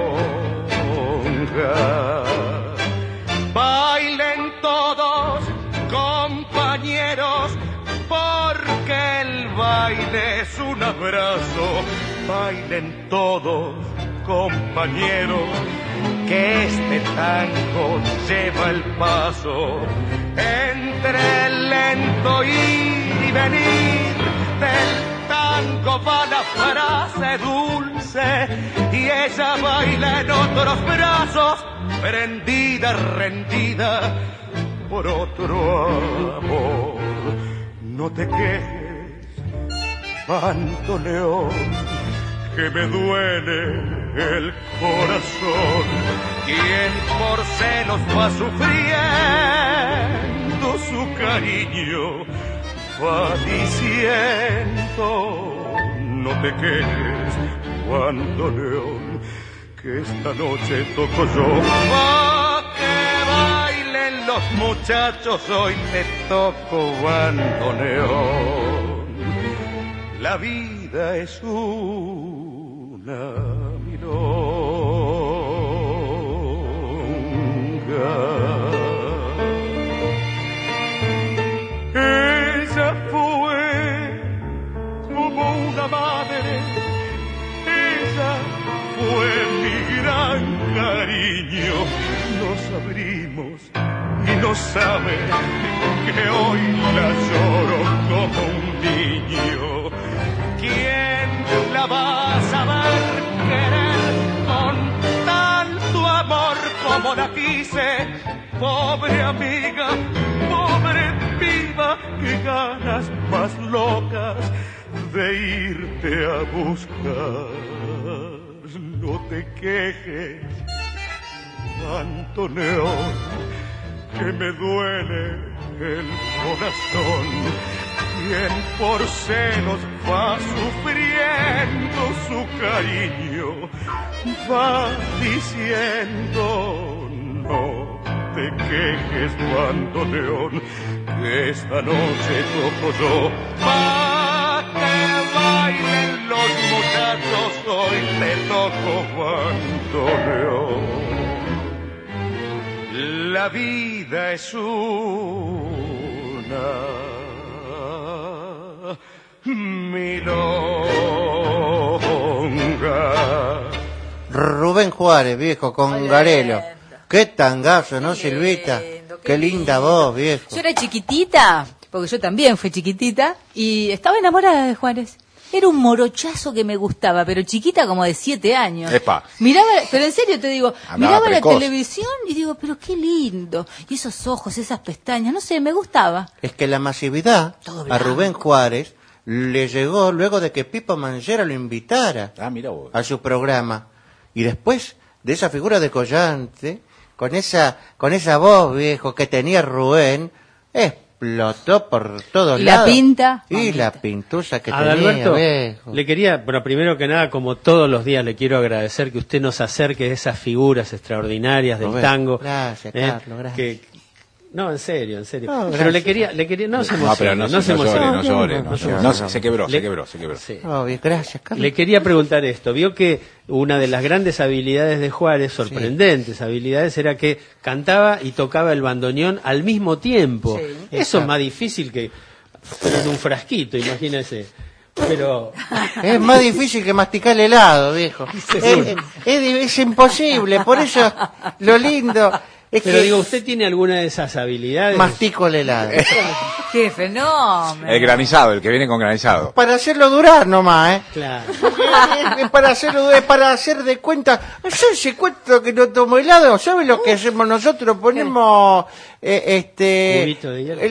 Bailen todos, compañeros, porque el baile es un abrazo. Bailen todos, compañeros, que este tango lleva el paso entre el lento ir y venir del tango va la frase dulce y ella baila en otros brazos, prendida, rendida por otro amor. No te quejes, Bandoneón, que me duele el corazón. Quien por celos va sufriendo su cariño, va diciendo, no te quejes, Bandoneón, que esta noche toco yo. Pa' que bailen los muchachos, hoy te toco, bandoneón. La vida es una milonga. Ella fue como una madre, ella fue mi gran cariño. Nos abrimos y no sabe que hoy la lloro como un niño. ¿Quién la va a saber querer con tanto amor como la quise? Pobre amiga, pobre viva, qué ganas más locas de irte a buscar. No te quejes, Bandoneón, que me duele el corazón. Quien por celos va sufriendo su cariño, va diciendo, no te quejes, Bandoneón, que esta noche toco yo. Pa' que bailen los muchachos, hoy te toco, Bandoneón. La vida es una milonga. Rubén Juárez, viejo, con Garelo. Qué tangazo, ¿no, Silvita? Qué linda voz, viejo. Yo era chiquitita, porque yo también fui chiquitita, y estaba enamorada de Juárez. Era un morochazo que me gustaba, pero chiquita como de 7 años. Epa. Miraba, pero en serio te digo, Andaba miraba precoz. la televisión y digo, pero qué lindo. Y esos ojos, esas pestañas, no sé, me gustaba. Es que la masividad a Rubén Juárez le llegó luego de que Pipo Manchera lo invitara a su programa. Y después de esa figura de collante, con esa voz, viejo, que tenía Rubén, explotó por todos ¿Y lados. la pinta? Y la pintusa que Adalberto, tenía, viejo. le quería, bueno, primero que nada, como todos los días, le quiero agradecer que usted nos acerque a esas figuras extraordinarias del Rubén, tango. gracias, Carlos, gracias. No, en serio, No, pero gracias. le quería, no se No, pero emocione, no se emocione. llore. No, Se quebró. Sí. Oh, bien, gracias, Carlos. Le quería preguntar esto. Vio que una de las grandes habilidades de Juárez, sorprendentes habilidades, era que cantaba y tocaba el bandoneón al mismo tiempo. Sí. Eso es más difícil que en un frasquito, imagínese. Pero es más difícil que masticar helado, viejo. Es imposible, por eso lo lindo es pero que digo, ¿usted tiene alguna de esas habilidades? mastico el helado. ¡Qué fenómeno! El granizado, el que viene con granizado. Para hacerlo durar nomás, Claro. Es para hacerlo, es para hacer de cuenta. Yo ese cuento que no tomo helado, ¿sabes lo que hacemos nosotros? Ponemos ¿Cubito de hielo?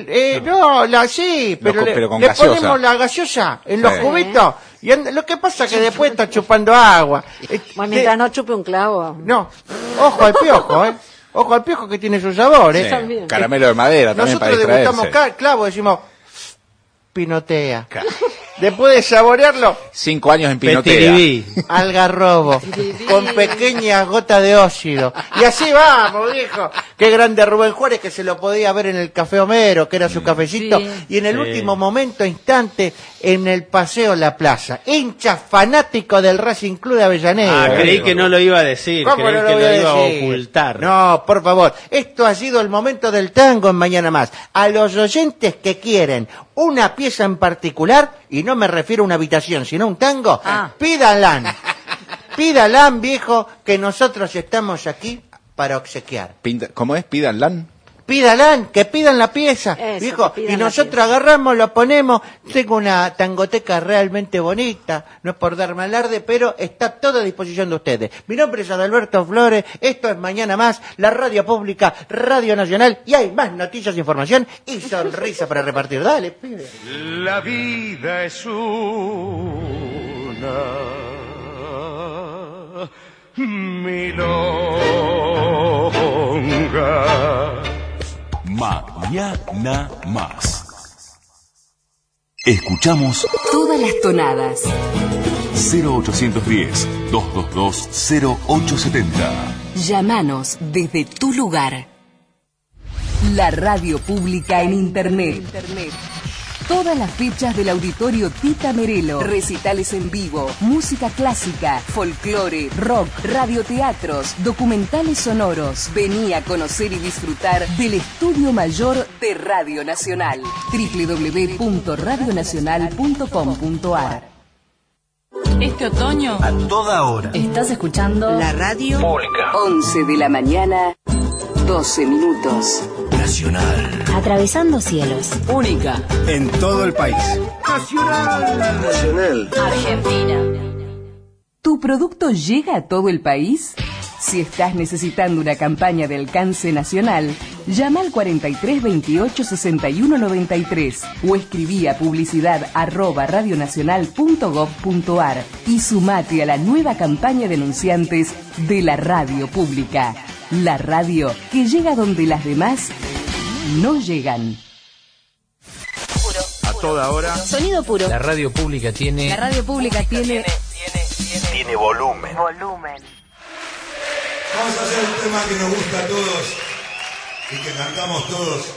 sí, pero pero con le gaseosa. ponemos la gaseosa en los Sí. cubitos. Y lo que pasa es que después está chupando agua. Bueno, mientras no chupe un clavo. No, ojo al piojo, Ojo al piojo que tiene su sabor, Sí, caramelo de madera también para Nosotros distraerse. degustamos clavo, decimos pinotea. Después de saborearlo, 5 años en pinotea. Petiribí. algarrobo, con pequeñas gotas de óxido. Y así vamos, viejo. Qué grande Rubén Juárez, que se lo podía ver en el Café Homero, que era su cafecito. Sí. Y en el Sí. último instante, en el Paseo La Plaza. Hincha fanático del Racing Club de Avellaneda. Creí que no lo iba a decir, ¿Cómo creí no que voy lo a iba a decir? ocultar. No, por favor. Esto ha sido el momento del tango en Mañana Más. A los oyentes que quieren una pieza en particular, y no me refiero a una habitación, sino un tango, pídanla. pídalan, viejo, que nosotros estamos aquí para obsequiar. ¿Cómo es? ¿Pídanlan? Pídalan, que pidan la pieza, Eso, viejo, que pidan y la nosotros pieza. agarramos, lo ponemos. Tengo una tangoteca realmente bonita, no es por darme alarde, pero está toda a disposición de ustedes. Mi nombre es Adalberto Flores, esto es Mañana Más, la radio pública, Radio Nacional, y hay más noticias, información y sonrisa para repartir. Dale, pibe. La vida es una milonga. Mañana Más. Escuchamos Todas las tonadas. 0810-222-0870. Llámanos desde tu lugar. La radio pública en Internet. Todas las fechas del Auditorio Tita Merelo. Recitales en vivo, música clásica, folclore, rock, radioteatros, documentales sonoros. Vení a conocer y disfrutar del Estudio Mayor de Radio Nacional. www.radionacional.com.ar. Este otoño, A toda hora. estás escuchando la radio Pública. 11 de la mañana, 12 minutos. Nacional. Atravesando cielos. Única En todo el país. Nacional. Argentina. ¿Tu producto llega a todo el país? Si estás necesitando una campaña de alcance nacional, llama al 43 28 61 93 o escribí a publicidad@radionacional.gov.ar y sumate a la nueva campaña de anunciantes de la radio pública. La radio que llega donde las demás no llegan. A toda hora. Sonido puro. La radio pública tiene... La radio pública tiene Tiene volumen. volumen. Vamos a hacer un tema que nos gusta a todos y que cantamos todos.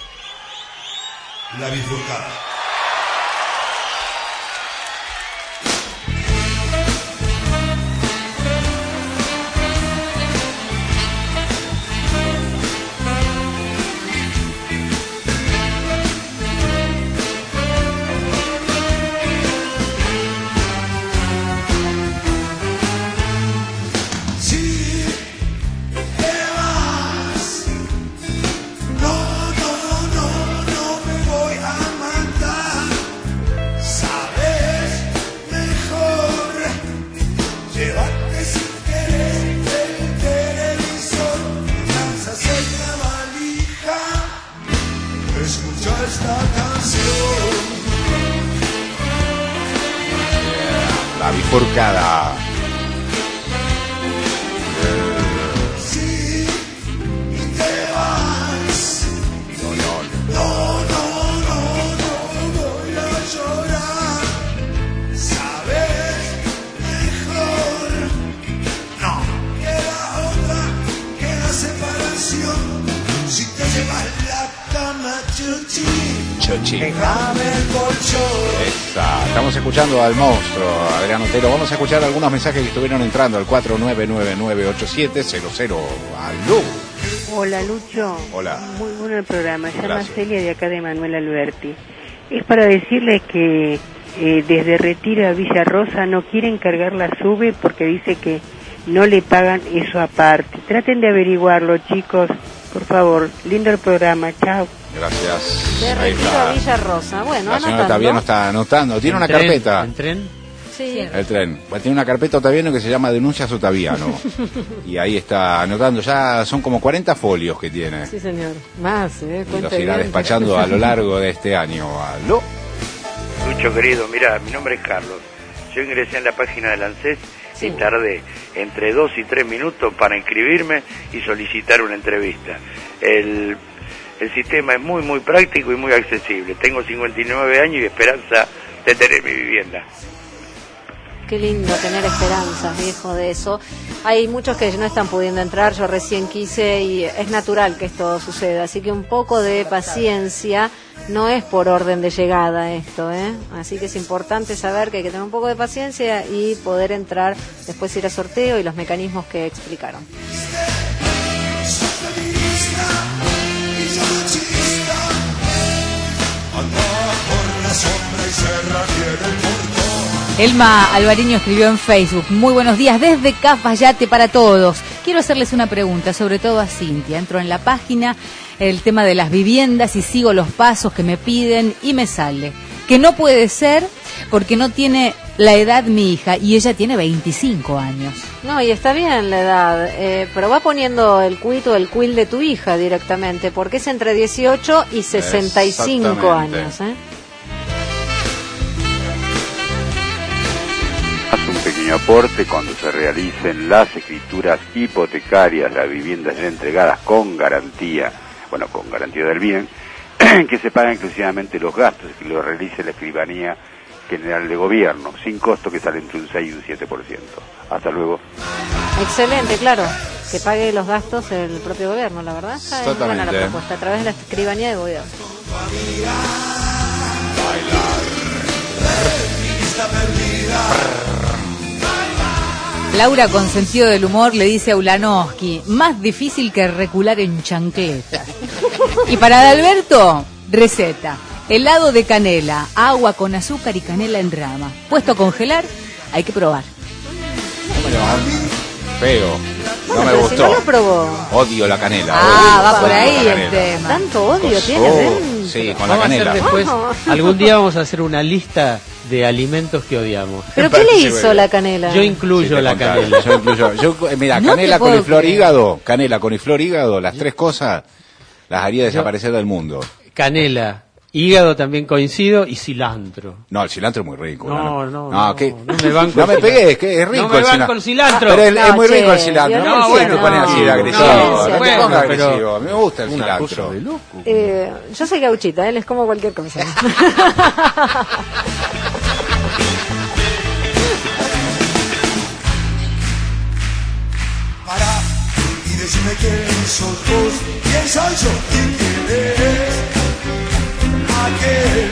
La bifurcada. Si te vas, no me voy a matar. Sabes mejor llevarte sin querer el televisor. Lanzas en la valija, escucha esta canción. La bifurcada. Si te vas, no voy a llorar. Sabes mejor, no queda otra que la separación. Si te llevas la cama, chuchi, déjame el colchón. Esa. Estamos escuchando al monstruo Adrián Otero. Vamos a escuchar algunos mensajes que estuvieron entrando al 49998700. ¡Aló! Hola Lucho. Hola. Muy bueno el programa. Se llama Gracias. Celia de acá de Manuel Alberti. Es para decirles que desde Retiro a Villa Rosa no quieren cargar la SUBE porque dice que no le pagan eso aparte. Traten de averiguarlo, chicos. Por favor, lindo el programa. Chao. Gracias. De Ahí Retiro está. a Villa Rosa. Bueno, La señora anotando. Otaviano está anotando. Tiene una ¿El tren? carpeta. ¿El tren? Sí. El tren. Tiene una carpeta Otaviano que se llama Denuncias Otaviano. Y ahí está anotando. Ya son como 40 folios que tiene. Sí, señor. Más, Y los cuente irá bien. despachando a lo largo de este año. ¿Aló? Lucho querido, mira, mi nombre es Carlos. Yo ingresé en la página del ANSES y tardé entre 2 y 3 minutos para inscribirme y solicitar una entrevista. El sistema es muy, muy práctico y muy accesible. Tengo 59 años y esperanza de tener mi vivienda. Qué lindo tener esperanzas, viejo, de eso. Hay muchos que no están pudiendo entrar, yo recién quise y es natural que esto suceda, así que un poco de paciencia, no es por orden de llegada esto, ¿eh? Así que es importante saber que hay que tener un poco de paciencia y poder entrar, después ir a sorteo y los mecanismos que explicaron. Sos feminista y yo machista. Anda por la sombra y cerra bien el portón. Elma Alvariño escribió en Facebook: muy buenos días desde Cafayate para todos. Quiero hacerles una pregunta, sobre todo a Cintia. Entro en la página, el tema de las viviendas, y sigo los pasos que me piden y me sale que no puede ser porque no tiene la edad mi hija, y ella tiene 25 años. No, y está bien la edad, pero va poniendo el cuito, el quill de tu hija directamente, porque es entre 18 y 65 años. Hace un pequeño aporte: cuando se realicen las escrituras hipotecarias, las viviendas ya entregadas con garantía, con garantía del bien, que se pagan exclusivamente los gastos, que lo realice la Escribanía General de Gobierno, sin costo, que sale entre un 6 y un 7%. Hasta luego. Excelente, claro, que pague los gastos el propio gobierno, la verdad. Es buena la propuesta, a través de la Escribanía de Gobierno. Laura, con sentido del humor, le dice a Ulanowski: más difícil que recular en chancletas. Y para Adalberto, receta: helado de canela, agua con azúcar y canela en rama. Puesto a congelar, hay que probar. Feo. Bueno, no me gustó. Si no lo probó. Odio la canela. Va por ahí el tema. Tanto odio tiene dentro. Sí, con la canela. Después, algún día vamos a hacer una lista de alimentos que odiamos. ¿Pero qué le hizo la canela? Yo incluyo la canela. Mira, No canela, te puedo coliflor, creer. hígado. Canela, coliflor, hígado. Las tres cosas las haría desaparecer del mundo. Canela, hígado también coincido, y cilantro. No, el cilantro es muy rico. No No me pegues, que es rico. No me el banco cilantro. el cilantro. Pero es muy rico el che, cilantro. no, No, bueno, te pones así de no, agresivo. no, No te bueno, pongas pero agresivo. Me gusta el cilantro. Yo soy gauchita, les como cualquier cosa. Para y decime quién sos vos, quién soy yo y quién eres aquel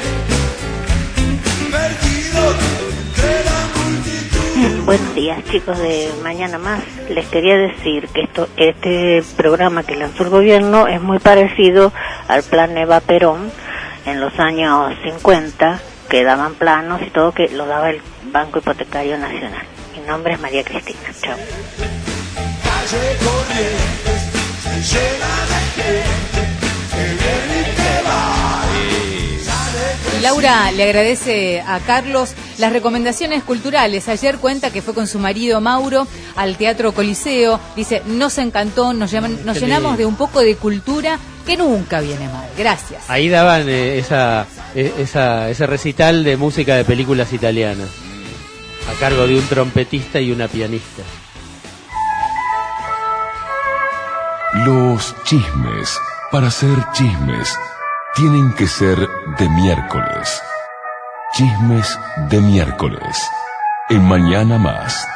perdido entre la multitud. Buenos días, chicos de Mañana Más. Les quería decir que este programa que lanzó el gobierno es muy parecido al plan Eva Perón en los años 50, que daban planos y todo, que lo daba el Banco Hipotecario Nacional. Mi nombre es María Cristina. Chao. Calle Corrientes, llena de gente que viene y que va. Y Laura le agradece a Carlos las recomendaciones culturales. Ayer cuenta que fue con su marido Mauro al Teatro Coliseo. Dice: nos encantó, nos llenamos de un poco de cultura, que nunca viene mal. Gracias. Ahí daban ese recital de música de películas italianas, a cargo de un trompetista y una pianista. Los chismes, para ser chismes, tienen que ser de miércoles. Chismes de miércoles, en Mañana Más.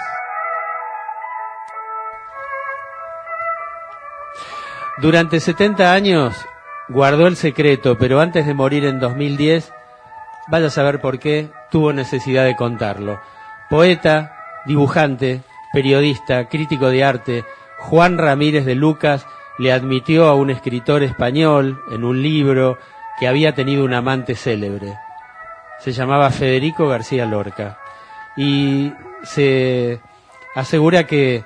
Durante 70 años guardó el secreto, pero antes de morir en 2010, vaya a saber por qué, tuvo necesidad de contarlo. Poeta, dibujante, periodista, crítico de arte, Juan Ramírez de Lucas le admitió a un escritor español en un libro que había tenido un amante célebre. Se llamaba Federico García Lorca. Y se asegura que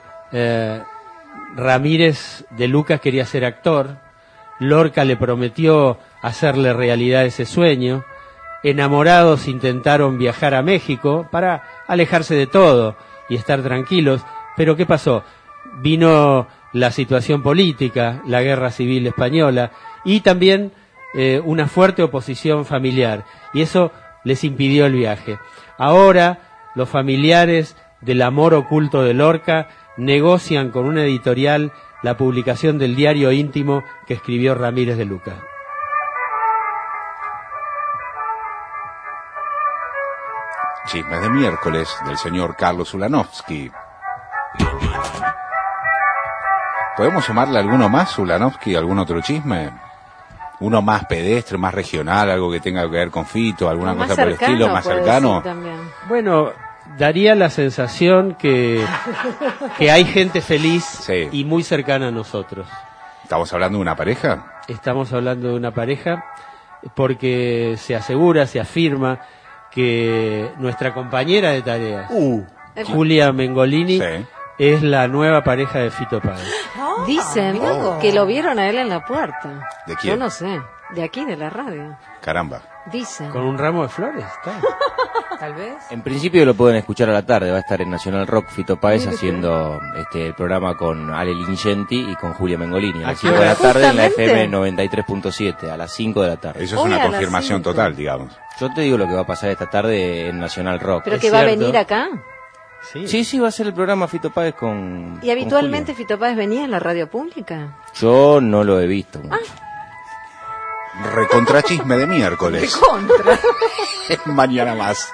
Ramírez de Lucas quería ser actor. Lorca le prometió hacerle realidad ese sueño. Enamorados intentaron viajar a México para alejarse de todo y estar tranquilos. Pero ¿qué pasó? Vino la situación política, la guerra civil española y también una fuerte oposición familiar, y eso les impidió el viaje. Ahora los familiares del amor oculto de Lorca negocian con una editorial la publicación del diario íntimo que escribió Ramírez de Lucas. Chismes de miércoles del señor Carlos Ulanowski. ¿Podemos sumarle alguno más, Ulanowski, algún otro chisme? Uno más pedestre, más regional, algo que tenga que ver con Fito, alguna cosa por el estilo, más cercano. Bueno, daría la sensación que hay gente feliz y muy cercana a nosotros. ¿Estamos hablando de una pareja? Estamos hablando de una pareja porque se asegura, se afirma que nuestra compañera de tareas, Julia Mengolini, es la nueva pareja de Fito Páez. Dicen que lo vieron a él en la puerta. ¿De quién? Yo no sé, de aquí, de la radio. Caramba. Dicen. Con un ramo de flores, está. Tal vez. En principio lo pueden escuchar a la tarde, va a estar en Nacional Rock Fito Páez haciendo el programa con Ale Lingenti y con Julia Mengolini a las 5 de la tarde en la FM 93.7, a las 5 de la tarde. Eso es una confirmación total, digamos. Yo te digo lo que va a pasar esta tarde en Nacional Rock. ¿Pero que va a venir acá? Sí, va a ser el programa Fito Páez con... ¿Y habitualmente Fito Páez venía en la radio pública? Yo no lo he visto mucho. Recontrachisme de miércoles. Recontra. Mañana más.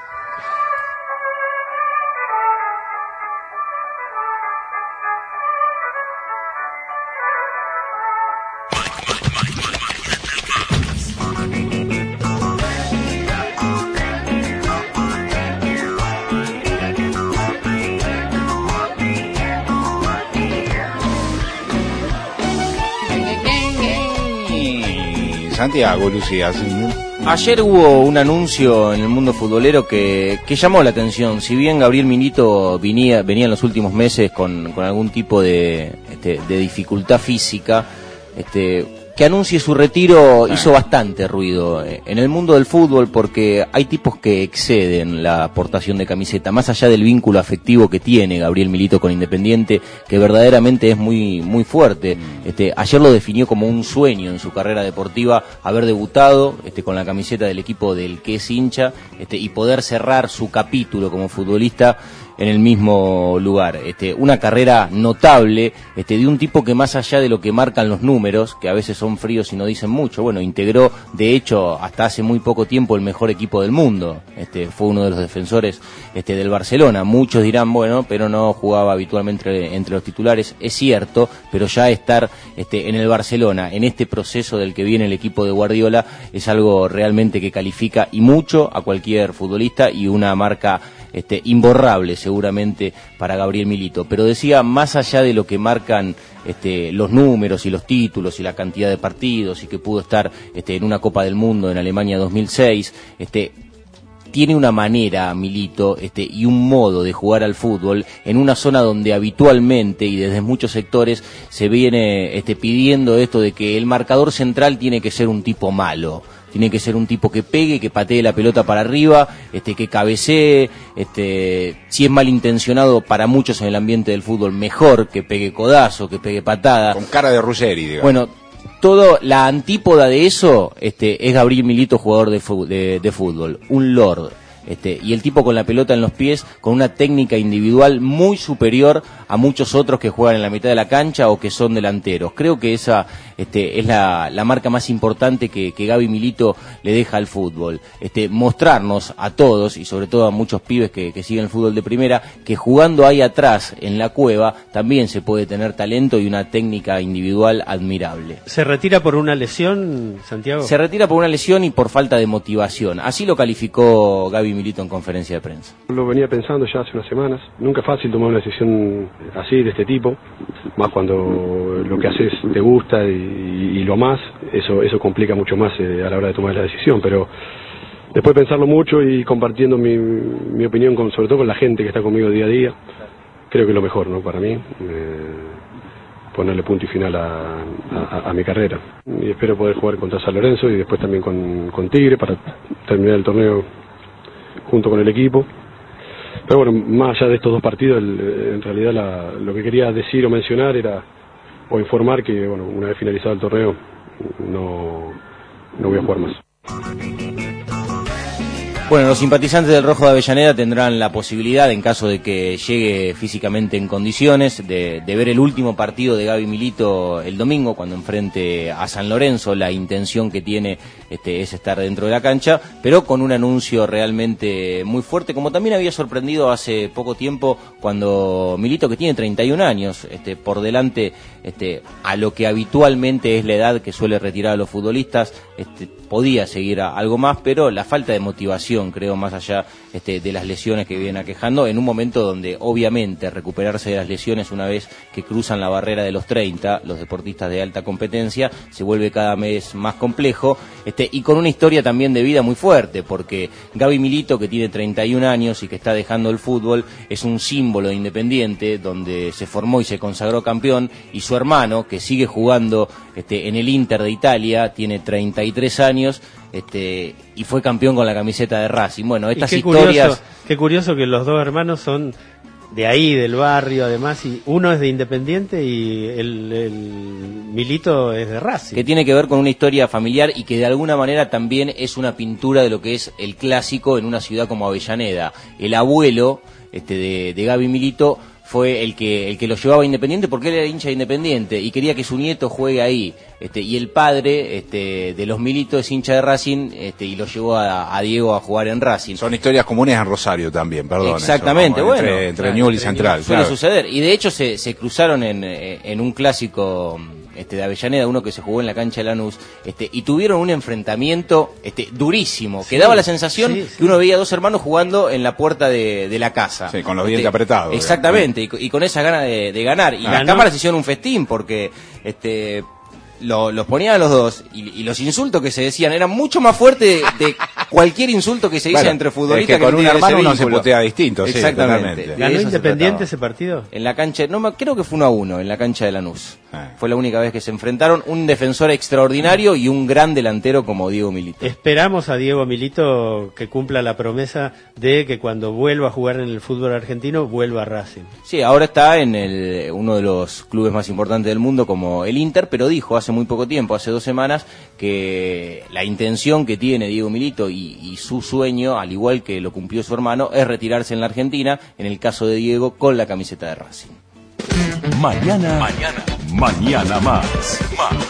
Santiago, Lucía. Ayer hubo un anuncio en el mundo futbolero que llamó la atención. Si bien Gabriel Milito venía en los últimos meses con algún tipo de dificultad física, que anuncie su retiro hizo bastante ruido en el mundo del fútbol, porque hay tipos que exceden la aportación de camiseta, más allá del vínculo afectivo que tiene Gabriel Milito con Independiente, que verdaderamente es muy muy fuerte. Ayer lo definió como un sueño en su carrera deportiva haber debutado con la camiseta del equipo del que es hincha, y poder cerrar su capítulo como futbolista en el mismo lugar. Una carrera notable de un tipo que, más allá de lo que marcan los números, que a veces son fríos y no dicen mucho, integró de hecho hasta hace muy poco tiempo el mejor equipo del mundo. Fue uno de los defensores del Barcelona. Muchos dirán, pero no jugaba habitualmente entre los titulares. Es cierto, pero ya estar en el Barcelona, en este proceso del que viene el equipo de Guardiola, es algo realmente que califica y mucho a cualquier futbolista, y una marca imborrable seguramente para Gabriel Milito. Pero decía, más allá de lo que marcan los números y los títulos y la cantidad de partidos, y que pudo estar en una Copa del Mundo en Alemania 2006, tiene una manera, Milito, y un modo de jugar al fútbol en una zona donde habitualmente y desde muchos sectores se viene pidiendo esto de que el marcador central tiene que ser un tipo malo. Tiene que ser un tipo que pegue, que patee la pelota para arriba, que cabecee, si es malintencionado para muchos en el ambiente del fútbol, mejor, que pegue codazo, que pegue patada. Con cara de Ruggeri, digamos. Bueno, todo la antípoda de eso es Gabriel Milito, jugador de fútbol, un lord. Y el tipo con la pelota en los pies, con una técnica individual muy superior a muchos otros que juegan en la mitad de la cancha o que son delanteros. Creo que esa es la marca más importante que Gaby Milito le deja al fútbol. Mostrarnos a todos, y sobre todo a muchos pibes que siguen el fútbol de primera, que jugando ahí atrás en la cueva también se puede tener talento y una técnica individual admirable. ¿Se retira por una lesión, Santiago? Se retira por una lesión y por falta de motivación. Así lo calificó Gaby Milito en conferencia de prensa. Lo venía pensando ya hace unas semanas. Nunca es fácil tomar una decisión así, de este tipo, más cuando lo que haces te gusta y lo más, eso complica mucho más a la hora de tomar la decisión. Pero después de pensarlo mucho y compartiendo mi opinión sobre todo con la gente que está conmigo día a día, creo que es lo mejor, ¿no? Para mí, ponerle punto y final a mi carrera. Y espero poder jugar contra San Lorenzo y después también con Tigre para terminar el torneo junto con el equipo. Pero bueno, más allá de estos dos partidos, en realidad lo que quería decir o mencionar o informar que, una vez finalizado el torneo, no voy a jugar más. Bueno, los simpatizantes del Rojo de Avellaneda tendrán la posibilidad, en caso de que llegue físicamente en condiciones, de ver el último partido de Gaby Milito el domingo, cuando enfrente a San Lorenzo. La intención que tiene es estar dentro de la cancha, pero con un anuncio realmente muy fuerte, como también había sorprendido hace poco tiempo cuando Milito, que tiene 31 años, por delante a lo que habitualmente es la edad que suele retirar a los futbolistas, podía seguir algo más, pero la falta de motivación recuperación, creo, más allá de las lesiones que vienen aquejando, en un momento donde obviamente recuperarse de las lesiones una vez que cruzan la barrera de los 30, los deportistas de alta competencia, se vuelve cada vez más complejo, y con una historia también de vida muy fuerte, porque Gaby Milito, que tiene 31 años y que está dejando el fútbol, es un símbolo de Independiente, donde se formó y se consagró campeón, y su hermano, que sigue jugando en el Inter de Italia, tiene 33 años, y fue campeón con la camiseta de Racing. Bueno, estas historias... Qué curioso que los dos hermanos son de ahí, del barrio, además, y uno es de Independiente y el Milito es de Racing. Que tiene que ver con una historia familiar y que de alguna manera también es una pintura de lo que es el clásico en una ciudad como Avellaneda. El abuelo de Gaby Milito fue el que lo llevaba a Independiente porque él era hincha de Independiente y quería que su nieto juegue ahí. Y el padre de los Militos es hincha de Racing y lo llevó a Diego a jugar en Racing. Son historias comunes en Rosario también, perdón. Exactamente, eso, bueno. Entre Newell y Central. Suele suceder. Y de hecho se cruzaron en un clásico de Avellaneda, uno que se jugó en la cancha de Lanús, y tuvieron un enfrentamiento durísimo, que daba la sensación que uno veía dos hermanos jugando en la puerta de la casa. Sí, con los dientes apretados. Exactamente, y con esa gana de ganar. Y las cámaras hicieron un festín, porque los ponían a los dos, y los insultos que se decían eran mucho más fuertes de cualquier insulto que se dice entre futbolistas. Es que con un hermano uno se putea distinto. Exactamente. Sí, ¿Ganó Independiente ese partido? En la cancha, creo que fue 1-1 en la cancha de Lanús. Fue la única vez que se enfrentaron, un defensor extraordinario y un gran delantero como Diego Milito. Esperamos a Diego Milito que cumpla la promesa de que cuando vuelva a jugar en el fútbol argentino, vuelva a Racing. Sí, ahora está en uno de los clubes más importantes del mundo como el Inter, pero dijo hace muy poco tiempo, hace 2 semanas, que la intención que tiene Diego Milito y su sueño, al igual que lo cumplió su hermano, es retirarse en la Argentina, en el caso de Diego, con la camiseta de Racing. Mañana más.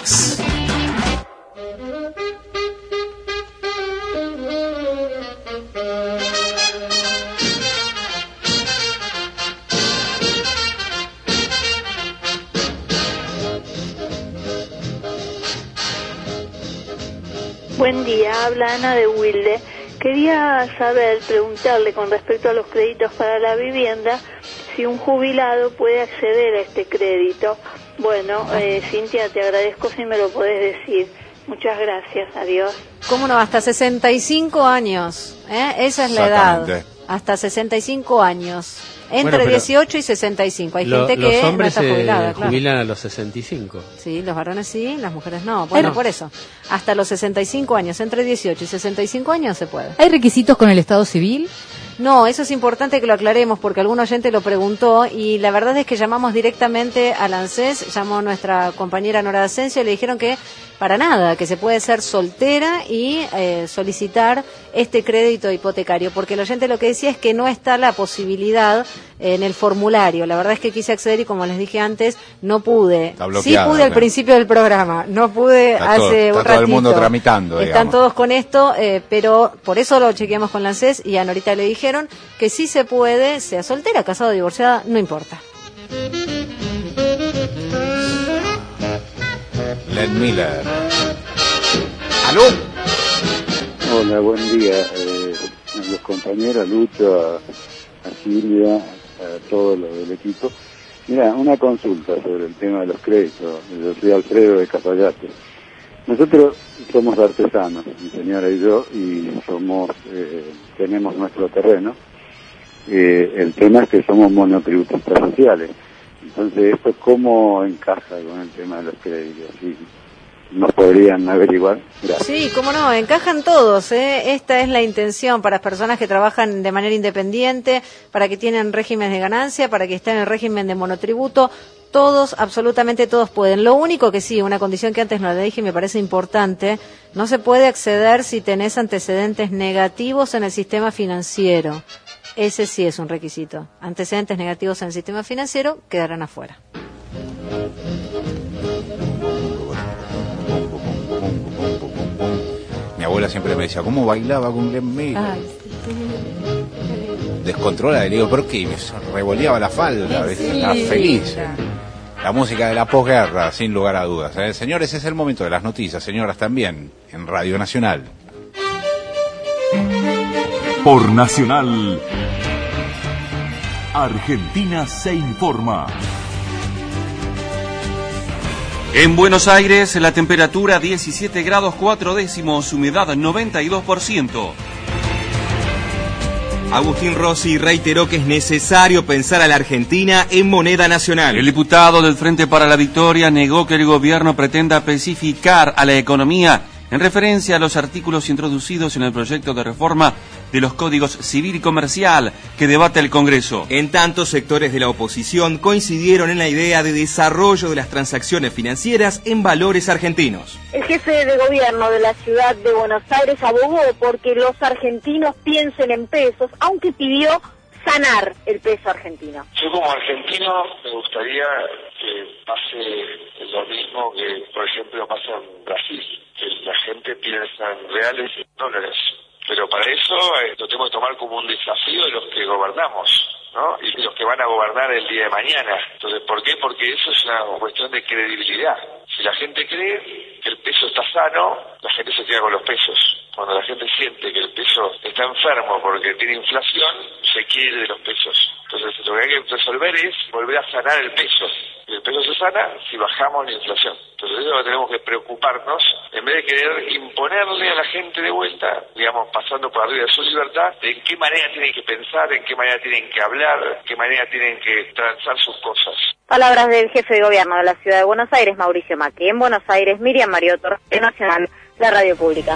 Buen día, habla Ana de Wilde. Quería preguntarle con respecto a los créditos para la vivienda, si un jubilado puede acceder a este crédito. Bueno, Cintia, te agradezco si me lo podés decir. Muchas gracias, adiós. ¿Cómo no? Hasta 65 años, esa es la edad. Hasta 65 años. Entre 18 y 65. Hay gente que no está jubilada, se jubilan a los 65. Sí, los varones sí, las mujeres no. Bueno, por eso. Hasta los 65 años, entre 18 y 65 años se puede. ¿Hay requisitos con el Estado civil? No, eso es importante que lo aclaremos porque algún oyente lo preguntó y la verdad es que llamamos directamente al ANSES, llamó nuestra compañera Nora Asensio y le dijeron que para nada, que se puede ser soltera y solicitar este crédito hipotecario, porque el oyente lo que decía es que no está la posibilidad en el formulario. La verdad es que quise acceder y como les dije antes, no pude. Sí pude al principio del programa, no pude hace un ratito. Está todo el mundo tramitando, Están todos con esto, pero por eso lo chequeamos con la ANSES y a Norita le dijeron que sí se puede, sea soltera, casada, divorciada, no importa. Len Miller. ¡Aló! Hola, buen día. A los compañeros, Lucho, a Silvia, a todos los del equipo. Mira, una consulta sobre el tema de los créditos. Yo soy Alfredo de Cafayate. Nosotros somos artesanos, mi señora y yo, y tenemos nuestro terreno. El tema es que somos monotributistas sociales. Entonces, ¿esto cómo encaja con el tema de los créditos? ¿Sí? ¿Nos podrían averiguar? Gracias. Sí, cómo no, encajan todos, Esta es la intención para las personas que trabajan de manera independiente, para que tienen régimen de ganancia, para que estén en el régimen de monotributo. Todos, absolutamente todos pueden. Lo único que sí, una condición que antes no le dije y me parece importante, no se puede acceder si tenés antecedentes negativos en el sistema financiero. Ese sí es un requisito. Antecedentes negativos en el sistema financiero quedarán afuera. Mi abuela siempre me decía, ¿cómo bailaba con Len Miller? Descontrola, le digo, ¿por qué? Me revoleaba la falda, estaba feliz. La música de la posguerra, sin lugar a dudas. Señores, es el momento de las noticias, señoras también, en Radio Nacional. Por Nacional, Argentina se informa. En Buenos Aires, la temperatura 17 grados 4 décimos, humedad 92%. Agustín Rossi reiteró que es necesario pensar a la Argentina en moneda nacional. El diputado del Frente para la Victoria negó que el gobierno pretenda especificar a la economía en referencia a los artículos introducidos en el proyecto de reforma de los códigos civil y comercial que debate el Congreso. En tanto, sectores de la oposición coincidieron en la idea de desarrollo de las transacciones financieras en valores argentinos. El jefe de gobierno de la ciudad de Buenos Aires abogó porque los argentinos piensen en pesos, aunque pidió sanar el peso argentino. Yo como argentino me gustaría que pase lo mismo que, por ejemplo, pasa en Brasil, que la gente piensa en reales y dólares. Pero para eso lo tenemos que tomar como un desafío de los que gobernamos, ¿no? Y de los que van a gobernar el día de mañana. Entonces, ¿por qué? Porque eso es una cuestión de credibilidad. Si la gente cree que el peso está sano, la gente se queda con los pesos. Cuando la gente siente que el peso está enfermo porque tiene inflación, se quiere de los pesos. Entonces, lo que hay que resolver es volver a sanar el peso. Y el peso se sana si bajamos la inflación. Entonces, eso es lo que tenemos que preocuparnos, en vez de querer imponerle a la gente de vuelta, digamos, pasando por arriba de su libertad, de en qué manera tienen que pensar, en qué manera tienen que hablar, en qué manera tienen que transar sus cosas. Palabras del jefe de gobierno de la ciudad de Buenos Aires, Mauricio Macri. En Buenos Aires, Miriam Mariotto, Nacional, la radio pública.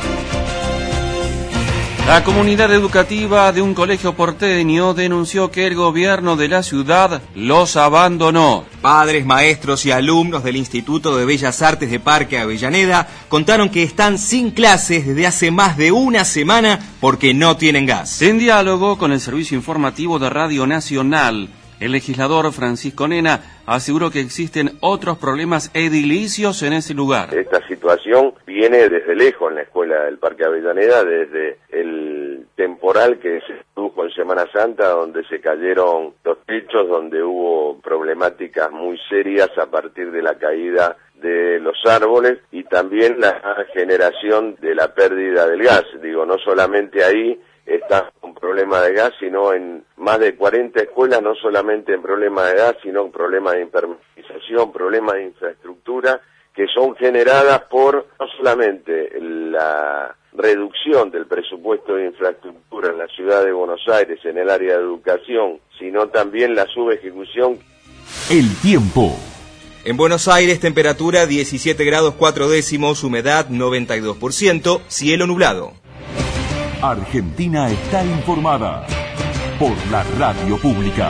La comunidad educativa de un colegio porteño denunció que el gobierno de la ciudad los abandonó. Padres, maestros y alumnos del Instituto de Bellas Artes de Parque Avellaneda contaron que están sin clases desde hace más de una semana porque no tienen gas. En diálogo con el servicio informativo de Radio Nacional, el legislador Francisco Nena aseguró que existen otros problemas edilicios en ese lugar. Esta situación viene desde lejos en la escuela del Parque Avellaneda, desde el temporal que se produjo en Semana Santa, donde se cayeron los techos, donde hubo problemáticas muy serias a partir de la caída de los árboles y también la generación de la pérdida del gas. Digo, no solamente ahí está un problema de gas, sino en más de 40 escuelas, no solamente en problemas de gas, sino en problemas de impermeabilización, problemas de infraestructura, que son generadas por no solamente la reducción del presupuesto de infraestructura en la ciudad de Buenos Aires en el área de educación, sino también la subejecución. El tiempo. En Buenos Aires, temperatura 17 grados 4 décimos, humedad 92%, cielo nublado. Argentina está informada por la radio pública.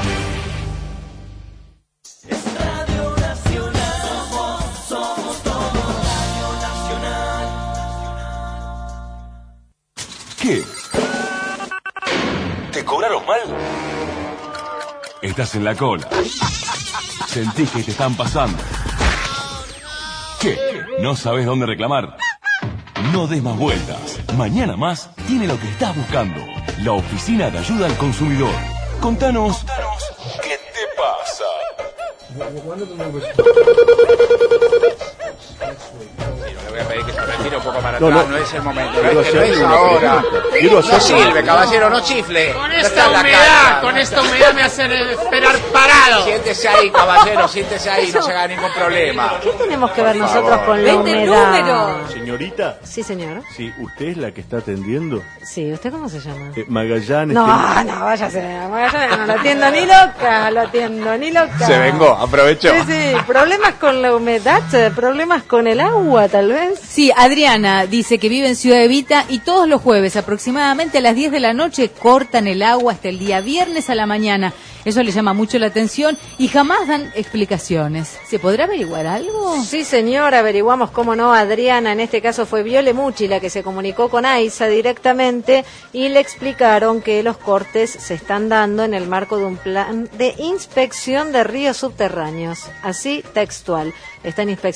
Radio Nacional, somos todos Radio Nacional. ¿Qué? ¿Te cobraron mal? Estás en la cola. Sentís que te están pasando. ¿Qué? ¿No sabes dónde reclamar? No des más vueltas. Mañana Más tiene lo que estás buscando. La Oficina de Ayuda al Consumidor. Contanos ¿qué te pasa? Le voy a pedir que se retire un poco para atrás, no es el momento, no es ahora. No sirve, caballero, no chifle. Con esta humedad me hacen esperar parado. Siéntese ahí, caballero, siéntese ahí, no se haga ningún problema. ¿Qué tenemos que ver nosotros con la humedad? Señorita. Sí, señor. Sí, ¿usted es la que está atendiendo? Sí, ¿usted cómo se llama? Magallanes. No, váyase. Magallanes no lo atiendo ni loca, Se vengó, aprovechó. Sí, problemas con la humedad, problemas con el agua, tal vez. Sí, Adriana dice que vive en Ciudad Evita y todos los jueves aproximadamente a las 10 de la noche cortan el agua hasta el día viernes a la mañana. Eso le llama mucho la atención y jamás dan explicaciones. ¿Se podrá averiguar algo? Sí, señor, averiguamos cómo no. Adriana, en este caso fue Viole Mucci la que se comunicó con AISA directamente y le explicaron que los cortes se están dando en el marco de un plan de inspección de ríos subterráneos. Así textual. Están inspeccionando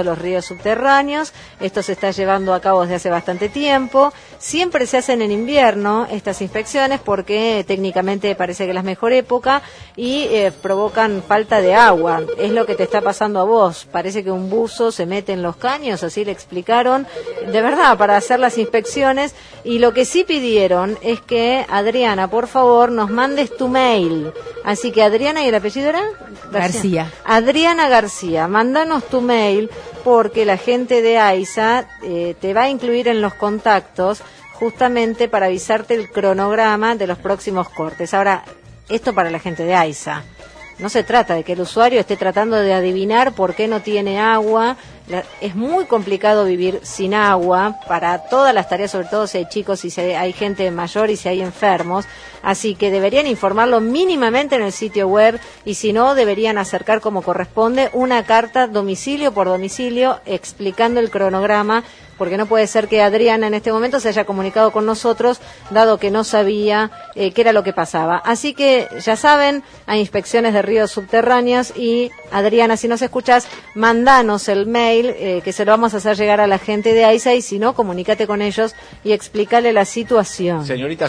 los ríos subterráneos. Esto se está llevando a cabo desde hace bastante tiempo. Siempre se hacen en invierno estas inspecciones porque técnicamente parece que es la mejor época y provocan falta de agua. Es lo que te está pasando a vos. Parece que un buzo se mete en los caños, así le explicaron, de verdad, para hacer las inspecciones. Y lo que sí pidieron es que, Adriana, por favor, nos mandes tu mail. Así que Adriana, ¿y el apellido era? García. Adriana García, mándanos tu mail porque la gente de AISA te va a incluir en los contactos justamente para avisarte el cronograma de los próximos cortes. Ahora, esto para la gente de AISA. No se trata de que el usuario esté tratando de adivinar por qué no tiene agua. Es muy complicado vivir sin agua para todas las tareas, sobre todo si hay chicos y si hay gente mayor y si hay enfermos. Así que deberían informarlo mínimamente en el sitio web y si no, deberían acercar como corresponde una carta domicilio por domicilio explicando el cronograma, porque no puede ser que Adriana en este momento se haya comunicado con nosotros, dado que no sabía qué era lo que pasaba. Así que, ya saben, hay inspecciones de ríos subterráneos y, Adriana, si nos escuchás, mandanos el mail, que se lo vamos a hacer llegar a la gente de AISA, y si no, comunícate con ellos y explícale la situación. Señoritas.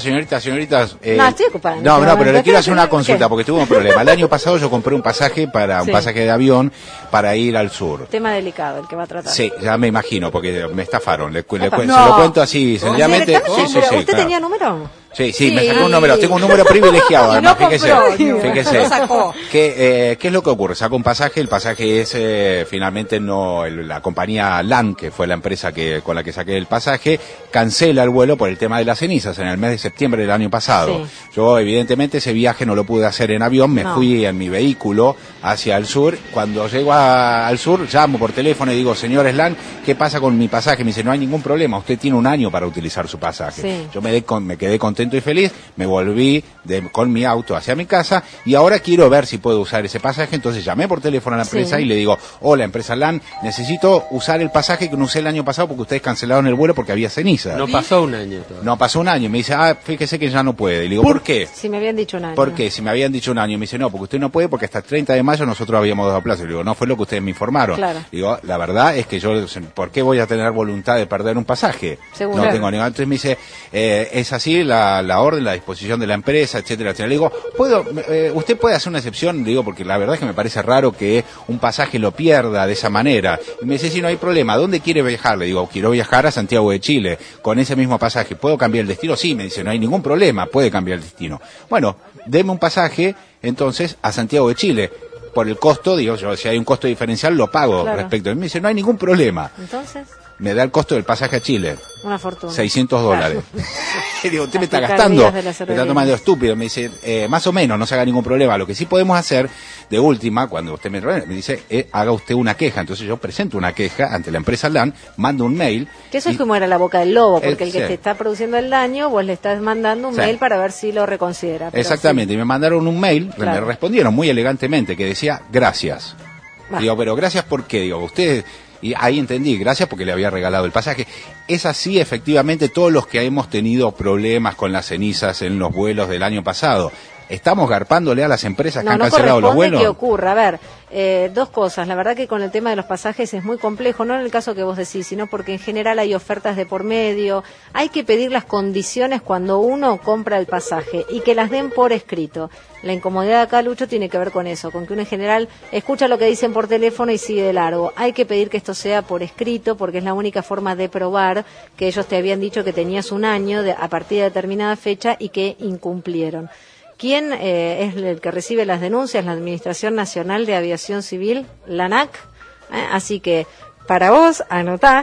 No, estoy ocupada. No, pero le quiero hacer una consulta, porque tuve un problema. El año pasado yo compré un pasaje pasaje de avión para ir al sur. Tema delicado el que va a tratar. Sí, ya me imagino, porque me estafaron. Se lo cuento así, sencillamente. Sí, ¿Usted claro. tenía número? Sí, me sacó un número, tengo un número privilegiado, además, fíjese. ¿Qué es lo que ocurre? Saco un pasaje, el pasaje es finalmente la compañía LAN, que fue la empresa con la que saqué el pasaje, cancela el vuelo por el tema de las cenizas en el mes de septiembre del año pasado. Sí. Yo, evidentemente, ese viaje no lo pude hacer en avión, me fui en mi vehículo hacia el sur. Cuando llego al sur, llamo por teléfono y digo, señores LAN, ¿qué pasa con mi pasaje? Me dice, no hay ningún problema, usted tiene un año para utilizar su pasaje. Sí. Yo me quedé contento y feliz, me volví con mi auto hacia mi casa y ahora quiero ver si puedo usar ese pasaje. Entonces llamé por teléfono a la empresa y le digo, hola empresa LAN, necesito usar el pasaje que no usé el año pasado porque ustedes cancelaron el vuelo porque había ceniza. No pasó un año todavía. No pasó un año. Me dice, fíjese que ya no puede. Y le digo, ¿por qué? Si me habían dicho un año. ¿Por qué? Si me habían dicho un año. Me dice, no, porque usted no puede porque hasta el 30 de mayo nosotros habíamos dado plazo. Le digo, no fue lo que ustedes me informaron. Claro. Digo, la verdad es que yo, ¿por qué voy a tener voluntad de perder un pasaje? Seguro. No tengo ningún. Entonces me dice, es así la orden, la disposición de la empresa, etcétera, etcétera. Le digo, usted puede hacer una excepción, digo, porque la verdad es que me parece raro que un pasaje lo pierda de esa manera. Y me dice, sí, no hay problema. ¿A dónde quiere viajar? Le digo, quiero viajar a Santiago de Chile con ese mismo pasaje. ¿Puedo cambiar el destino? Sí, me dice, no hay ningún problema, puede cambiar el destino. Bueno, deme un pasaje, entonces, a Santiago de Chile. Por el costo, digo, yo, si hay un costo diferencial, lo pago respecto. Y me dice, no hay ningún problema. Entonces, me da el costo del pasaje a Chile. una fortuna. $600. Claro. Y digo, usted me está gastando, me está tomando estúpido. Me dice, más o menos, no se haga ningún problema. Lo que sí podemos hacer, de última, cuando usted me dice, haga usted una queja. Entonces yo presento una queja ante la empresa LAN, mando un mail. Que eso es como era la boca del lobo, porque el que te está produciendo el daño, vos le estás mandando un mail para ver si lo reconsidera. Exactamente, y me mandaron un mail, me respondieron muy elegantemente, que decía, gracias. Digo, pero gracias ¿por qué? Digo, ustedes... Y ahí entendí, gracias porque le había regalado el pasaje. Es así, efectivamente, todos los que hemos tenido problemas con las cenizas en los vuelos del año pasado. ¿Estamos garpándole a las empresas que han cancelado los vuelos? No ocurra. A ver, dos cosas. La verdad que con el tema de los pasajes es muy complejo, no en el caso que vos decís, sino porque en general hay ofertas de por medio. Hay que pedir las condiciones cuando uno compra el pasaje y que las den por escrito. La incomodidad acá, Lucho, tiene que ver con eso, con que uno en general escucha lo que dicen por teléfono y sigue de largo. Hay que pedir que esto sea por escrito porque es la única forma de probar que ellos te habían dicho que tenías un año a partir de determinada fecha y que incumplieron. ¿Quién es el que recibe las denuncias? La Administración Nacional de Aviación Civil, la ANAC. Así que, para vos, anotá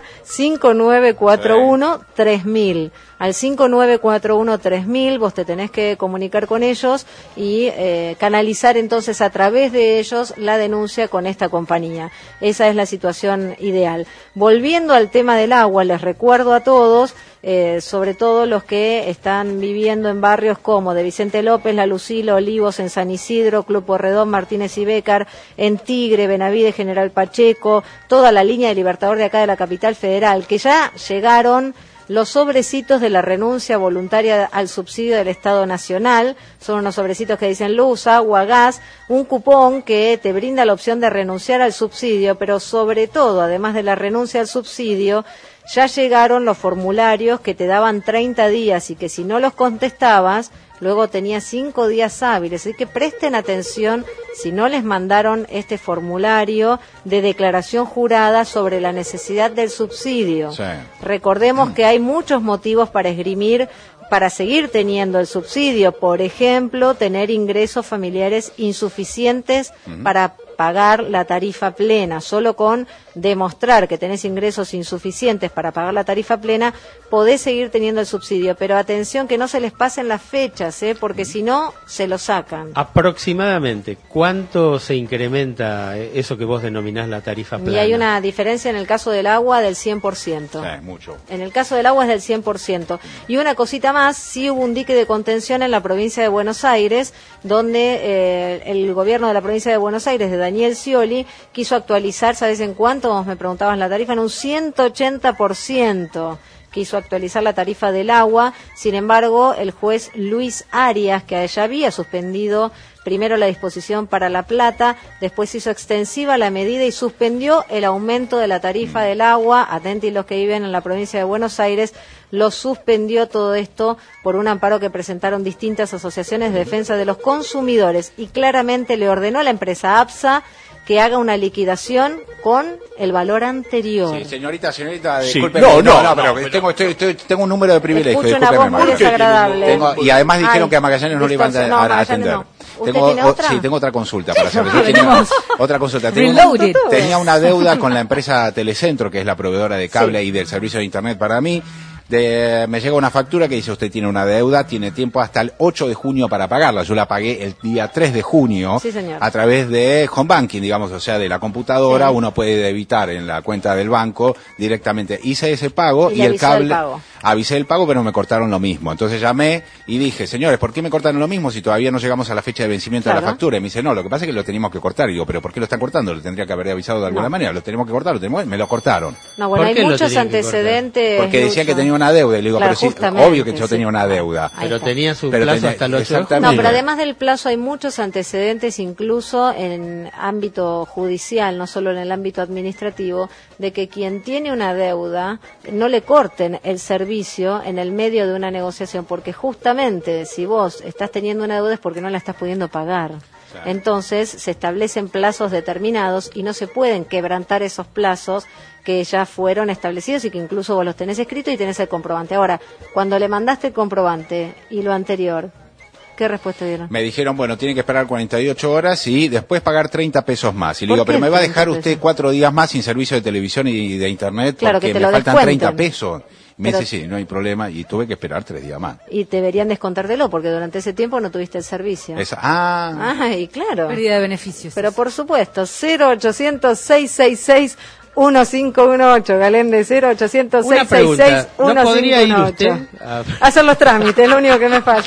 5941-3000. Al 5941-3000 vos te tenés que comunicar con ellos y canalizar entonces a través de ellos la denuncia con esta compañía. Esa es la situación ideal. Volviendo al tema del agua, les recuerdo a todos, sobre todo los que están viviendo en barrios como de Vicente López, La Lucila, Olivos, en San Isidro, Club Porredón, Martínez y Bécar, en Tigre, Benavides, General Pacheco, toda la línea de Libertador de acá de la capital federal, que ya llegaron los sobrecitos de la renuncia voluntaria al subsidio del Estado Nacional. Son unos sobrecitos que dicen luz, agua, gas, un cupón que te brinda la opción de renunciar al subsidio, pero sobre todo, además de la renuncia al subsidio, ya llegaron los formularios que te daban 30 días y que si no los contestabas, luego tenías 5 días hábiles. Así que presten atención si no les mandaron este formulario de declaración jurada sobre la necesidad del subsidio. Sí. Recordemos que hay muchos motivos para esgrimir, para seguir teniendo el subsidio. Por ejemplo, tener ingresos familiares insuficientes para pagar la tarifa plena. Solo con demostrar que tenés ingresos insuficientes para pagar la tarifa plena, podés seguir teniendo el subsidio. Pero atención que no se les pasen las fechas, porque si no, se lo sacan. Aproximadamente, ¿cuánto se incrementa eso que vos denominás la tarifa plana? Y hay una diferencia en el caso del agua del 100%. Sí, mucho. En el caso del agua es del 100%. Y una cosita más, sí hubo un dique de contención en la provincia de Buenos Aires, donde el gobierno de la provincia de Buenos Aires, de Daniel Scioli, quiso actualizar, ¿sabes en cuánto? Vos me preguntabas la tarifa, en un 180%. Quiso actualizar la tarifa del agua. Sin embargo, el juez Luis Arias, que ya había suspendido primero la disposición para La Plata, después hizo extensiva la medida y suspendió el aumento de la tarifa del agua. Atentos los que viven en la provincia de Buenos Aires, lo suspendió todo esto por un amparo que presentaron distintas asociaciones de defensa de los consumidores, y claramente le ordenó a la empresa APSA que haga una liquidación con el valor anterior. Sí, señorita, Sí. disculpe. No, pero tengo un número de privilegio. Escucho una voz muy desagradable. Y además dijeron Ay, que a Magallanes no le iban distorsión. No, a Magallanes atender. no. ¿Usted tiene otra? Sí, tengo otra consulta para hacer. Yo tenía otra consulta. Tenía una deuda con la empresa Telecentro, que es la proveedora de cable y del servicio de internet para mí. Me llega una factura que dice: usted tiene una deuda, tiene tiempo hasta el 8 de junio para pagarla. Yo la pagué el día 3 de junio a través de home banking, digamos, o sea, de la computadora. Uno puede debitar en la cuenta del banco directamente. Hice ese pago y el cable, avisé el pago, pero me cortaron lo mismo. Entonces llamé y dije: señores, ¿por qué me cortaron lo mismo si todavía no llegamos a la fecha de vencimiento de la factura? Y me dice: no, lo que pasa es que lo teníamos que cortar. Y digo: ¿pero por qué lo están cortando? Lo tendría que haber avisado de alguna manera. Lo tenemos que cortar, me lo cortaron. No, bueno, hay muchos antecedentes. Porque decían que tenía una deuda, y le digo: pero sí, obvio que yo tenía una deuda. Pero tenía su plazo hasta el 8 de junio. No, pero además del plazo hay muchos antecedentes, incluso en ámbito judicial, no solo en el ámbito administrativo, de que quien tiene una deuda no le corten el servicio en el medio de una negociación, porque justamente si vos estás teniendo una deuda es porque no la estás pudiendo pagar. Entonces se establecen plazos determinados y no se pueden quebrantar esos plazos que ya fueron establecidos y que incluso vos los tenés escritos y tenés el comprobante. Ahora, cuando le mandaste el comprobante y lo anterior, ¿qué respuesta dieron? Me dijeron: bueno, tiene que esperar 48 horas y después pagar 30 pesos más. Y le digo: pero me va a dejar usted 4 días más sin servicio de televisión y de internet porque me faltan 30 pesos. Me dice: sí, no hay problema, y tuve que esperar 3 días más. Y deberían descontártelo porque durante ese tiempo no tuviste el servicio. Y claro. Pérdida de beneficios. Pero por supuesto, 0800 666 1518, Galende, 0800 666 ¿No podría ir 1518. usted a hacer los trámites, es lo único que me falta.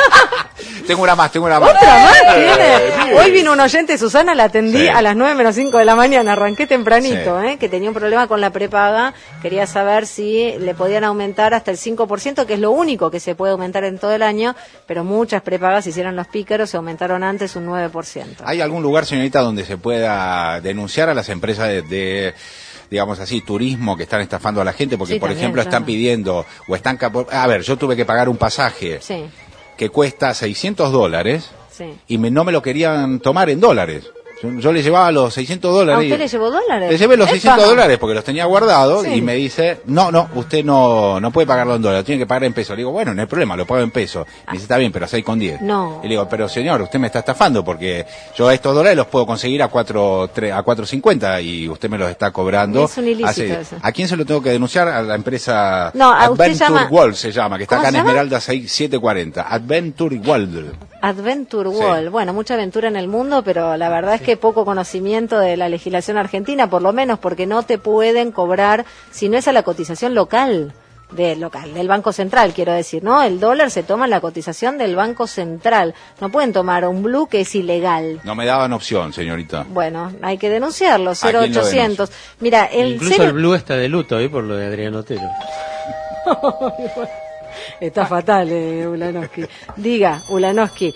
Tengo una más. ¿Otra más tiene? Hoy vino un oyente, Susana, la atendí a las 9 menos 5 de la mañana, arranqué tempranito, que tenía un problema con la prepaga, quería saber si le podían aumentar hasta el 5%, que es lo único que se puede aumentar en todo el año, pero muchas prepagas hicieron los pícaros, se aumentaron antes un 9%. ¿Hay algún lugar, señorita, donde se pueda denunciar a las empresas de digamos así, turismo que están estafando a la gente? Porque, por ejemplo, están pidiendo o están... A ver, yo tuve que pagar un pasaje que cuesta $600 y no me lo querían tomar en dólares. Yo le llevaba los $600. ¿A usted le llevó dólares? Le llevé los $600 porque los tenía guardados y me dice: no, usted no puede pagarlo en dólares, tiene que pagar en pesos. Le digo: bueno, no hay problema, lo pago en pesos. Me dice: está bien, pero 6,10. No. Y le digo: pero señor, usted me está estafando porque yo estos dólares los puedo conseguir a 4.50 y usted me los está cobrando. Es un ilícito eso. ¿A quién se lo tengo que denunciar? A la empresa Adventure World se llama, que está acá en Esmeralda 6740. Adventure World. Adventure World. Bueno, mucha aventura en el mundo, pero la verdad es que poco conocimiento de la legislación argentina, por lo menos, porque no te pueden cobrar si no es a la cotización local, del Banco Central, quiero decir, ¿no? El dólar se toma en la cotización del Banco Central. No pueden tomar un blue que es ilegal. No me daban opción, señorita. Bueno, hay que denunciarlo, 0800. Mira, incluso el blue está de luto por lo de Adrián Otero. Está fatal, Ulanowski. Diga, Ulanowski,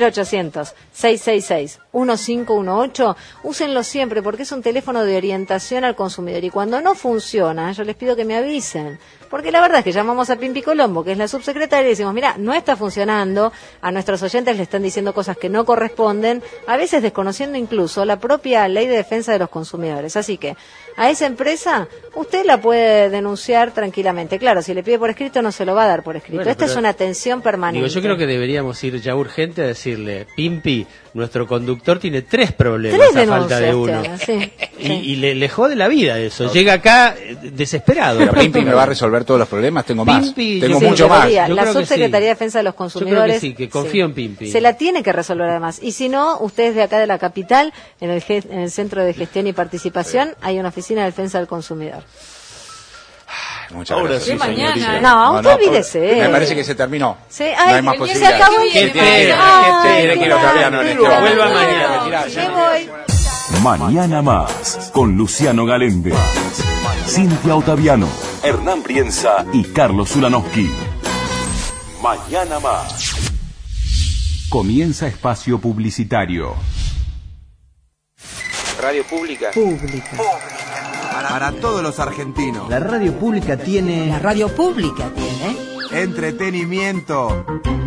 0800-666-1518. Úsenlo siempre porque es un teléfono de orientación al consumidor. Y cuando no funciona, yo les pido que me avisen. Porque la verdad es que llamamos a Pimpi Colombo, que es la subsecretaria, y decimos, mira, no está funcionando, a nuestros oyentes le están diciendo cosas que no corresponden, a veces desconociendo incluso la propia ley de defensa de los consumidores. Así que a esa empresa usted la puede denunciar tranquilamente. Claro, si le pide por escrito no se lo va a dar por escrito. Bueno, Esta es una atención permanente. Digo, yo creo que deberíamos ir ya urgente a decirle, Pimpi, nuestro conductor tiene 3 problemas a falta de uno. Sí, y le jode la vida eso. Llega acá desesperado. Pero Pimpi me va a resolver todos los problemas, tengo más. Pimpi, tengo sí, mucho más. La Subsecretaría de Defensa de los Consumidores. Yo creo que sí, que confío en Pimpi. Se la tiene que resolver además. Y si no, ustedes de acá de la capital, en el Centro de Gestión y Participación, hay una oficina de defensa del consumidor. Muchas gracias. Sí, mañana. No, usted olvídese. Me parece que se terminó. Sí, no hay más se posibilidades. acabó el ¿Qué quiero todavía no vuelva mañana. Me voy. Mañana más, con Luciano Galende, Cintia Ottaviano, Hernán Brienza y Carlos Ulanowski. Mañana más. Comienza espacio publicitario. Radio Pública. Para todos los argentinos. La radio pública tiene... La radio pública tiene... Entretenimiento.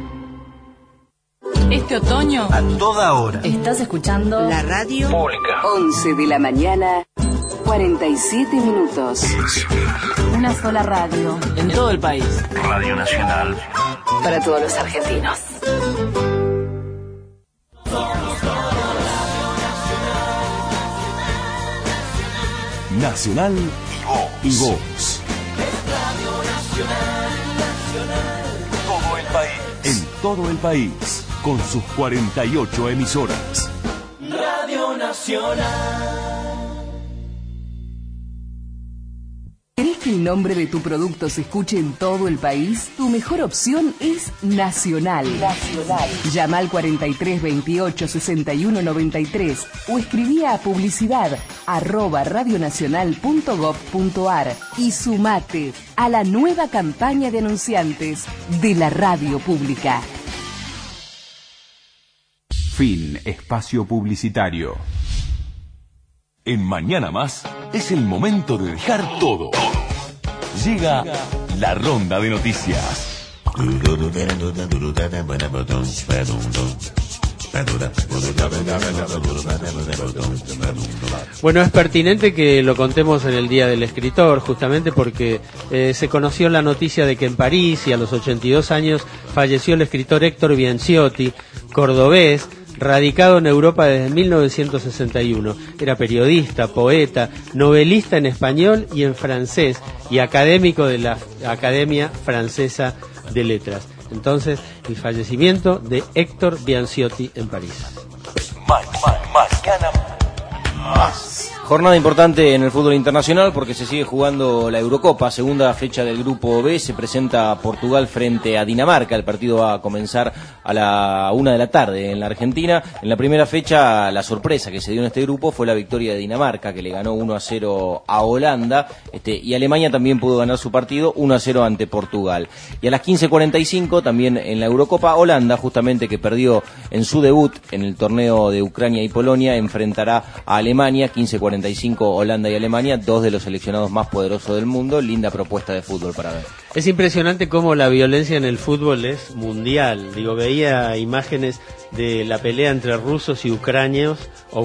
Este otoño, A toda hora. Estás escuchando la radio Pública. 11 de la mañana, 47 minutos. Una sola radio. en todo el país. Radio Nacional. Para todos los argentinos. Nacional y Voz. Todo el país. En todo el país, con sus 48 emisoras. Radio Nacional. ¿Querés que el nombre de tu producto se escuche en todo el país? Tu mejor opción es Nacional. Llama al 43 28 61 93 o escribí a publicidad@radionacional.gov.ar y sumate a la nueva campaña de anunciantes de la radio pública. Fin espacio publicitario. En Mañana Más es el momento de dejar todo. Llega la ronda de noticias. Bueno, es pertinente que lo contemos en el Día del Escritor, justamente porque se conoció la noticia de que en París y a los 82 años falleció el escritor Héctor Bianciotti, cordobés, radicado en Europa desde 1961. Era periodista, poeta, novelista en español y en francés y académico de la Academia Francesa de Letras. Entonces, el fallecimiento de Héctor Bianciotti en París. Mañana Más. Jornada importante en el fútbol internacional porque se sigue jugando la Eurocopa, segunda fecha del grupo B, se presenta Portugal frente a Dinamarca, el partido va a comenzar a la 1 de la tarde en la Argentina. En la primera fecha la sorpresa que se dio en este grupo fue la victoria de Dinamarca, que le ganó 1-0 a Holanda, y Alemania también pudo ganar su partido 1-0 ante Portugal. Y a las 15:45 también en la Eurocopa, Holanda, justamente que perdió en su debut en el torneo de Ucrania y Polonia, enfrentará a Alemania. 15:45 Holanda y Alemania, dos de los seleccionados más poderosos del mundo. Linda propuesta de fútbol para ver. Es impresionante cómo la violencia en el fútbol es mundial. Digo, veía imágenes de la pelea entre rusos y ucranianos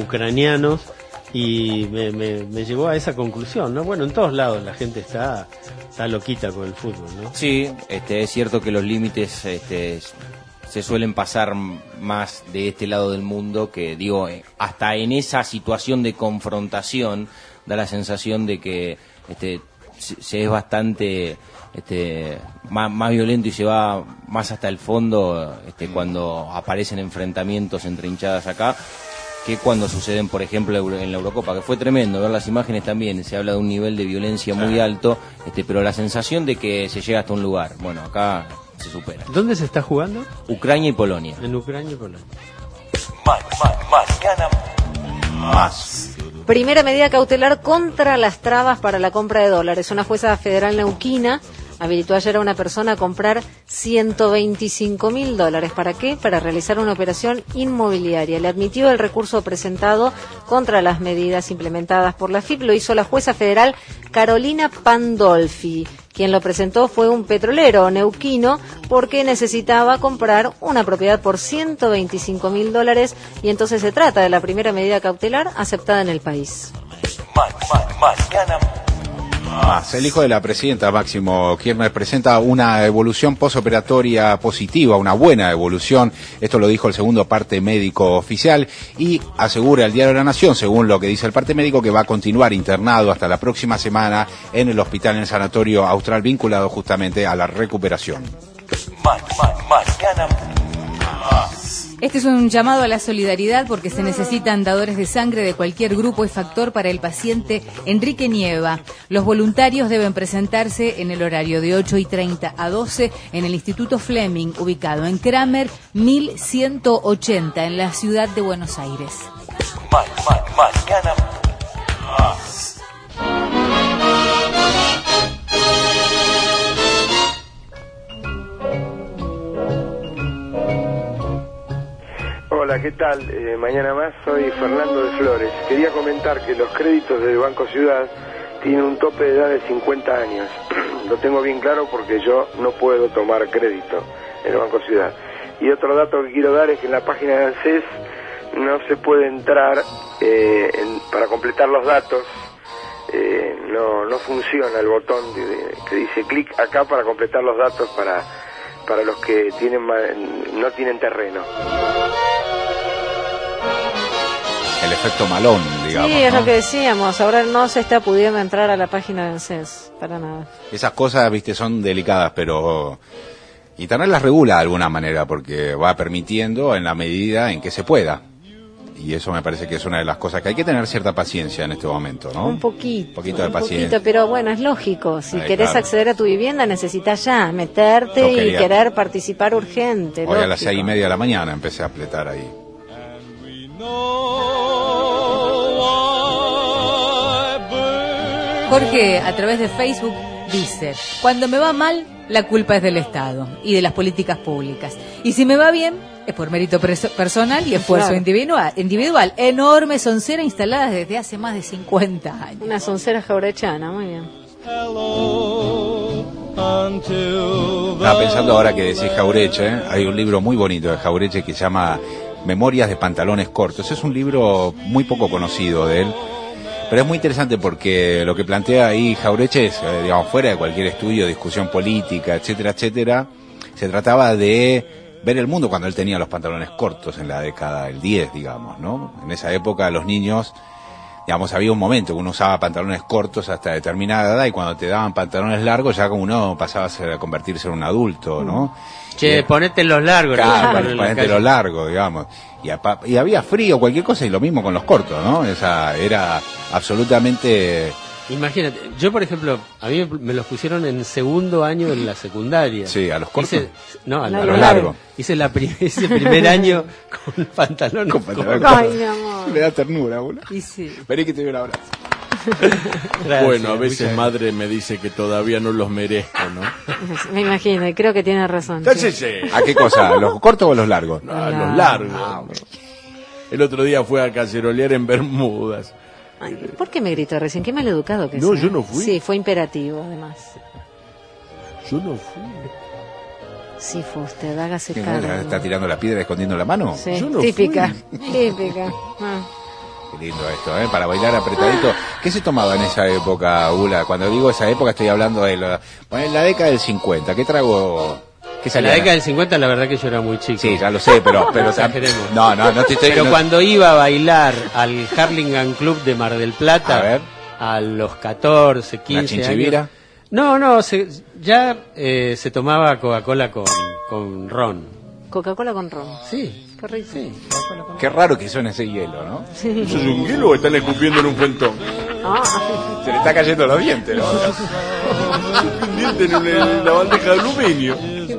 y me llevó a esa conclusión, ¿no? Bueno, en todos lados la gente está loquita con el fútbol, ¿no? Sí, es cierto que los límites se suelen pasar más de este lado del mundo, que digo, hasta en esa situación de confrontación da la sensación de que se es bastante más violento y se va más hasta el fondo cuando aparecen enfrentamientos entre hinchadas acá, que cuando suceden, por ejemplo, en la Eurocopa, que fue tremendo ver las imágenes también. Se habla de un nivel de violencia muy alto, pero la sensación de que se llega hasta un lugar, bueno, acá se supera. ¿Dónde se está jugando? Ucrania y Polonia. En Ucrania y Polonia. Mañana Más. Primera medida cautelar contra las trabas para la compra de dólares. Una jueza federal neuquina habilitó ayer a una persona a comprar $125.000. ¿Para qué? Para realizar una operación inmobiliaria. Le admitió el recurso presentado contra las medidas implementadas por la AFIP. Lo hizo la jueza federal Carolina Pandolfi. Quien lo presentó fue un petrolero neuquino porque necesitaba comprar una propiedad por $125.000 y entonces se trata de la primera medida cautelar aceptada en el país. El hijo de la presidenta, Máximo Kirchner, presenta una evolución posoperatoria positiva, una buena evolución. Esto lo dijo el segundo parte médico oficial y asegura al Diario de la Nación, según lo que dice el parte médico, que va a continuar internado hasta la próxima semana en el hospital, en el sanatorio austral, vinculado justamente a la recuperación. Este es un llamado a la solidaridad porque se necesitan dadores de sangre de cualquier grupo y factor para el paciente Enrique Nieva. Los voluntarios deben presentarse en el horario de 8:30 a 12 en el Instituto Fleming, ubicado en Kramer 1180, en la ciudad de Buenos Aires. Hola, ¿qué tal? Mañana más, soy Fernando de Flores. Quería comentar que los créditos del Banco Ciudad tienen un tope de edad de 50 años. Lo tengo bien claro porque yo no puedo tomar crédito en el Banco Ciudad. Y otro dato que quiero dar es que en la página de ANSES no se puede entrar para completar los datos. No funciona el botón que dice clic acá para completar los datos para los que no tienen terreno. El efecto Malón, digamos. Sí, es ¿no? lo que decíamos. Ahora no se está pudiendo entrar a la página de ANSES, para nada. Esas cosas, viste, son delicadas, pero Internet las regula de alguna manera porque va permitiendo en la medida en que se pueda. Y eso me parece que es una de las cosas que hay que tener cierta paciencia en este momento, ¿no? Un poquito de paciencia. pero bueno, es lógico. Si querés claro. acceder a tu vivienda, necesitas ya meterte y querer participar urgente. Hoy lógico. a las 6:30 de la mañana empecé a apretar ahí. Jorge, a través de Facebook, dice: cuando me va mal, la culpa es del Estado y de las políticas públicas. Y si me va bien, es por mérito personal y esfuerzo individual. Enorme soncera instalada desde hace más de 50 años. Una soncera jaurechana, muy bien. Estaba pensando ahora que decís Jaureche, hay un libro muy bonito de Jaureche que se llama Memorias de pantalones cortos. Es un libro muy poco conocido de él, pero es muy interesante porque lo que plantea ahí Jaureche es, digamos, fuera de cualquier estudio, discusión política, etcétera, etcétera, se trataba de ver el mundo cuando él tenía los pantalones cortos en la década del 10, digamos, ¿no? En esa época los niños, digamos, había un momento que uno usaba pantalones cortos hasta determinada edad y cuando te daban pantalones largos ya como uno pasaba a convertirse en un adulto, ¿no? Che, ponete los largos. Claro, ponete los largos, digamos. Y había frío, cualquier cosa, y lo mismo con los cortos, ¿no? Esa era absolutamente... Imagínate, yo por ejemplo, a mí me los pusieron en segundo año de la secundaria. Sí, a los cortos. A los largos. Hice ese primer año con pantalones cortos. Ay, mi amor. Me da ternura, boludo. Y sí. Vení que te doy un abrazo. Gracias, bueno, a veces madre me dice que todavía no los merezco, ¿no? Me imagino, y creo que tiene razón. ¿A qué cosa? ¿Los cortos o los largos? No, a los largos. El otro día fue a cacerolear en Bermudas. Ay, ¿por qué me gritó recién? Qué maleducado que No, sea. yo no fui. Sí, fue imperativo, además. Yo no fui. Sí, fue usted, hágase ¿Qué, cargo. ¿Está tirando la piedra escondiendo la mano? Sí, Yo no típica, fui. típica. Qué lindo esto, ¿eh? Para bailar apretadito. ¿Qué se tomaba en esa época, Ula? Cuando digo esa época estoy hablando de la década del 50. ¿Qué trago? ¿Qué En salía? la década del 50 la verdad que yo era muy chico. Sí, ya lo sé, pero exageremos. No te estoy... Pero no- cuando iba a bailar al Harlingham Club de Mar del Plata, A ver. a los 14, 15 chinchivira? años. No, ya se tomaba Coca-Cola con ron. Coca-Cola con ron. Sí. Qué rico. Sí. Qué raro que suene ese hielo, ¿no? Sí. ¿Eso es un hielo o están escupiendo en un fuentón? Ah, Se le está cayendo los dientes, ¿no? Un diente en la bandeja de aluminio.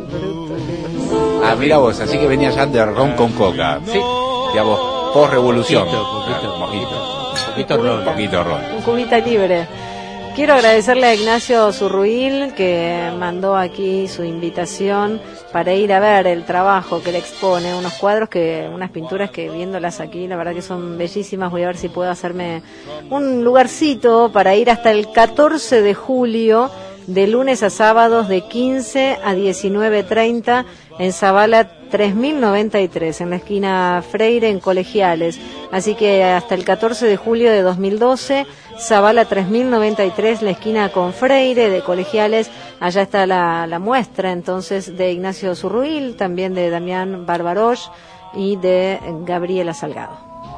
Ah, mira vos, así que venía ya de ron con coca. Sí. Digamos, post-revolución. Poquito. Mojito. Poquito ron. Poquito ron. un cubita libre. Quiero agradecerle a Ignacio Zurruil que mandó aquí su invitación para ir a ver el trabajo que le expone, unos cuadros, unas pinturas que viéndolas aquí, la verdad que son bellísimas. Voy a ver si puedo hacerme un lugarcito para ir hasta el 14 de julio, de lunes a sábados, de 15 a 19:30, en Zavala 3093, en la esquina Freire, en Colegiales. Así que hasta el 14 de julio de 2012, Zavala 3093, la esquina con Freire, de Colegiales. Allá está la muestra, entonces, de Ignacio Zurruil, también de Damián Barbarosh y de Gabriela Salgado.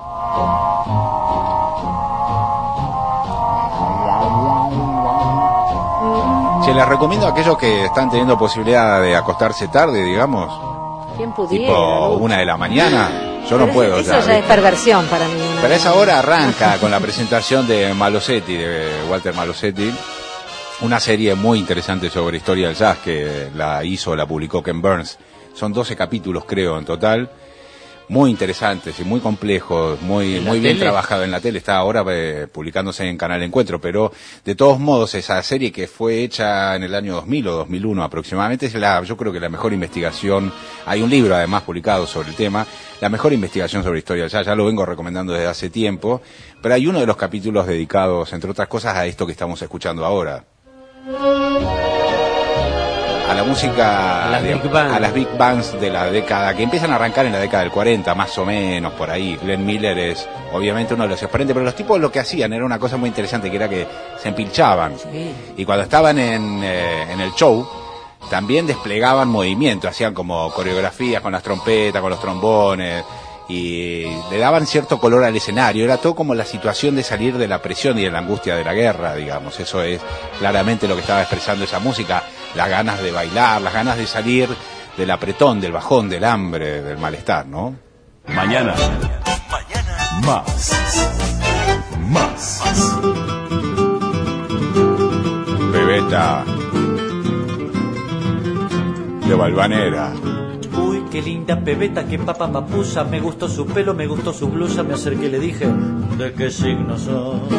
Se les recomiendo a aquellos que están teniendo posibilidad de acostarse tarde, digamos. ¿Quién pudiera? Tipo 1 de la mañana. Yo no puedo. Eso ya es perversión para mí. Pero a esa hora arranca con la presentación de Malosetti, de Walter Malosetti. Una serie muy interesante sobre historia del jazz que la publicó Ken Burns. Son 12 capítulos, creo, en total. Muy interesantes y muy complejos, muy bien trabajado en la tele. Está ahora publicándose en Canal Encuentro, pero de todos modos esa serie, que fue hecha en el año 2000 o 2001 aproximadamente, es yo creo que la mejor investigación. Hay un libro además publicado sobre el tema, la mejor investigación sobre historia del jazz. Ya lo vengo recomendando desde hace tiempo, pero hay uno de los capítulos dedicados, entre otras cosas, a esto que estamos escuchando ahora. A la música, a las big bands de la década, que empiezan a arrancar en la década del 40, más o menos, por ahí. Glenn Miller es obviamente uno de los exponentes, pero los tipos lo que hacían era una cosa muy interesante, que era que se empilchaban. Sí. Y cuando estaban en el show, también desplegaban movimiento, hacían como coreografías con las trompetas, con los trombones, y le daban cierto color al escenario. Era todo como la situación de salir de la presión y de la angustia de la guerra, digamos. Eso es claramente lo que estaba expresando esa música. Las ganas de bailar, las ganas de salir del apretón, del bajón, del hambre, del malestar, ¿no? Mañana. Más. Bebeta de Valvanera. Uy, qué linda pebeta, qué papa papusa. Me gustó su pelo, me gustó su blusa. Me acerqué y le dije, ¿de qué signo sos?